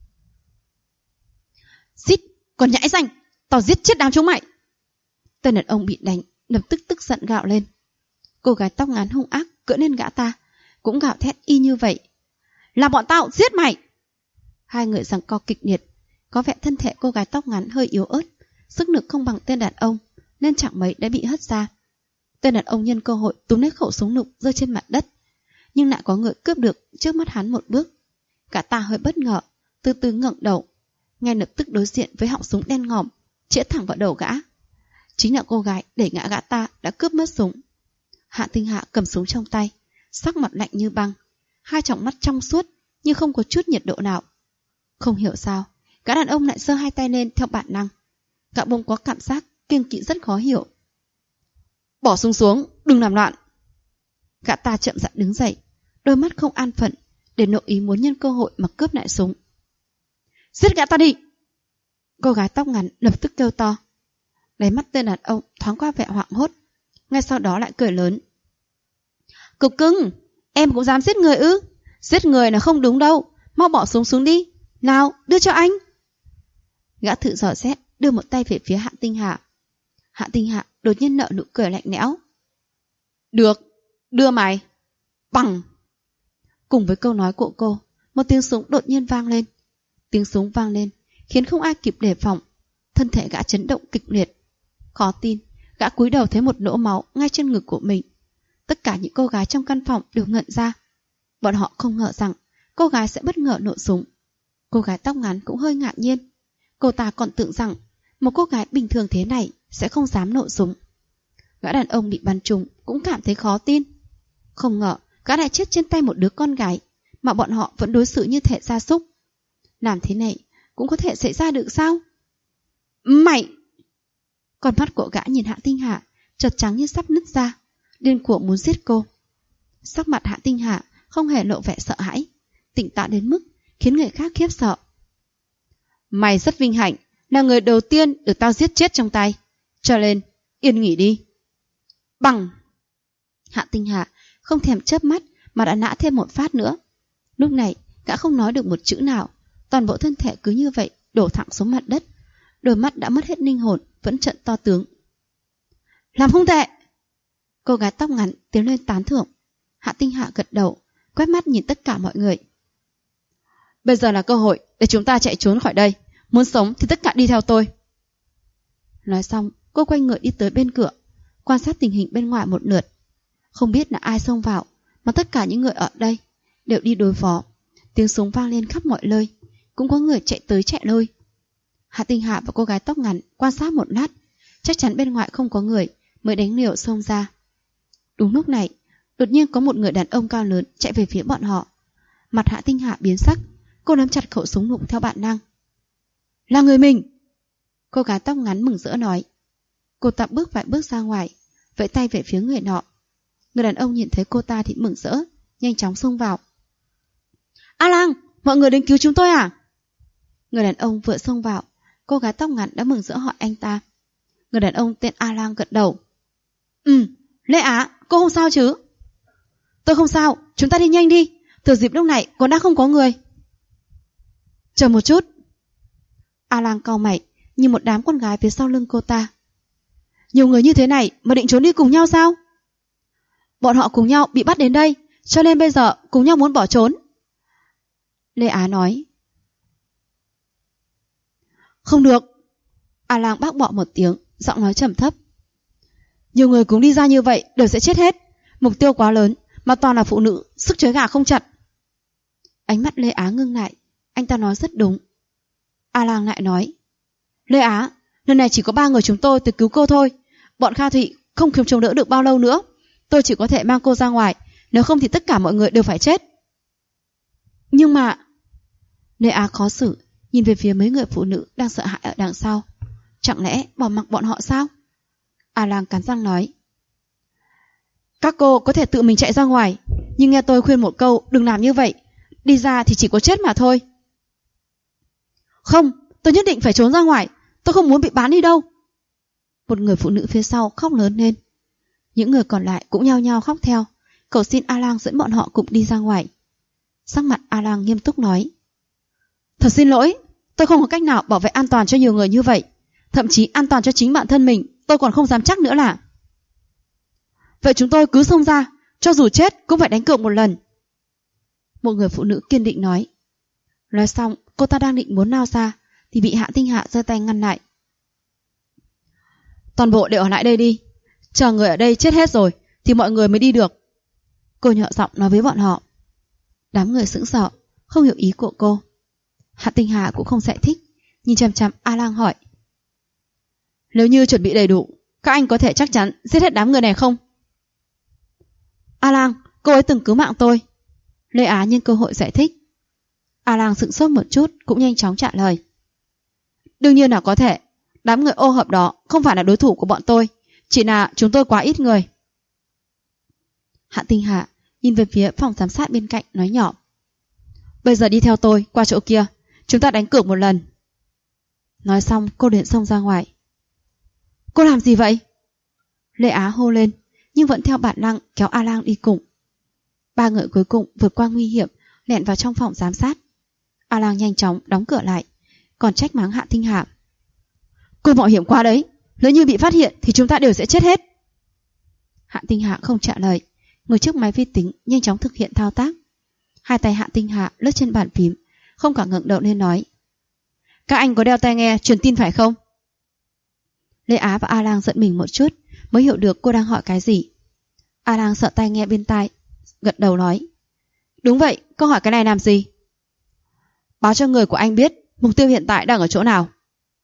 Giết! Còn nhãi ranh! Tao giết chết đám chúng mày! Tên đàn ông bị đánh lập tức tức giận gào lên. Cô gái tóc ngắn hung ác cưỡi lên gã ta, cũng gào thét y như vậy. Là bọn tao giết mày! Hai người giằng co kịch liệt. Có vẻ thân thể cô gái tóc ngắn hơi yếu ớt, sức lực không bằng tên đàn ông nên chẳng mấy đã bị hất ra. Tên đàn ông nhân cơ hội túm lấy khẩu súng lục rơi trên mặt đất, nhưng lại có người cướp được trước mắt hắn một bước. Cả ta hơi bất ngờ, từ từ ngẩng đầu, ngay lập tức đối diện với họng súng đen ngòm chĩa thẳng vào đầu gã. Chính là cô gái đẩy ngã gã ta đã cướp mất súng. Hạ Tinh Hạ cầm súng trong tay, sắc mặt lạnh như băng, hai tròng mắt trong suốt nhưng không có chút nhiệt độ nào. Không hiểu sao gã đàn ông lại giơ hai tay lên theo bản năng. Gã bỗng có cảm giác kiêng kỵ rất khó hiểu. Bỏ súng xuống, đừng làm loạn! Gã ta chậm rãi đứng dậy, đôi mắt không an phận, để nội ý muốn nhân cơ hội mà cướp lại súng. Giết gã ta đi! Cô gái tóc ngắn lập tức kêu to. Đáy mắt tên đàn ông thoáng qua vẻ hoảng hốt, ngay sau đó lại cười lớn. Cục cưng, em cũng dám giết người ư? Giết người là không đúng đâu, mau bỏ súng xuống đi. Nào, đưa cho anh! Gã thử dò xét, đưa một tay về phía Hạ Tinh Hạ. Hạ Tinh Hạ đột nhiên nở nụ cười lạnh lẽo. Được, đưa mày. Bằng. Cùng với câu nói của cô, một tiếng súng đột nhiên vang lên. Tiếng súng vang lên khiến không ai kịp đề phòng. Thân thể gã chấn động kịch liệt. Khó tin, gã cúi đầu thấy một lỗ máu ngay trên ngực của mình. Tất cả những cô gái trong căn phòng đều ngẩn ra. Bọn họ không ngờ rằng cô gái sẽ bất ngờ nổ súng. Cô gái tóc ngắn cũng hơi ngạc nhiên. Cô ta còn tưởng rằng một cô gái bình thường thế này sẽ không dám nổ súng. Gã đàn ông bị bắn trúng cũng cảm thấy khó tin. Không ngờ gã lại chết trên tay một đứa con gái mà bọn họ vẫn đối xử như thể gia súc. Làm thế này cũng có thể xảy ra được sao? Mày! Con mắt của gã nhìn Hạ Tinh Hạ chợt trắng như sắp nứt ra, điên cuồng muốn giết cô. Sắc mặt Hạ Tinh Hạ không hề lộ vẻ sợ hãi, tỉnh táo đến mức khiến người khác khiếp sợ. Mày rất vinh hạnh, là người đầu tiên được tao giết chết trong tay, cho nên yên nghỉ đi. Bằng! Hạ Tinh Hạ không thèm chớp mắt mà đã nã thêm một phát nữa. Lúc này gã không nói được một chữ nào, toàn bộ thân thể cứ như vậy đổ thẳng xuống mặt đất. Đôi mắt đã mất hết linh hồn vẫn trợn to tướng. Làm không tệ! Cô gái tóc ngắn tiến lên tán thưởng. Hạ Tinh Hạ gật đầu, quét mắt nhìn tất cả mọi người. Bây giờ là cơ hội để chúng ta chạy trốn khỏi đây. Muốn sống thì tất cả đi theo tôi. Nói xong, cô quay người đi tới bên cửa, quan sát tình hình bên ngoài một lượt. Không biết là ai xông vào, mà tất cả những người ở đây đều đi đối phó. Tiếng súng vang lên khắp mọi nơi, cũng có người chạy tới chạy lui. Hạ Tinh Hạ và cô gái tóc ngắn quan sát một lát, chắc chắn bên ngoài không có người mới đánh liều xông ra. Đúng lúc này, đột nhiên có một người đàn ông cao lớn chạy về phía bọn họ. Mặt Hạ Tinh Hạ biến sắc, cô nắm chặt khẩu súng lục theo bản năng. Là người mình! Cô gái tóc ngắn mừng rỡ nói. Cô ta bước vài bước ra ngoài, vẫy tay về phía người nọ. Người đàn ông nhìn thấy cô ta thì mừng rỡ, nhanh chóng xông vào. A Lang, mọi người đến cứu chúng tôi à? Người đàn ông vừa xông vào, cô gái tóc ngắn đã mừng rỡ hỏi anh ta. Người đàn ông tên A Lang gật đầu. Lê Á, cô không sao chứ? Tôi không sao, chúng ta đi nhanh đi. Thừa dịp lúc này còn đang không có người. Chờ một chút. A Lang cau mày, nhìn một đám con gái phía sau lưng cô ta. Nhiều người như thế này mà định trốn đi cùng nhau sao? Bọn họ cùng nhau bị bắt đến đây, cho nên bây giờ cùng nhau muốn bỏ trốn. Lê Á nói. Không được. A Lang bác bỏ một tiếng, giọng nói trầm thấp. Nhiều người cùng đi ra như vậy đều sẽ chết hết. Mục tiêu quá lớn, mà toàn là phụ nữ, sức chới gà không chặt. Ánh mắt Lê Á ngưng lại, anh ta nói rất đúng. A Lang lại nói. Lê Á, lần này chỉ có 3 người chúng tôi tới cứu cô thôi. Bọn Kha Thụy không chống đỡ được bao lâu nữa. Tôi chỉ có thể mang cô ra ngoài, nếu không thì tất cả mọi người đều phải chết. Nhưng mà... Lê Á khó xử, nhìn về phía mấy người phụ nữ đang sợ hãi ở đằng sau. Chẳng lẽ bỏ mặc bọn họ sao? A Lang cắn răng nói. Các cô có thể tự mình chạy ra ngoài, nhưng nghe tôi khuyên một câu, đừng làm như vậy. Đi ra thì chỉ có chết mà thôi. Không, tôi nhất định phải trốn ra ngoài. Tôi không muốn bị bán đi đâu. Một người phụ nữ phía sau khóc lớn lên. Những người còn lại cũng nhao nhao khóc theo, cầu xin A Lang dẫn bọn họ cùng đi ra ngoài. Sắc mặt A Lang nghiêm túc nói. Thật xin lỗi, tôi không có cách nào bảo vệ an toàn cho nhiều người như vậy. Thậm chí an toàn cho chính bản thân mình tôi còn không dám chắc nữa là. Vậy chúng tôi cứ xông ra, cho dù chết cũng phải đánh cược một lần. Một người phụ nữ kiên định nói. Nói xong, cô ta đang định muốn lao ra thì bị Hạ Tinh Hạ giơ tay ngăn lại. Toàn bộ đều ở lại đây đi. Chờ người ở đây chết hết rồi thì mọi người mới đi được. Cô nhỏ giọng nói với bọn họ. Đám người sững sờ, không hiểu ý của cô. Hạ Tinh Hạ cũng không giải thích, nhìn chằm chằm A Lang hỏi. Nếu như chuẩn bị đầy đủ, các anh có thể chắc chắn giết hết đám người này không? A Lang, cô ấy từng cứu mạng tôi. Lê Á nhân cơ hội giải thích. A Lang sững sốt một chút, cũng nhanh chóng trả lời. Đương nhiên là có thể. Đám người ô hợp đó không phải là đối thủ của bọn tôi, chỉ là chúng tôi quá ít người. Hạ Tinh Hạ nhìn về phía phòng giám sát bên cạnh nói nhỏ. Bây giờ đi theo tôi qua chỗ kia, chúng ta đánh cược một lần. Nói xong cô liền xông ra ngoài. Cô làm gì vậy? Lê Á hô lên, nhưng vẫn theo bản năng kéo A Lang đi cùng. 3 người cuối cùng vượt qua nguy hiểm, lẻn vào trong phòng giám sát. A Lang nhanh chóng đóng cửa lại, còn trách mắng Hạ Tinh Hạ. Cô mạo hiểm quá đấy, nếu như bị phát hiện thì chúng ta đều sẽ chết hết. Hạ Tinh Hạ không trả lời, ngồi trước máy vi tính nhanh chóng thực hiện thao tác. Hai tay Hạ Tinh Hạ lướt trên bàn phím, không cả ngẩng đầu lên nói: Các anh có đeo tai nghe truyền tin phải không? Lê Á và A Lang giận mình một chút, mới hiểu được cô đang hỏi cái gì. A Lang sợ tai nghe bên tai, gật đầu nói: Đúng vậy, câu hỏi cái này làm gì? Báo cho người của anh biết mục tiêu hiện tại đang ở chỗ nào.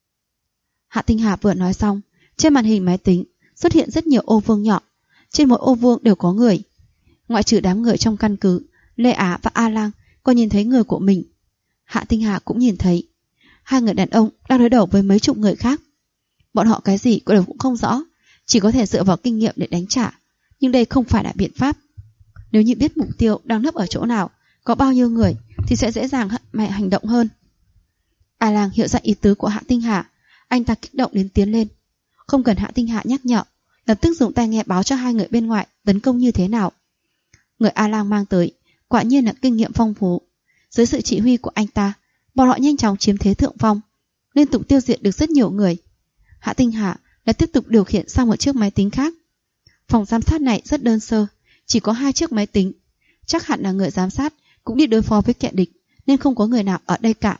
Hạ Tinh Hà vừa nói xong, trên màn hình máy tính xuất hiện rất nhiều ô vuông nhỏ, trên mỗi ô vuông đều có người. Ngoại trừ đám người trong căn cứ, Lê Á và A Lang còn nhìn thấy người của mình. Hạ Tinh Hà cũng nhìn thấy hai người đàn ông đang đối đầu với mấy chục người khác. Bọn họ cái gì đều cũng không rõ, chỉ có thể dựa vào kinh nghiệm để đánh trả, nhưng đây không phải là biện pháp. Nếu như biết mục tiêu đang nấp ở chỗ nào, có bao nhiêu người, thì sẽ dễ dàng hành động hơn. A Lang hiểu ra ý tứ của Hạ Tinh Hà, anh ta kích động đến tiến lên. Không cần Hạ Tinh Hà nhắc nhở, lập tức dùng tai nghe báo cho hai người bên ngoài tấn công như thế nào. Người A Lang mang tới quả nhiên là kinh nghiệm phong phú. Dưới sự chỉ huy của anh ta, bọn họ nhanh chóng chiếm thế thượng phong, liên tục tiêu diệt được rất nhiều người. Hạ Tinh Hà đã tiếp tục điều khiển sang một chiếc máy tính khác. Phòng giám sát này rất đơn sơ, chỉ có 2 chiếc máy tính. Chắc hẳn là người giám sát cũng đi đối phó với kẻ địch, nên không có người nào ở đây cả.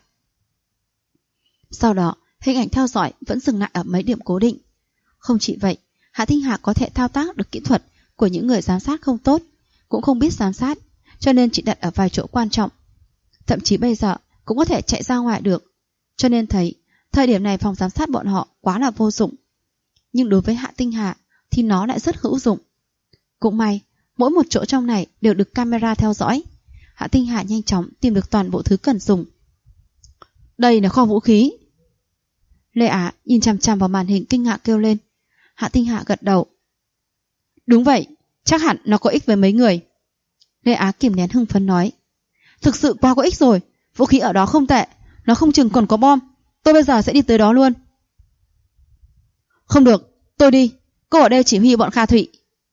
Sau đó, hình ảnh theo dõi vẫn dừng lại ở mấy điểm cố định. Không chỉ vậy, Hạ Tinh Hà có thể thao tác được kỹ thuật của những người giám sát không tốt, cũng không biết giám sát, cho nên chỉ đặt ở vài chỗ quan trọng. Thậm chí bây giờ cũng có thể chạy ra ngoài được, cho nên thấy thời điểm này phòng giám sát bọn họ quá là vô dụng. Nhưng đối với Hạ Tinh Hà thì nó lại rất hữu dụng. Cũng may, mỗi một chỗ trong này đều được camera theo dõi. Hạ Tinh Hà nhanh chóng tìm được toàn bộ thứ cần dùng. Đây là kho vũ khí. Lê Á nhìn chằm chằm vào màn hình kinh ngạc kêu lên. Hạ Tinh Hà gật đầu. Đúng vậy, chắc hẳn nó có ích với mấy người. Lê Á kìm nén hưng phấn nói. Thực sự quá có ích rồi, vũ khí ở đó không tệ, nó không chừng còn có bom. Tôi bây giờ sẽ đi tới đó luôn. Không được, tôi đi, cô ở đây chỉ huy bọn Kha Thụy.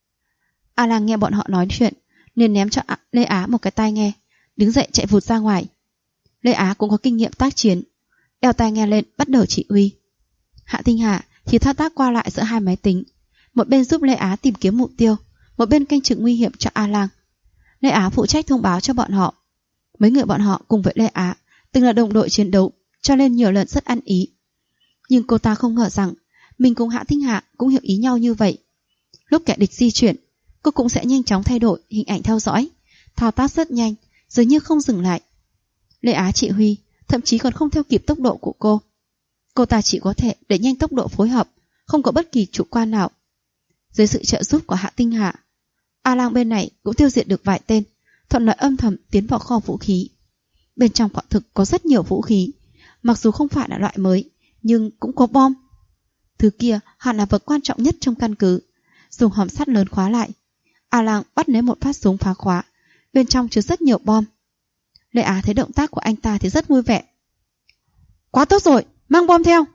A Lang nghe bọn họ nói chuyện nên ném cho Lê Á một cái tai nghe, đứng dậy chạy vụt ra ngoài. Lê Á cũng có kinh nghiệm tác chiến, đeo tai nghe lên bắt đầu chỉ huy. Hạ Tinh Hà thì thao tác qua lại giữa hai máy tính, một bên giúp Lê Á tìm kiếm mục tiêu, một bên canh chừng nguy hiểm cho A Lang. Lê Á phụ trách thông báo cho bọn họ. Mấy người bọn họ cùng với Lê Á từng là đồng đội chiến đấu, cho nên nhiều lần rất ăn ý. Nhưng cô ta không ngờ rằng mình cùng Hạ Tinh Hà cũng hiểu ý nhau như vậy. Lúc kẻ địch di chuyển, cô cũng sẽ nhanh chóng thay đổi hình ảnh theo dõi, thao tác rất nhanh, dường như không dừng lại. Lê Á chỉ huy, thậm chí còn không theo kịp tốc độ của cô. Cô ta chỉ có thể đẩy nhanh tốc độ phối hợp, không có bất kỳ chủ quan nào. Dưới sự trợ giúp của Hạ Tinh Hà, A Lang bên này cũng tiêu diệt được vài tên, thuận lợi âm thầm tiến vào kho vũ khí. Bên trong quả thực có rất nhiều vũ khí, mặc dù không phải là loại mới, nhưng cũng có bom. Thứ kia hẳn là vật quan trọng nhất trong căn cứ. Dùng hòm sắt lớn khóa lại. A Lang bắt lấy một phát súng phá khóa, bên trong chứa rất nhiều bom. Lê Á thấy động tác của anh ta thì rất vui vẻ. Quá tốt rồi, mang bom theo.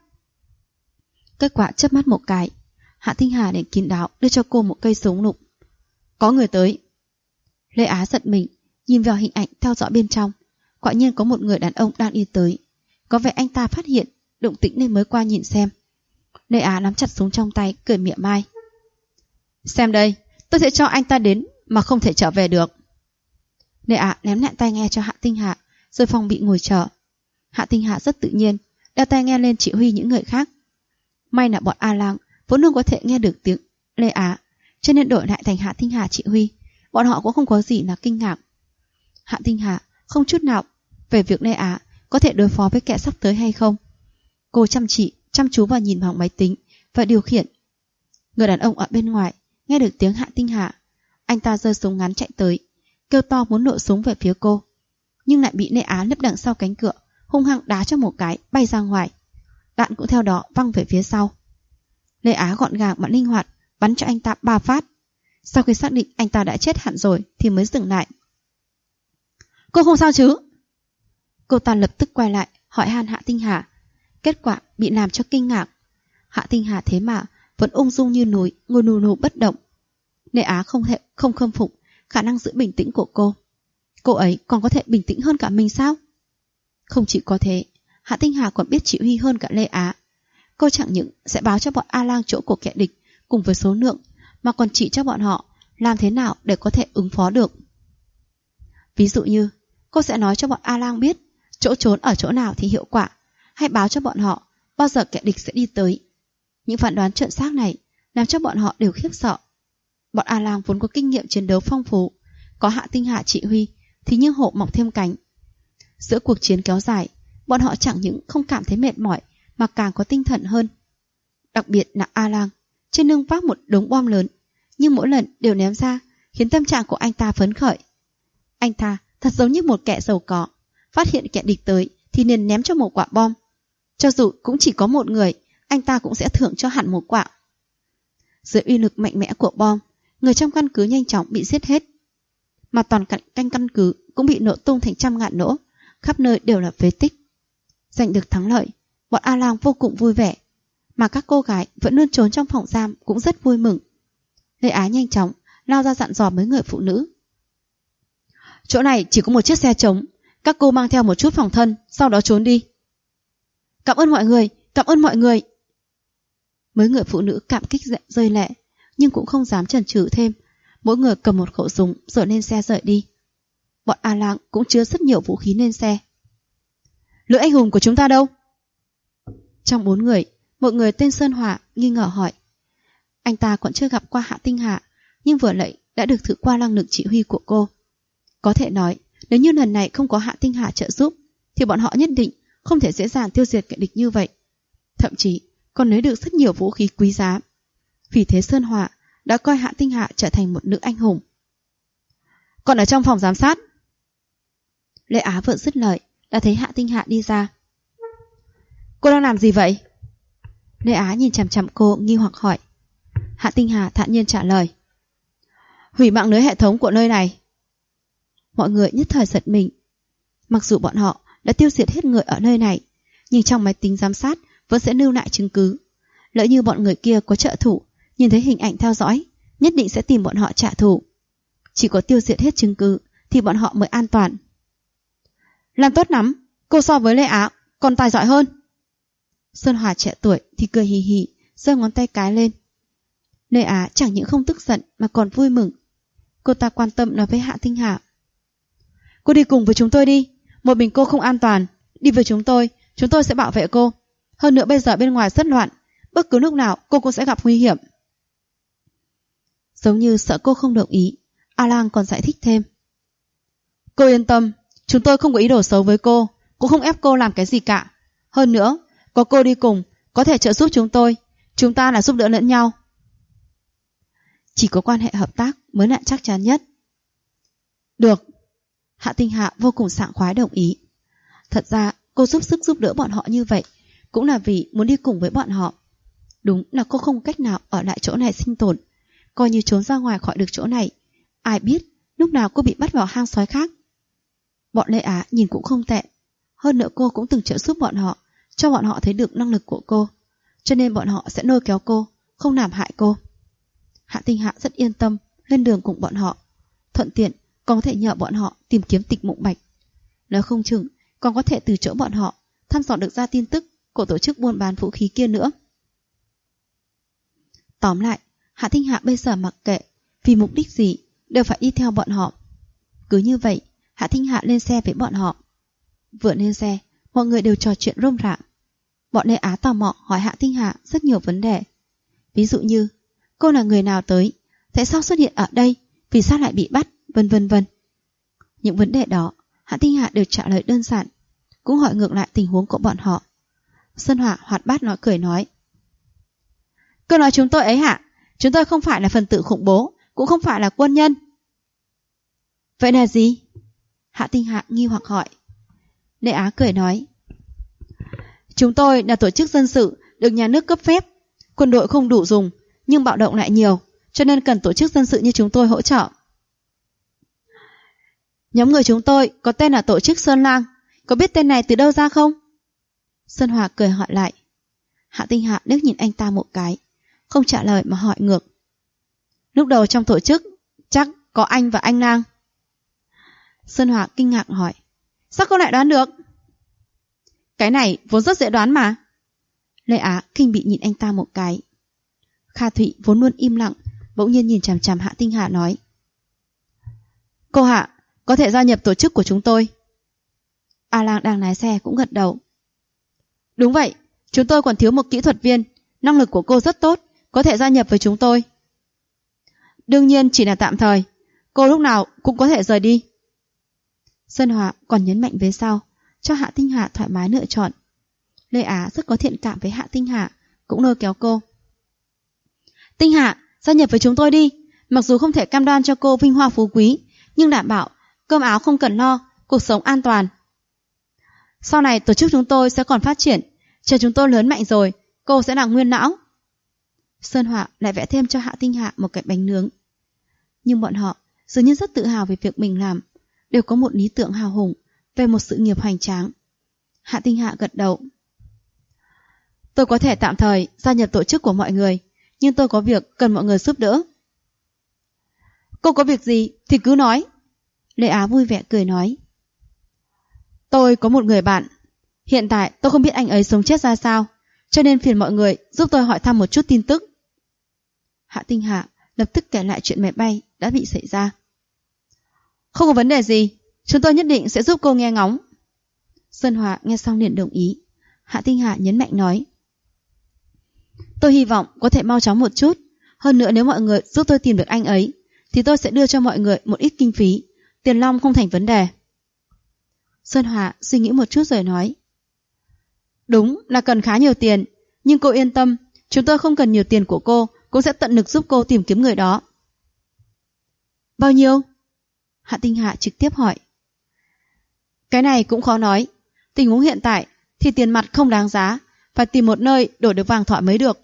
Kết quả chớp mắt một cái, Hạ Tinh Hà liền kín đáo đưa cho cô một cây súng lục. Có người tới. Lê Á giật mình, nhìn vào hình ảnh theo dõi bên trong. Quả nhiên có một người đàn ông đang đi tới. Có vẻ anh ta phát hiện động tĩnh nên mới qua nhìn xem. Lê Á nắm chặt súng trong tay, cười mỉa mai. Xem đây, tôi sẽ cho anh ta đến mà không thể trở về được. Lê Á ném lại tai nghe cho Hạ Tinh Hà, rồi phòng bị ngồi chờ. Hạ Tinh Hà rất tự nhiên đeo tai nghe lên chỉ huy những người khác. May là bọn A Lang vốn luôn có thể nghe được tiếng Lê Á, cho nên đổi lại thành Hạ Tinh Hà chỉ huy. Bọn họ cũng không có gì là kinh ngạc. Hạ Tinh Hà không chút nào về việc Lê Á có thể đối phó với kẻ sắp tới hay không. Cô chăm chú vào nhìn vào máy tính và điều khiển. Người đàn ông ở bên ngoài nghe được tiếng Hạ Tinh Hà, anh ta giơ súng ngắn chạy tới, kêu to muốn nổ súng về phía cô, nhưng lại bị Lê Á nấp đằng sau cánh cửa, hung hăng đá cho một cái bay ra ngoài. Đạn cũng theo đó văng về phía sau. Lê Á gọn gàng mà linh hoạt bắn cho anh ta 3 phát. Sau khi xác định anh ta đã chết hẳn rồi thì mới dừng lại. Cô không sao chứ? Cô ta lập tức quay lại hỏi han Hạ Tinh Hà. Kết quả bị làm cho kinh ngạc. Hạ Tinh Hà thế mà vẫn ung dung như núi, ngồi nù nù bất động. Lê Á không khâm phục khả năng giữ bình tĩnh của cô. Cô ấy còn có thể bình tĩnh hơn cả mình sao? Không chỉ có thế, Hạ Tinh Hà còn biết chỉ huy hơn cả Lê Á. cô chẳng những sẽ báo cho bọn A Lang chỗ của kẻ địch cùng với số lượng, mà còn chỉ cho bọn họ làm thế nào để có thể ứng phó được. Ví dụ như, cô sẽ nói cho bọn A Lang biết chỗ trốn ở chỗ nào thì hiệu quả, hay báo cho bọn họ bao giờ kẻ địch sẽ đi tới. Những phán đoán chuẩn xác này làm cho bọn họ đều khiếp sợ. Bọn A Lang vốn có kinh nghiệm chiến đấu phong phú, có Hạ Tinh Hạ chỉ huy thì như hổ mọc thêm cánh. Giữa cuộc chiến kéo dài, bọn họ chẳng những không cảm thấy mệt mỏi mà càng có tinh thần hơn. Đặc biệt là A Lang, trên lưng vác một đống bom lớn, nhưng mỗi lần đều ném ra khiến tâm trạng của anh ta phấn khởi. Anh ta thật giống như một kẻ giàu có, phát hiện kẻ địch tới thì liền ném cho một quả bom. Cho dù cũng chỉ có một người, anh ta cũng sẽ thưởng cho hẳn một quả. Dưới uy lực mạnh mẽ của bom, người trong căn cứ nhanh chóng bị giết hết, mà toàn canh căn cứ cũng bị nổ tung thành trăm ngàn lỗ, khắp nơi đều là phế tích. Giành được thắng lợi, bọn A Lang vô cùng vui vẻ, mà các cô gái vẫn luôn trốn trong phòng giam cũng rất vui mừng. Lê Á nhanh chóng lao ra dặn dò mấy người phụ nữ. Chỗ này chỉ có một chiếc xe trống, các cô mang theo một chút phòng thân, sau đó trốn đi. Cảm ơn mọi người, cảm ơn mọi người. Mấy người phụ nữ cảm kích rơi lệ, nhưng cũng không dám chần chừ thêm. Mỗi người cầm một khẩu súng rồi lên xe rời đi. Bọn A Lang cũng chứa rất nhiều vũ khí lên xe. Lữ anh hùng của chúng ta đâu? Trong 4 người, một người tên Sơn Hòa nghi ngờ hỏi. Anh ta còn chưa gặp qua Hạ Tinh Hạ, nhưng vừa nãy đã được thử qua năng lực chỉ huy của cô. Có thể nói, nếu như lần này không có Hạ Tinh Hạ trợ giúp, thì bọn họ nhất định không thể dễ dàng tiêu diệt kẻ địch như vậy. Thậm chí còn lấy được rất nhiều vũ khí quý giá. Vì thế Sơn Hòa đã coi Hạ Tinh Hạ trở thành một nữ anh hùng. Còn ở trong phòng giám sát. Lê Á vừa dứt lời đã thấy Hạ Tinh Hạ đi ra. Cô đang làm gì vậy? Lê Á nhìn chằm chằm cô nghi hoặc hỏi. Hạ Tinh Hạ thản nhiên trả lời. Hủy mạng lưới hệ thống của nơi này. Mọi người nhất thời giật mình. Mặc dù bọn họ đã tiêu diệt hết người ở nơi này, nhưng trong máy tính giám sát vẫn sẽ lưu lại chứng cứ. Lỡ như bọn người kia có trợ thủ, nhìn thấy hình ảnh theo dõi, nhất định sẽ tìm bọn họ trả thù. Chỉ có tiêu diệt hết chứng cứ thì bọn họ mới an toàn. Làm tốt lắm, cô so với Lê Á còn tài giỏi hơn. Sơn Hòa trẻ tuổi thì cười hì hì, giơ ngón tay cái lên. Lê Á chẳng những không tức giận mà còn vui mừng. Cô ta quan tâm nói với Hạ Tinh Hạ. Cô đi cùng với chúng tôi đi, một mình cô không an toàn. Đi với chúng tôi sẽ bảo vệ cô. Hơn nữa bây giờ bên ngoài rất loạn, bất cứ lúc nào cô cũng sẽ gặp nguy hiểm. Giống như sợ cô không đồng ý, A Lang còn giải thích thêm. Cô yên tâm, chúng tôi không có ý đồ xấu với cô, cũng không ép cô làm cái gì cả. Hơn nữa, có cô đi cùng, có thể trợ giúp chúng ta là giúp đỡ lẫn nhau. Chỉ có quan hệ hợp tác mới là chắc chắn nhất. Được. Hạ Tinh Hạ vô cùng sảng khoái đồng ý. Thật ra cô giúp đỡ bọn họ như vậy cũng là vì muốn đi cùng với bọn họ. Đúng là cô không cách nào ở lại chỗ này sinh tồn. Coi như trốn ra ngoài khỏi được chỗ này, ai biết lúc nào cô bị bắt vào hang sói khác. Bọn Lê Á nhìn cũng không tệ. Hơn nữa cô cũng từng trợ giúp bọn họ, cho bọn họ thấy được năng lực của cô, cho nên bọn họ sẽ lôi kéo cô, không làm hại cô. Hạ Tinh Hạ rất yên tâm lên đường cùng bọn họ, thuận tiện còn có thể nhờ bọn họ tìm kiếm Tịch Mộng Bạch. Nếu không chừng còn có thể từ chỗ bọn họ thăm dò được ra tin tức của tổ chức buôn bán vũ khí kia nữa. Tóm lại, Hạ Tinh Hạ bây giờ mặc kệ vì mục đích gì đều phải đi theo bọn họ. Cứ như vậy, Hạ Tinh Hạ lên xe với bọn họ. Vừa lên xe, mọi người đều trò chuyện rôm rả. Bọn Lê Á tò mò hỏi Hạ Tinh Hạ rất nhiều vấn đề. Ví dụ như, cô là người nào tới, tại sao xuất hiện ở đây, vì sao lại bị bắt, vân vân vân. Những vấn đề đó, Hạ Tinh Hạ đều trả lời đơn giản, cũng hỏi ngược lại tình huống của bọn họ. Sơn Hòa hoạt bát cười nói. Cô nói chúng tôi ấy hả? Chúng tôi không phải là phần tử khủng bố, cũng không phải là quân nhân. Vậy là gì? Hạ Tinh Hạ nghi hoặc hỏi. Lê Á cười nói. Chúng tôi là tổ chức dân sự được nhà nước cấp phép. Quân đội không đủ dùng, nhưng bạo động lại nhiều, cho nên cần tổ chức dân sự như chúng tôi hỗ trợ. Nhóm người chúng tôi có tên là tổ chức Sơn Lang. Có biết tên này từ đâu ra không? Sơn Hòa cười hỏi lại. Hạ Tinh Hạ liếc nhìn anh ta một cái, không trả lời mà hỏi ngược. Lúc đầu trong tổ chức chắc có anh và anh Lang. Sơn Hòa kinh ngạc hỏi. Sao cô lại đoán được? Cái này vốn rất dễ đoán mà. Lê Á kinh bị nhìn anh ta một cái. Kha Thụy vốn luôn im lặng, bỗng nhiên nhìn chằm chằm Hạ Tinh Hà nói: Cô Hạ, có thể gia nhập tổ chức của chúng tôi. A Lang đang lái xe cũng gật đầu. Đúng vậy, chúng tôi còn thiếu một kỹ thuật viên, năng lực của cô rất tốt, có thể gia nhập với chúng tôi. Đương nhiên chỉ là tạm thời, cô lúc nào cũng có thể rời đi. Sơn Hòa còn nhấn mạnh về sau, cho Hạ Tinh Hà thoải mái lựa chọn. Lê Á rất có thiện cảm với Hạ Tinh Hà, cũng lôi kéo cô. Tinh Hà, gia nhập với chúng tôi đi, mặc dù không thể cam đoan cho cô vinh hoa phú quý, nhưng đảm bảo cơm áo không cần lo, cuộc sống an toàn. Sau này tổ chức chúng tôi sẽ còn phát triển, chờ chúng tôi lớn mạnh rồi, cô sẽ là nguyên lão. Sơn Hòa lại vẽ thêm cho Hạ Tinh Hà một cái bánh nướng. Nhưng bọn họ dường như rất tự hào về việc mình làm, đều có một lý tưởng hào hùng về một sự nghiệp hoành tráng. Hạ Tinh Hà gật đầu. Tôi có thể tạm thời gia nhập tổ chức của mọi người, nhưng tôi có việc cần mọi người giúp đỡ. Cô có việc gì thì cứ nói. Lê Á vui vẻ cười nói. Tôi có một người bạn, hiện tại tôi không biết anh ấy sống chết ra sao, cho nên phiền mọi người giúp tôi hỏi thăm một chút tin tức. Hạ Tinh Hà lập tức kể lại chuyện máy bay đã bị xảy ra. Không có vấn đề gì, chúng tôi nhất định sẽ giúp cô nghe ngóng. Sơn Hòa nghe xong liền đồng ý. Hạ Tinh Hà nhấn mạnh nói. Tôi hy vọng có thể mau chóng một chút, hơn nữa nếu mọi người giúp tôi tìm được anh ấy, thì tôi sẽ đưa cho mọi người một ít kinh phí, tiền long không thành vấn đề. Sơn Hòa suy nghĩ một chút rồi nói. Đúng là cần khá nhiều tiền, nhưng cô yên tâm, chúng tôi không cần nhiều tiền của cô, cũng sẽ tận lực giúp cô tìm kiếm người đó. Bao nhiêu? Hạ Tinh Hà trực tiếp hỏi. Cái này cũng khó nói, tình huống hiện tại thì tiền mặt không đáng giá, phải tìm một nơi đổi được vàng thỏi mới được.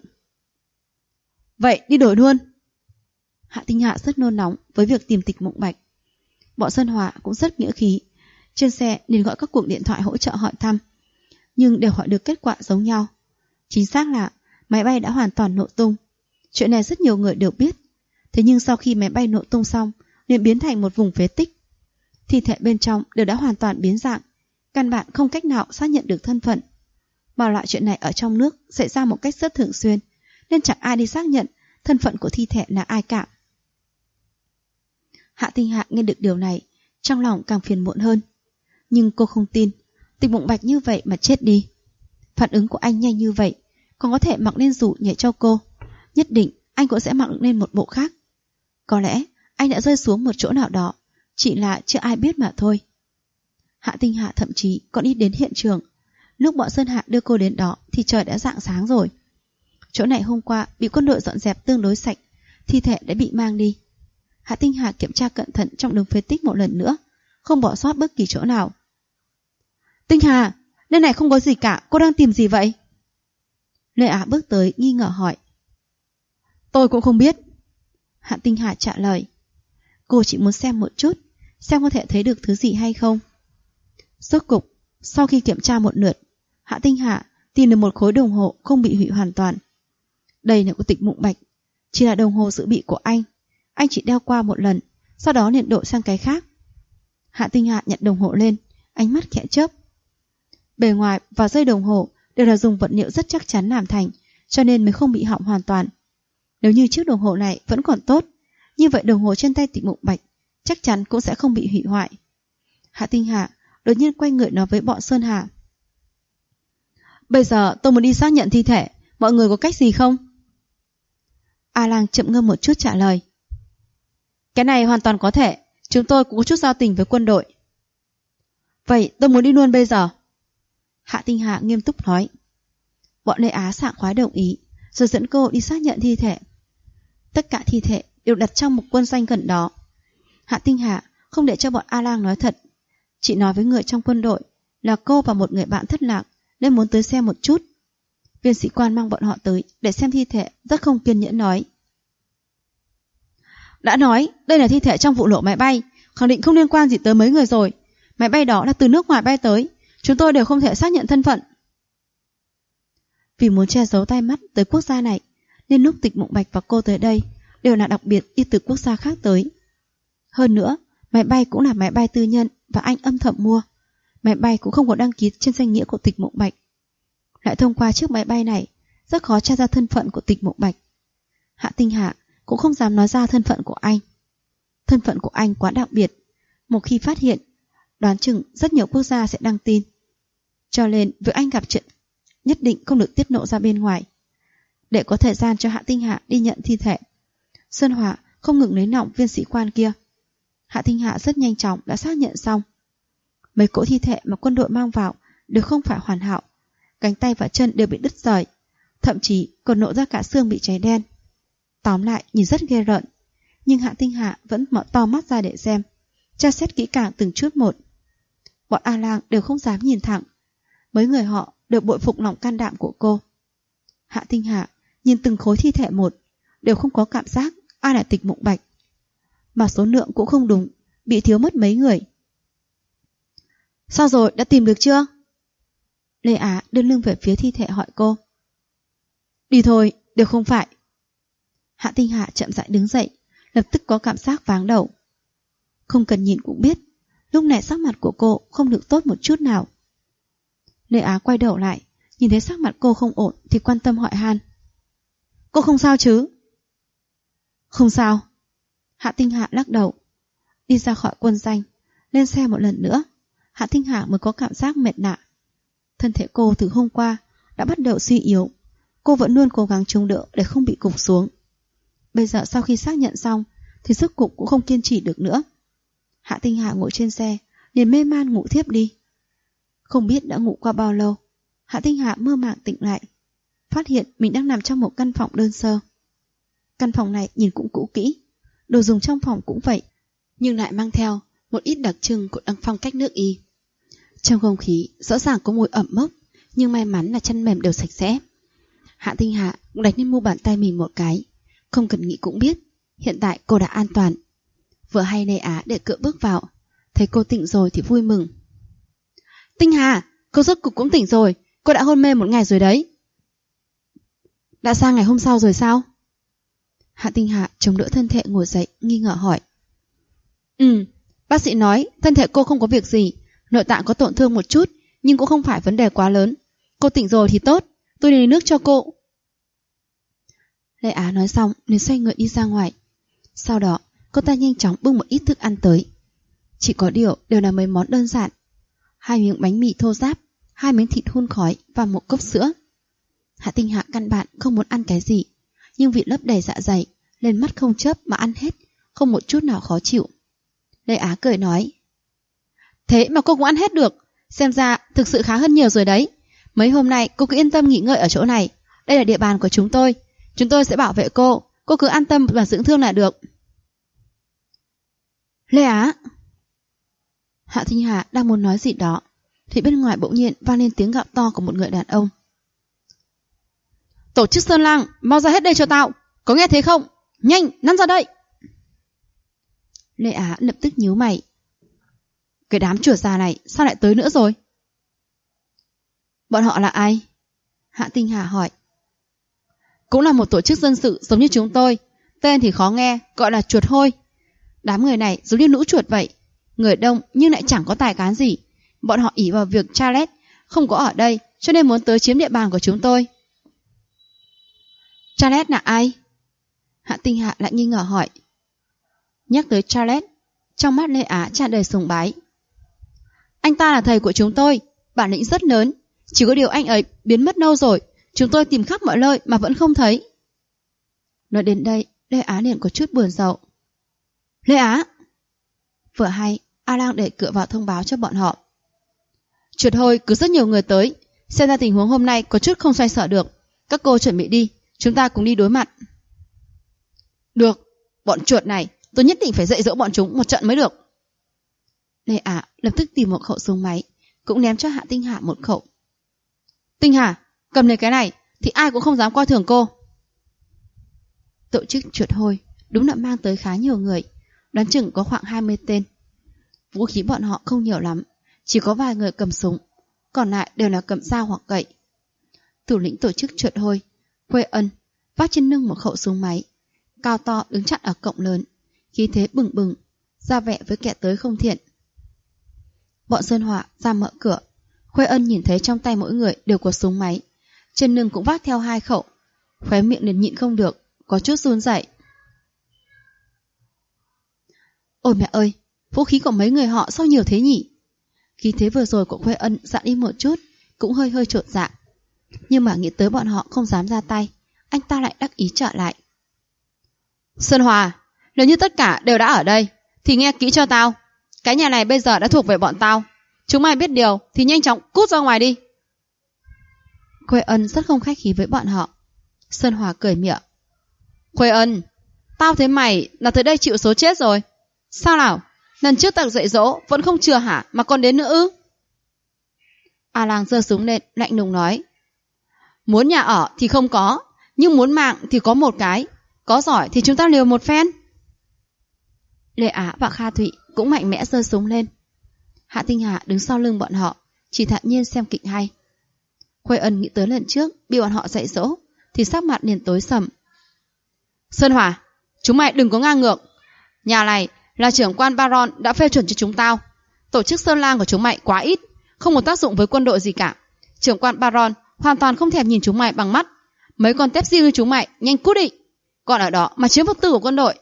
Vậy đi đổi luôn. Hạ Tinh Hà rất nôn nóng với việc tìm Tịch Mộng Bạch. Bọn Sơn Hòa cũng rất nghĩa khí, trên xe liền gọi các cuộc điện thoại hỗ trợ hỏi thăm, nhưng đều hỏi được kết quả giống nhau. Chính xác là máy bay đã hoàn toàn nổ tung. Chuyện này rất nhiều người đều biết. Thế nhưng sau khi máy bay nổ tung xong, liền biến thành một vùng phế tích. Thi thể bên trong đều đã hoàn toàn biến dạng, căn bản không cách nào xác nhận được thân phận. Mà loại chuyện này ở trong nước xảy ra một cách rất thường xuyên, nên chẳng ai đi xác nhận thân phận của thi thể là ai cả. Hạ Tinh Hạ nghe được điều này, trong lòng càng phiền muộn hơn. Nhưng cô không tin Tịch Mộng Bạch như vậy mà chết đi. Phản ứng của anh nhanh như vậy, còn có thể mặc lên dù nhảy cho cô, nhất định anh cũng sẽ mặc lên một bộ khác. Có lẽ anh đã rơi xuống một chỗ nào đó, chỉ là chưa ai biết mà thôi. Hạ Tinh Hạ thậm chí còn đi đến hiện trường. Lúc bọn Sơn Hạ đưa cô đến đó thì trời đã rạng sáng rồi. Chỗ này hôm qua bị quân đội dọn dẹp tương đối sạch, thi thể đã bị mang đi. Hạ Tinh Hà kiểm tra cẩn thận trong đường phế tích một lần nữa, không bỏ sót bất kỳ chỗ nào. Tinh Hà, nơi này không có gì cả, cô đang tìm gì vậy? Lê Á bước tới nghi ngờ hỏi. Tôi cũng không biết. Hạ Tinh Hà trả lời. Cô chỉ muốn xem một chút, xem có thể thấy được thứ gì hay không. Rốt cục, sau khi kiểm tra một lượt, Hạ Tinh Hà tìm được một khối đồng hồ không bị hủy hoàn toàn. Đây là của Tịch Mộng Bạch, chỉ là đồng hồ dự bị của anh chỉ đeo qua một lần, sau đó liền đổi sang cái khác. Hạ Tinh Hà nhận đồng hồ lên, ánh mắt khẽ chớp. Bề ngoài và dây đồng hồ đều là dùng vật liệu rất chắc chắn làm thành, cho nên mới không bị hỏng hoàn toàn. Nếu như chiếc đồng hồ này vẫn còn tốt, như vậy đồng hồ trên tay Tịch Mộng Bạch chắc chắn cũng sẽ không bị hủy hoại. Hạ Tinh Hà đột nhiên quay người nói với bọn Sơn Hà. Bây giờ tôi muốn đi xác nhận thi thể, mọi người có cách gì không? A Lang chậm ngâm một chút trả lời. Cái này hoàn toàn có thể, chúng tôi cũng có chút giao tình với quân đội. Vậy tôi muốn đi luôn bây giờ. Hạ Tinh Hà nghiêm túc nói. Bọn Lê Á sảng khoái đồng ý, rồi dẫn cô đi xác nhận thi thể. Tất cả thi thể đều đặt trong một quân doanh gần đó. Hạ Tinh Hà không để cho bọn A Lang nói thật, chỉ nói với người trong quân đội là cô và một người bạn thất lạc nên muốn tới xem một chút. Viên sĩ quan mang bọn họ tới để xem thi thể rất không kiên nhẫn nói. Đã nói đây là thi thể trong vụ nổ máy bay, khẳng định không liên quan gì tới mấy người rồi. Máy bay đó là từ nước ngoài bay tới, chúng tôi đều không thể xác nhận thân phận. Vì muốn che giấu tai mắt tới quốc gia này, nên lúc Tịch Mộng Bạch và cô tới đây đều là đặc biệt đi từ quốc gia khác tới. Hơn nữa, máy bay cũng là máy bay tư nhân và anh âm thầm mua. Máy bay cũng không có đăng ký trên danh nghĩa của Tịch Mộng Bạch. lại thông qua chiếc máy bay này, rất khó tra ra thân phận của Tịch Mộng Bạch. Hạ Tinh Hạ cũng không dám nói ra thân phận của anh. Thân phận của anh quá đặc biệt, một khi phát hiện, đoán chừng rất nhiều quốc gia sẽ đăng tin. Cho nên việc anh gặp chuyện nhất định không được tiết lộ ra bên ngoài. Để có thời gian cho Hạ Tinh Hạ đi nhận thi thể, Xuân Hòa không ngừng lấy nọng viên sĩ quan kia. Hạ Tinh Hạ rất nhanh chóng đã xác nhận xong. Mấy cỗ thi thể mà quân đội mang vào đều không phải hoàn hảo, cánh tay và chân đều bị đứt rời, thậm chí còn nổ ra cả xương bị cháy đen. Tóm lại nhìn rất ghê rợn, nhưng Hạ Tinh Hạ vẫn mở to mắt ra để xem, tra xét kỹ càng từng chút một. Bọn A Lang đều không dám nhìn thẳng, mấy người họ đều bội phục lòng can đảm của cô. Hạ Tinh Hạ nhìn từng khối thi thể một, đều không có cảm giác ai là Tịch Mộng Bạch. Mà số lượng cũng không đúng, bị thiếu mất mấy người. Sao rồi, đã tìm được chưa? Lê Á đưa lưng về phía thi thể hỏi cô. Đi thôi, đều không phải. Hạ Tinh Hạ chậm rãi đứng dậy, lập tức có cảm giác váng đầu. Không cần nhìn cũng biết, lúc này sắc mặt của cô không được tốt một chút nào. Lê Á quay đầu lại, nhìn thấy sắc mặt cô không ổn thì quan tâm hỏi han. Cô không sao chứ? Không sao. Hạ Tinh Hạ lắc đầu. Đi ra khỏi quân danh, lên xe một lần nữa, Hạ Tinh Hạ mới có cảm giác mệt lạ. Thân thể cô từ hôm qua đã bắt đầu suy yếu, cô vẫn luôn cố gắng chống đỡ để không bị gục xuống. Bây giờ sau khi xác nhận xong thì sức gục cũng không kiên trì được nữa. Hạ Tinh Hạ ngồi trên xe, liền mê man ngủ thiếp đi. Không biết đã ngủ qua bao lâu, Hạ Tinh Hạ mơ màng tỉnh lại, phát hiện mình đang nằm trong một căn phòng đơn sơ. Căn phòng này nhìn cũng cũ kỹ, đồ dùng trong phòng cũng vậy, nhưng lại mang theo một ít đặc trưng của phong cách nước Y. Trong không khí rõ ràng có mùi ẩm mốc, nhưng may mắn là chăn mềm đều sạch sẽ. Hạ Tinh Hạ cũng đánh lên mu bàn tay mình một cái, không cần nghĩ cũng biết hiện tại cô đã an toàn. Vừa hay Lê Á để cửa bước vào, thấy cô tỉnh rồi thì vui mừng. Tinh Hà, cô rốt cục cũng tỉnh rồi, cô đã hôn mê một ngày rồi đấy. Đã sang ngày hôm sau rồi sao? Hạ Tinh Hạ chống đỡ thân thể ngồi dậy, nghi ngờ hỏi. Bác sĩ nói thân thể cô không có việc gì, nội tạng có tổn thương một chút, nhưng cũng không phải vấn đề quá lớn. Cô tỉnh rồi thì tốt, tôi đi lấy nước cho cô. Lê Á nói xong liền xoay người đi ra ngoài. Sau đó cô ta nhanh chóng bưng một ít thức ăn tới. Chỉ có điều đều là mấy món đơn giản: 2 miếng bánh mì thô ráp, 2 miếng thịt hun khói và một cốc sữa. Hạ Tinh Hạ căn bản không muốn ăn cái gì, nhưng vị lấp đầy dạ dày, lên mắt không chớp mà ăn hết, không một chút nào khó chịu. Lê Á cười nói. Thế mà cô cũng ăn hết được, xem ra thực sự khá hơn nhiều rồi đấy. Mấy hôm nay cô cứ yên tâm nghỉ ngơi ở chỗ này, đây là địa bàn của chúng tôi sẽ bảo vệ cô cứ an tâm và dưỡng thương là được. Lê Á. Hạ Tinh Hạ đang muốn nói gì đó thì bên ngoài bỗng nhiên vang lên tiếng gạo to của một người đàn ông. Tổ chức Sơn Lang, mau ra hết đây cho tao, có nghe thấy không? Nhanh, năn ra đây. Lê Á lập tức nhíu mày. Cái đám chuột già này sao lại tới nữa rồi? Bọn họ là ai? Hạ Tinh Hà hỏi. Cũng là một tổ chức dân sự giống như chúng tôi, tên thì khó nghe, gọi là chuột hôi. Đám người này giống như lũ chuột vậy, người đông nhưng lại chẳng có tài cán gì. Bọn họ ỷ vào việc Charles không có ở đây, cho nên muốn tới chiếm địa bàn của chúng tôi. Charles là ai? Hạ Tinh Hạ lại nghi ngờ hỏi. Nhắc tới Charles, trong mắt Lê Á tràn đầy sùng bái. Anh ta là thầy của chúng tôi, bản lĩnh rất lớn, chỉ có điều anh ấy biến mất lâu rồi, chúng tôi tìm khắp mọi nơi mà vẫn không thấy. Nói đến đây, Lê Á liền có chút buồn rầu. Lê Á! Vừa hay, A Lang đẩy cửa vào thông báo cho bọn họ. Chuột hôi cứ rất nhiều người tới, xem ra tình huống hôm nay có chút không xoay sở được. Các cô chuẩn bị đi, chúng ta cùng đi đối mặt. Được, bọn chuột này, tôi nhất định phải dạy dỗ bọn chúng một trận mới được. Lê Á lập tức tìm một khẩu súng máy, cũng ném cho Hạ Tinh Hà một khẩu. Tinh Hà, cầm lấy cái này thì ai cũng không dám coi thường cô. Tổ chức chuột hôi đúng là mang tới khá nhiều người, đoán chừng có khoảng 20 tên. Vũ khí bọn họ không nhiều lắm, chỉ có vài người cầm súng, còn lại đều là cầm dao hoặc gậy. Thủ lĩnh tổ chức chuột hôi, Quê Ân, vác trên lưng một khẩu súng máy, cao to đứng chặn ở cổng lớn, khí thế bừng bừng, ra vẻ với kẻ tới không thiện. Bọn Sơn Họa ra mở cửa, Quê Ân nhìn thấy trong tay mỗi người đều có súng máy, trên lưng cũng vác theo 2 khẩu, khóe miệng liền nhịn không được, có chút run rẩy. Ôi mẹ ơi, vũ khí của mấy người họ sao nhiều thế nhỉ? Khí thế vừa rồi của Khuê Ân dặn đi một chút, cũng hơi chột dạ. Nhưng mà nghĩ tới bọn họ không dám ra tay, anh ta lại đắc ý trở lại. Sơn Hòa, nếu như tất cả đều đã ở đây, thì nghe kỹ cho tao. Cái nhà này bây giờ đã thuộc về bọn tao. Chúng mày biết điều thì nhanh chóng cút ra ngoài đi. Khuê Ân rất không khách khí với bọn họ. Sơn Hòa cười mỉa. Khuê Ân, tao thấy mày là tới đây chịu số chết rồi. Sao nào, lần trước tao dạy dỗ vẫn không chừa hả mà còn đến nữa ư? A Lang giơ súng lên, lạnh lùng nói. Muốn nhà ở thì không có, nhưng muốn mạng thì có một cái. Có giỏi thì chúng ta liều một phen. Lê Á và Kha Thụy cũng mạnh mẽ giơ súng lên. Hạ Tinh Hà đứng sau lưng bọn họ, chỉ thản nhiên xem kịch hay. Khuê Ân nghĩ tới lần trước bị bọn họ dạy dỗ thì sắc mặt liền tối sầm. Sơn Hòa, chúng mày đừng có ngang ngược. Nhà này là trưởng quan Baron đã phê chuẩn cho chúng tao. Tổ chức Sơn Lang của chúng mày quá ít, không có tác dụng với quân đội gì cả. Trưởng quan Baron hoàn toàn không thèm nhìn chúng mày bằng mắt. Mấy con tép riêng như chúng mày nhanh cút đi, còn ở đó mà chiếm vật tư của quân đội.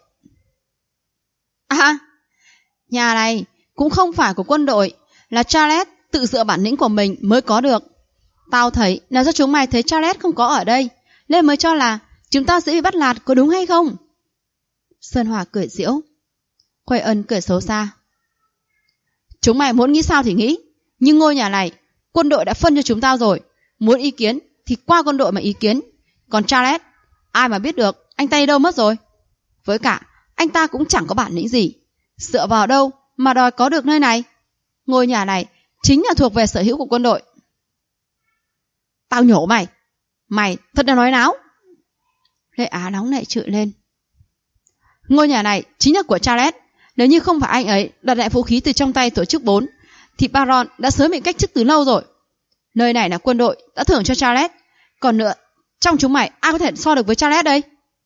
À, nhà này cũng không phải của quân đội, là Charles tự dựa bản lĩnh của mình mới có được. Tao thấy là do chúng mày thấy Charles không có ở đây nên mới cho là chúng ta sẽ bị bắt nạt, có đúng hay không? Sơn Hòa cười giễu. Khuê Ân cười xấu xa. Chúng mày muốn nghĩ sao thì nghĩ, nhưng ngôi nhà này quân đội đã phân cho chúng tao rồi. Muốn ý kiến thì qua quân đội mà ý kiến. Còn Charles, ai mà biết được anh ta đi đâu mất rồi. Với cả anh ta cũng chẳng có bản lĩnh gì, dựa vào đâu mà đòi có được nơi này. Ngôi nhà này chính là thuộc về sở hữu của quân đội. Tao nhổ mày, mày thật là nói láo. Lê Á nóng nảy chửi lên. Ngôi nhà này chính là của Charles. Nếu như không phải anh ấy đoạt lại vũ khí từ trong tay tổ chức 4 thì Baron đã sớm bị cách chức từ lâu rồi. Nơi này là quân đội đã thưởng cho Charles. Còn nữa, trong chúng mày ai có thể so được với Charles đây?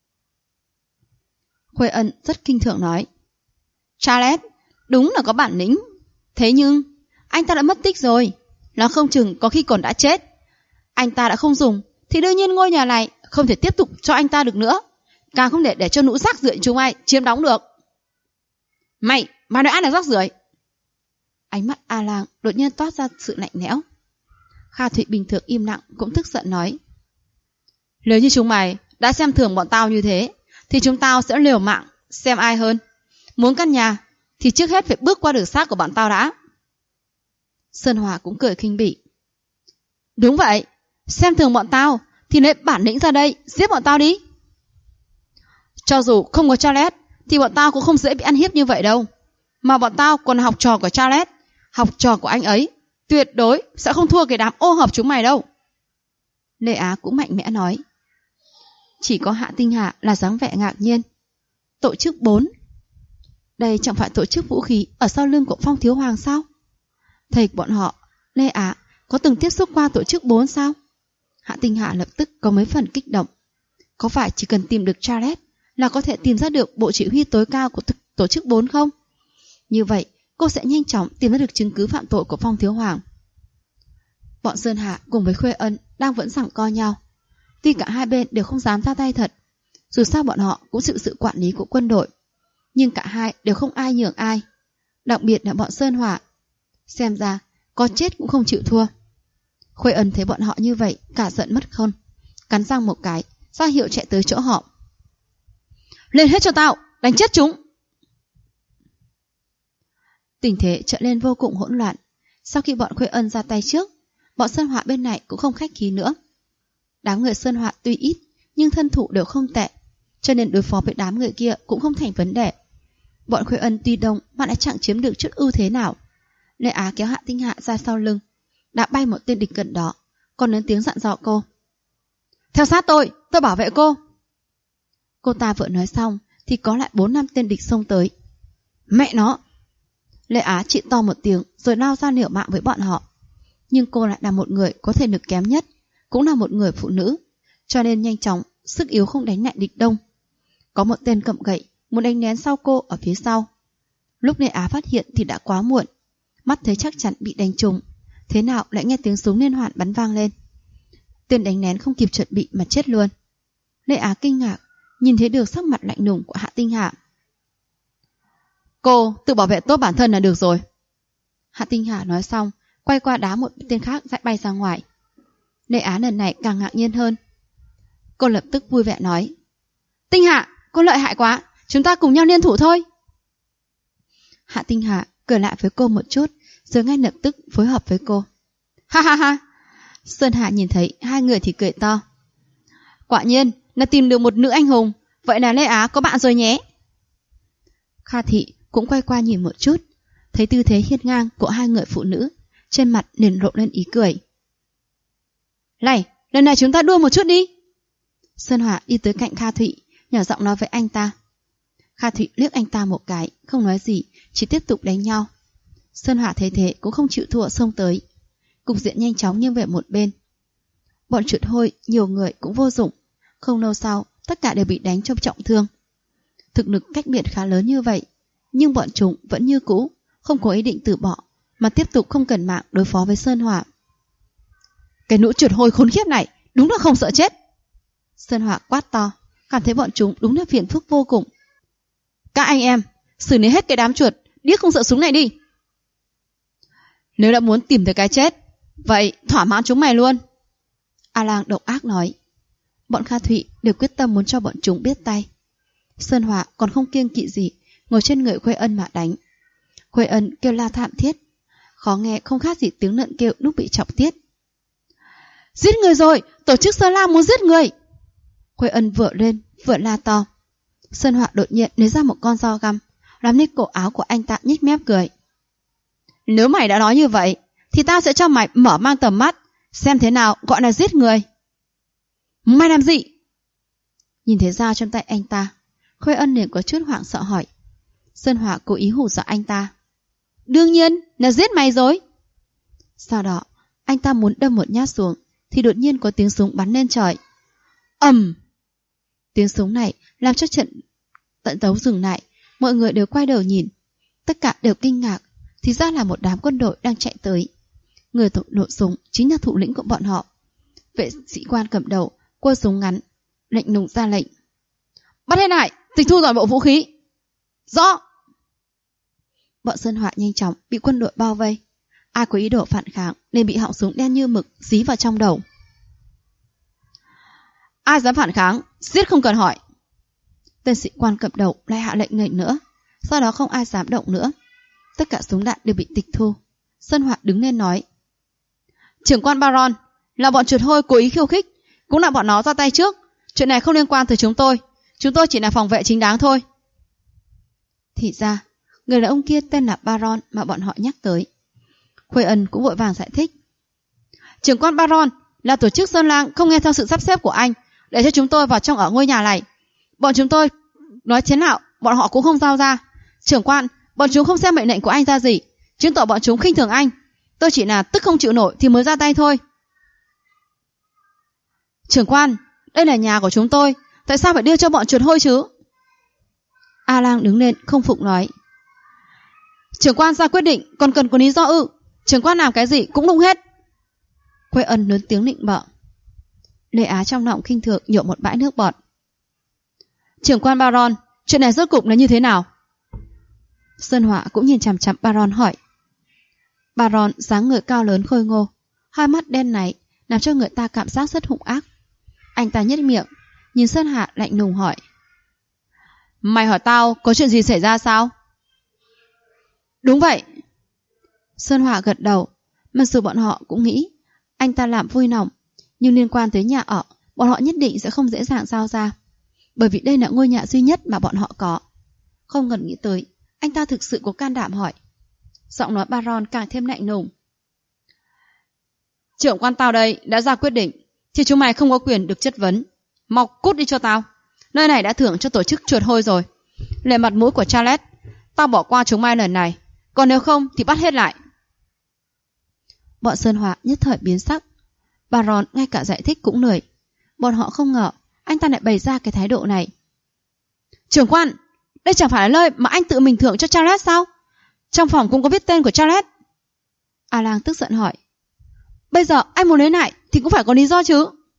Khuê Ân rất kinh thường nói. Charles đúng là có bản lĩnh, thế nhưng anh ta đã mất tích rồi, nó không chừng có khi còn đã chết. Anh ta đã không dùng thì đương nhiên ngôi nhà này không thể tiếp tục cho anh ta được nữa, càng không thể để cho lũ rác rưởi chúng ai chiếm đóng được. Mày nói ai là rác rưởi? Ánh mắt A Lang đột nhiên toát ra sự lạnh lẽo. Kha Thụy bình thường im lặng cũng tức giận nói. Nếu như chúng mày đã xem thường bọn tao như thế thì chúng tao sẽ liều mạng xem ai hơn. Muốn căn nhà thì trước hết phải bước qua đường xác của bọn tao đã. Sơn Hòa cũng cười khinh bỉ. Đúng vậy, xem thường bọn tao thì lấy bản lĩnh ra đây giết bọn tao đi. Cho dù không có Charles thì bọn tao cũng không dễ bị ăn hiếp như vậy đâu. Mà bọn tao còn là học trò của Charles, học trò của anh ấy, tuyệt đối sẽ không thua cái đám ô hợp chúng mày đâu. Lê Á cũng mạnh mẽ nói. Chỉ có Hạ Tinh Hà là dáng vẻ ngạc nhiên. Tổ chức 4? Đây chẳng phải tổ chức vũ khí ở sau lưng của Phong Thiếu Hoàng sao? Thầy bọn họ, Lê Á, có từng tiếp xúc qua tổ chức 4 sao? Hạ Tinh Hà lập tức có mấy phần kích động. Có phải chỉ cần tìm được Charles là có thể tìm ra được bộ chỉ huy tối cao của tổ chức 4 không? Như vậy, cô sẽ nhanh chóng tìm ra được chứng cứ phạm tội của Phong Thiếu Hoàng. Bọn Sơn Hạ cùng với Khuê Ân đang vẫn giằng co nhau. Tuy cả hai bên đều không dám ra tay thật, dù sao bọn họ cũng chịu sự quản lý của quân đội, nhưng cả hai đều không ai nhường ai. Đặc biệt là bọn Sơn Hỏa, xem ra có chết cũng không chịu thua. Khuê Ân thấy bọn họ như vậy, cả giận mất khôn, cắn răng một cái, ra hiệu chạy tới chỗ họ. Lên hết cho tao, đánh chết chúng! Tình thế trở lên vô cùng hỗn loạn. Sau khi bọn Khuê Ân ra tay trước, bọn Sơn Hỏa bên này cũng không khách khí nữa. Đám người Sơn Hỏa tuy ít, nhưng thân thủ đều không tệ, cho nên đối phó với đám người kia cũng không thành vấn đề. Bọn Khuê Ân tuy đông mà đã chẳng chiếm được chút ưu thế nào. Lê Á kéo Hạ Tinh Hạ ra sau lưng, đã bay một tên địch gần đó, còn lớn tiếng dặn dò cô. Theo sát tôi bảo vệ cô. Cô ta vừa nói xong thì có lại 4-5 tên địch xông tới. Mẹ nó! Lê Á chỉ to một tiếng rồi lao ra liều mạng với bọn họ. Nhưng cô lại là một người có thể lực kém nhất, cũng là một người phụ nữ, cho nên nhanh chóng, sức yếu không đánh lại địch đông. Có một tên cầm gậy muốn đánh lén sau cô ở phía sau. Lúc Lê Á phát hiện thì đã quá muộn, mắt thấy chắc chắn bị đánh trúng, thế nào lại nghe tiếng súng liên hoàn bắn vang lên. Tên đánh lén không kịp chuẩn bị mà chết luôn. Lê Á kinh ngạc, nhìn thấy được sắc mặt lạnh lùng của Hạ Tinh Hạ. Cô tự bảo vệ tốt bản thân là được rồi. Hạ Tinh Hạ nói xong, quay qua đá một tên khác dại bay ra ngoài. Lê Á lần này càng ngạc nhiên hơn. Cô lập tức vui vẻ nói, Tinh Hạ, cô lợi hại quá, chúng ta cùng nhau liên thủ thôi. Hạ Tinh Hạ cười lại với cô một chút, rồi ngay lập tức phối hợp với cô. Ha ha ha. Sơn Hạ nhìn thấy hai người thì cười to. Quả nhiên là tìm được một nữ anh hùng, vậy là Lê Á có bạn rồi nhé. Kha Thị cũng quay qua nhìn một chút, thấy tư thế hiên ngang của hai người phụ nữ, trên mặt liền rộ lên ý cười. Này, lần này chúng ta đua một chút đi. Sơn Hòa đi tới cạnh Kha Thụy, nhỏ giọng nói với anh ta. Kha Thụy liếc anh ta một cái, không nói gì, chỉ tiếp tục đánh nhau. Sơn Hòa thấy thế cũng không chịu thua, xông tới. Cục diện nhanh chóng nghiêng về một bên. Bọn chuột hôi nhiều người cũng vô dụng, không lâu sau tất cả đều bị đánh cho trọng thương. Thực lực cách biệt khá lớn như vậy, nhưng bọn chúng vẫn như cũ, không có ý định từ bỏ, mà tiếp tục không cần mạng đối phó với Sơn Hòa. Cái lũ chuột hôi khốn khiếp này đúng là không sợ chết. Sơn Hòa quát to, cảm thấy bọn chúng đúng là phiền phức vô cùng. Các anh em, xử lý hết cái đám chuột điếc không sợ súng này đi. Nếu đã muốn tìm thấy cái chết, vậy thỏa mãn chúng mày luôn. A Lang độc ác nói. Bọn Kha Thụy đều quyết tâm muốn cho bọn chúng biết tay. Sơn Hòa còn không kiêng kỵ gì, ngồi trên người Khuê Ân mà đánh. Khuê Ân kêu la thảm thiết, khó nghe không khác gì tiếng lợn kêu lúc bị chọc tiết. Giết người rồi, tổ chức Sơn La muốn giết người. Khuê Ân vợ lên, vừa la to. Sơn Hòa đột nhiên lấy ra một con dao găm, làm lên cổ áo của anh ta, nhếch mép cười. Nếu mày đã nói như vậy, thì tao sẽ cho mày mở mang tầm mắt, xem thế nào gọi là giết người. Mày làm gì? Nhìn thấy dao trong tay anh ta, Khuê Ân liền có chút hoảng sợ hỏi. Sơn Hòa cố ý hù dọa anh ta. Đương nhiên là giết mày rồi. Sau đó, anh ta muốn đâm một nhát xuống, thì đột nhiên có tiếng súng bắn lên trời. Ầm! Tiếng súng này làm cho trận tận tấu dừng lại, mọi người đều quay đầu nhìn. Tất cả đều kinh ngạc, thì ra là một đám quân đội đang chạy tới. Người nổ súng chính là thủ lĩnh của bọn họ. Vệ sĩ quan cầm đầu, quơ súng ngắn, lệnh lùng ra lệnh. Bắt hết lại, tịch thu toàn bộ vũ khí. Rõ! Bọn Sơn Họa nhanh chóng bị quân đội bao vây. Ai có ý đồ phản kháng nên bị họng súng đen như mực dí vào trong đầu. Ai dám phản kháng, giết không cần hỏi. Tên sĩ quan cầm đầu lại hạ lệnh lần nữa. Sau đó không ai dám động nữa. Tất cả súng đạn đều bị tịch thu. Sơn Họa đứng lên nói. Trưởng quan Baron, là bọn chuột hôi cố ý khiêu khích, cũng là bọn nó ra tay trước. Chuyện này không liên quan tới chúng tôi chỉ là phòng vệ chính đáng thôi. Thì ra, người đàn ông kia tên là Baron mà bọn họ nhắc tới. Khuê Ân cũng vội vàng giải thích. Trưởng quan Baron, là tổ chức Sơn Lang không nghe theo sự sắp xếp của anh, để cho chúng tôi vào trong ở ngôi nhà này. Bọn chúng tôi nói thế nào, bọn họ cũng không giao ra. Trưởng quan, bọn chúng không xem mệnh lệnh của anh ra gì, chứng tỏ bọn chúng khinh thường anh. Tôi chỉ là tức không chịu nổi thì mới ra tay thôi. Trưởng quan, đây là nhà của chúng tôi, tại sao phải đưa cho bọn chuột hôi chứ? A Lang đứng lên không phục nói. Trưởng quan ra quyết định còn cần có lý do ư? Trưởng quan làm cái gì cũng đúng hết. Khuê Ân lớn tiếng nịnh bợ. Lê Á trong lòng khinh thường nhổ một bãi nước bọt. Trưởng quan Baron, chuyện này rốt cục là như thế nào? Sơn Họa cũng nhìn chằm chằm Baron hỏi. Baron dáng người cao lớn khôi ngô, hai mắt đen này làm cho người ta cảm giác rất hung ác. Anh ta nhếch miệng, nhìn Sơn Hạ lạnh lùng hỏi. Mày hỏi tao có chuyện gì xảy ra sao? Đúng vậy. Sơn Họa gật đầu, mặc dù bọn họ cũng nghĩ anh ta làm vui lòng, nhưng liên quan tới nhà ở, bọn họ nhất định sẽ không dễ dàng giao ra, bởi vì đây là ngôi nhà duy nhất mà bọn họ có. Không ngần nghĩ tới, anh ta thực sự có can đảm hỏi. Giọng nói Baron càng thêm lạnh lùng. Trưởng quan tao đây đã ra quyết định, thì chúng mày không có quyền được chất vấn. Mau cút đi cho tao. Nơi này đã thưởng cho tổ chức chuột hôi rồi. Lệ mặt mũi của Charles, tao bỏ qua chúng mày lần này, còn nếu không thì bắt hết lại. Bọn Sơn Họa nhất thời biến sắc. Baron ngay cả giải thích cũng lười. Bọn họ không ngờ anh ta lại bày ra cái thái độ này. Trưởng quan, đây chẳng phải là nơi mà anh tự mình thưởng cho Charles sao? Trong phòng cũng có viết tên của Charles. A Lang tức giận hỏi. Bây giờ anh muốn lấy lại thì cũng phải có lý do chứ.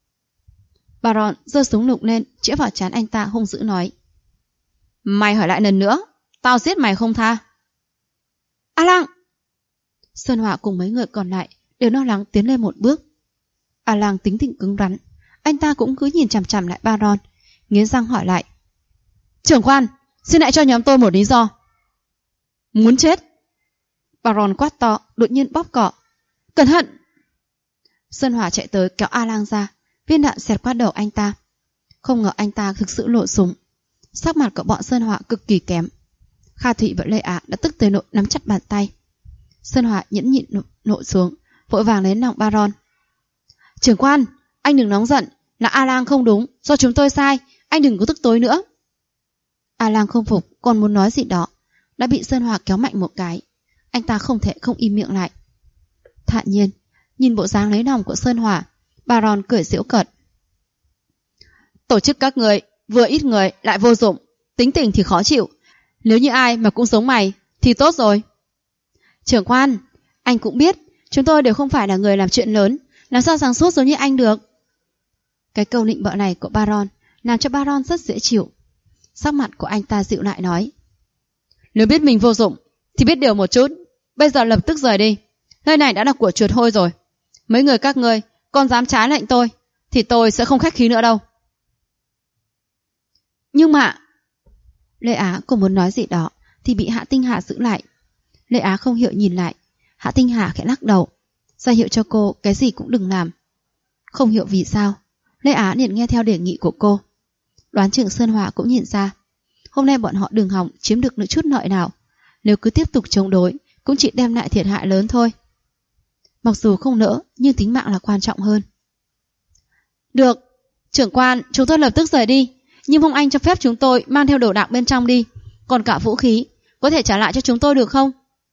Baron giơ súng lục lên, chĩa vào trán anh ta hung dữ nói: Mày hỏi lại lần nữa, tao giết mày không tha. Alang! Sơn Hỏa cùng mấy người còn lại đều lo lắng tiến lên một bước. Alang tính tình cứng rắn, anh ta cũng cứ nhìn chằm chằm lại Baron, nghiến răng hỏi lại: Trưởng quan, xin hãy cho nhóm tôi một lý do. Muốn chết? Baron quát to, đột nhiên bóp cỏ. Cẩn thận! Sơn Hỏa chạy tới kéo Alang ra, viên đạn xẹt qua đầu anh ta. Không ngờ anh ta thực sự lộ súng. Sắc mặt của bọn Sơn Hỏa cực kỳ kém. Kha Thụy và Lê Á đã tức tới nỗi nắm chặt bàn tay. Sơn Hỏa nhẫn nhịn nộ xuống, vội vàng lấy lòng Baron. Trưởng quan, anh đừng nóng giận, là Alang không đúng, do chúng tôi sai, anh đừng có tức tối nữa. Alang không phục, còn muốn nói gì đó, đã bị Sơn Hỏa kéo mạnh một cái. Anh ta không thể không im miệng lại. Thản nhiên, nhìn bộ dáng lấy lòng của Sơn Hỏa, Baron cười giễu cợt. Tổ chức các người vừa ít người lại vô dụng, tính tình thì khó chịu. Nếu như ai mà cũng giống mày thì tốt rồi. Trưởng quan, anh cũng biết chúng tôi đều không phải là người làm chuyện lớn, làm sao sáng suốt giống như anh được. Cái câu nịnh bợ này của Baron làm cho Baron rất dễ chịu. Sắc mặt của anh ta dịu lại nói: Nếu biết mình vô dụng thì biết điều một chút, bây giờ lập tức rời đi. Nơi này đã là của chuột hôi rồi. Mấy người các ngươi còn dám trái lệnh tôi thì tôi sẽ không khách khí nữa đâu. Nhưng mà Lê Á cũng muốn nói gì đó thì bị Hạ Tinh Hà giữ lại. Lê Á không hiểu nhìn lại. Hạ Tinh Hà khẽ lắc đầu, ra hiệu cho cô cái gì cũng đừng làm. Không hiểu vì sao Lê Á liền nghe theo đề nghị của cô. Đoán chừng Sơn Hỏa cũng nhìn ra hôm nay bọn họ đừng hòng chiếm được nửa chút lợi nào. Nếu cứ tiếp tục chống đối cũng chỉ đem lại thiệt hại lớn thôi. Mặc dù không nỡ nhưng tính mạng là quan trọng hơn. Được, trưởng quan, chúng tôi lập tức rời đi, nhưng mong anh cho phép chúng tôi mang theo đồ đạc bên trong đi. Còn cả vũ khí có thể trả lại cho chúng tôi được không?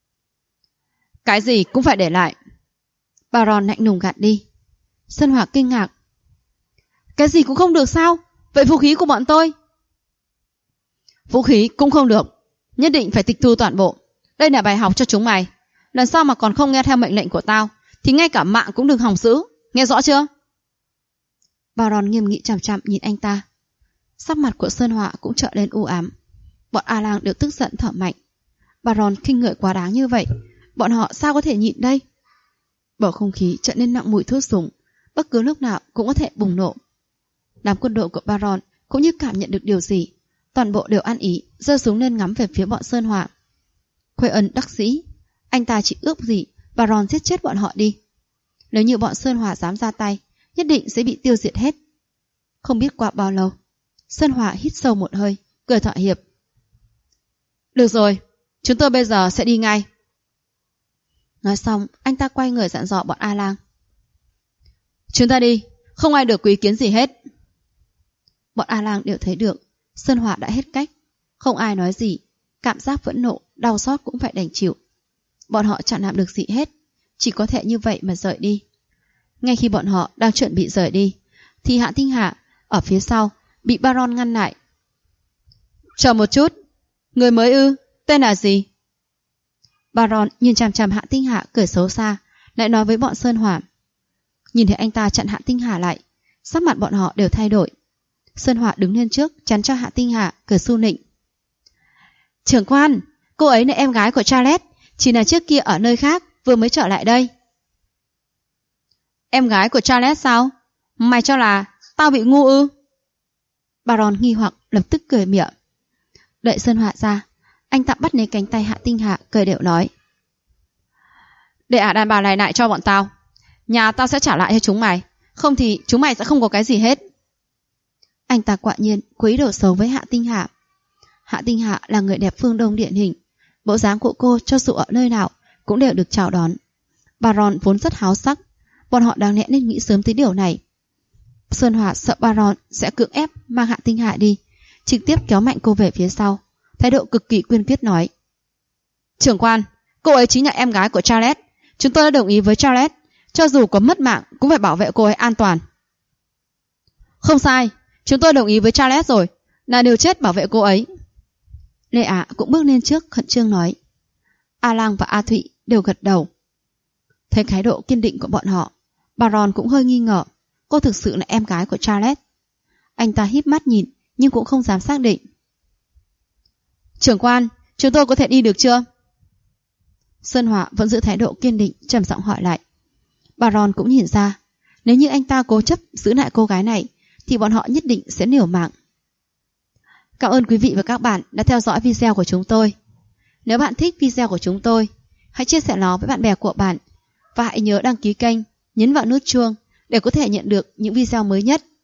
Cái gì cũng phải để lại. Baron lạnh lùng gạt đi. Sơn Hỏa kinh ngạc. Cái gì cũng không được sao? Vậy vũ khí của bọn tôi? Vũ khí cũng không được, nhất định phải tịch thu toàn bộ. Đây là bài học cho chúng mày. Lần sau mà còn không nghe theo mệnh lệnh của tao thì ngay cả mạng cũng đừng hòng giữ. Nghe rõ chưa? Baron nghiêm nghị chằm chằm nhìn anh ta. Sắc mặt của Sơn Hỏa cũng trở lên u ám. Bọn Alang đều tức giận thở mạnh. Baron khinh người quá đáng như vậy, bọn họ sao có thể nhịn đây? Bầu không khí trở nên nặng mùi thuốc súng, bất cứ lúc nào cũng có thể bùng nổ. Đám quân đội của Baron cũng như cảm nhận được điều gì, toàn bộ đều ăn ý, giơ súng lên ngắm về phía bọn Sơn Hỏa. Khuê Ân đắc dĩ, anh ta chỉ ước gì Baron giết chết bọn họ đi. Nếu như bọn Sơn Hỏa dám ra tay, nhất định sẽ bị tiêu diệt hết. Không biết qua bao lâu, Sơn Hỏa hít sâu một hơi, cười thỏa hiệp. Được rồi, chúng tôi bây giờ sẽ đi ngay. Nói xong, anh ta quay người dặn dò bọn Alang. Chúng ta đi, không ai được có ý kiến gì hết. Bọn Alang đều thấy được Sơn Hỏa đã hết cách, không ai nói gì. Cảm giác phẫn nộ, đau xót cũng phải đành chịu. Bọn họ chẳng làm được gì hết, chỉ có thể như vậy mà rời đi. Ngay khi bọn họ đang chuẩn bị rời đi thì Hạ Tinh Hà ở phía sau bị Baron ngăn lại. Chờ một chút, người mới ư? Tên là gì? Baron nhìn chằm chằm Hạ Tinh Hà cười xấu xa, lại nói với bọn Sơn Hỏa. Nhìn thấy anh ta chặn Hạ Tinh Hà lại, sắc mặt bọn họ đều thay đổi. Sơn Hỏa đứng lên trước chắn cho Hạ Tinh Hà, cười su nịnh. Trưởng quan, cô ấy là em gái của Charlotte, chỉ là trước kia ở nơi khác, vừa mới trở lại đây. Em gái của Charlotte sao? Mày cho là tao bị ngu ư? Baron nghi hoặc lập tức cười mỉa. Đợi Sơn Hỏa ra, anh ta bắt lấy cánh tay Hạ Tinh Hà, cười đểu nói. Để đàn bà này lại cho bọn tao. Nhà tao sẽ trả lại cho chúng mày, không thì chúng mày sẽ không có cái gì hết. Anh ta quả nhiên có ý đồ xấu với Hạ Tinh Hà. Hạ Tinh Hà là người đẹp phương Đông điển hình, bộ dáng của cô cho dù ở nơi nào cũng đều được chào đón. Baron vốn rất háo sắc, bọn họ đáng lẽ nên nghĩ sớm tới điều này. Sơn Hỏa sợ Baron sẽ cưỡng ép mang Hạ Tinh Hà đi, trực tiếp kéo mạnh cô về phía sau, thái độ cực kỳ kiên quyết nói. Trưởng quan, cô ấy chính là em gái của Charlotte. Chúng tôi đã đồng ý với Charlotte, cho dù có mất mạng cũng phải bảo vệ cô ấy an toàn. Không sai, chúng tôi đồng ý với Charlotte rồi, là liều chết bảo vệ cô ấy. Lê Á cũng bước lên trước khẩn trương nói. Alang và A Thụy đều gật đầu. Thấy thái độ kiên định của bọn họ, Baron cũng hơi nghi ngờ cô thực sự là em gái của Charlotte. Anh ta híp mắt nhìn, nhưng cũng không dám xác định. Trưởng quan, chúng tôi có thể đi được chưa? Sơn Hòa vẫn giữ thái độ kiên định, trầm giọng hỏi lại. Baron cũng nhìn ra, nếu như anh ta cố chấp giữ lại cô gái này, thì bọn họ nhất định sẽ liều mạng. Cảm ơn quý vị và các bạn đã theo dõi video của chúng tôi. Nếu bạn thích video của chúng tôi, hãy chia sẻ nó với bạn bè của bạn. Và hãy nhớ đăng ký kênh, nhấn vào nút chuông để có thể nhận được những video mới nhất.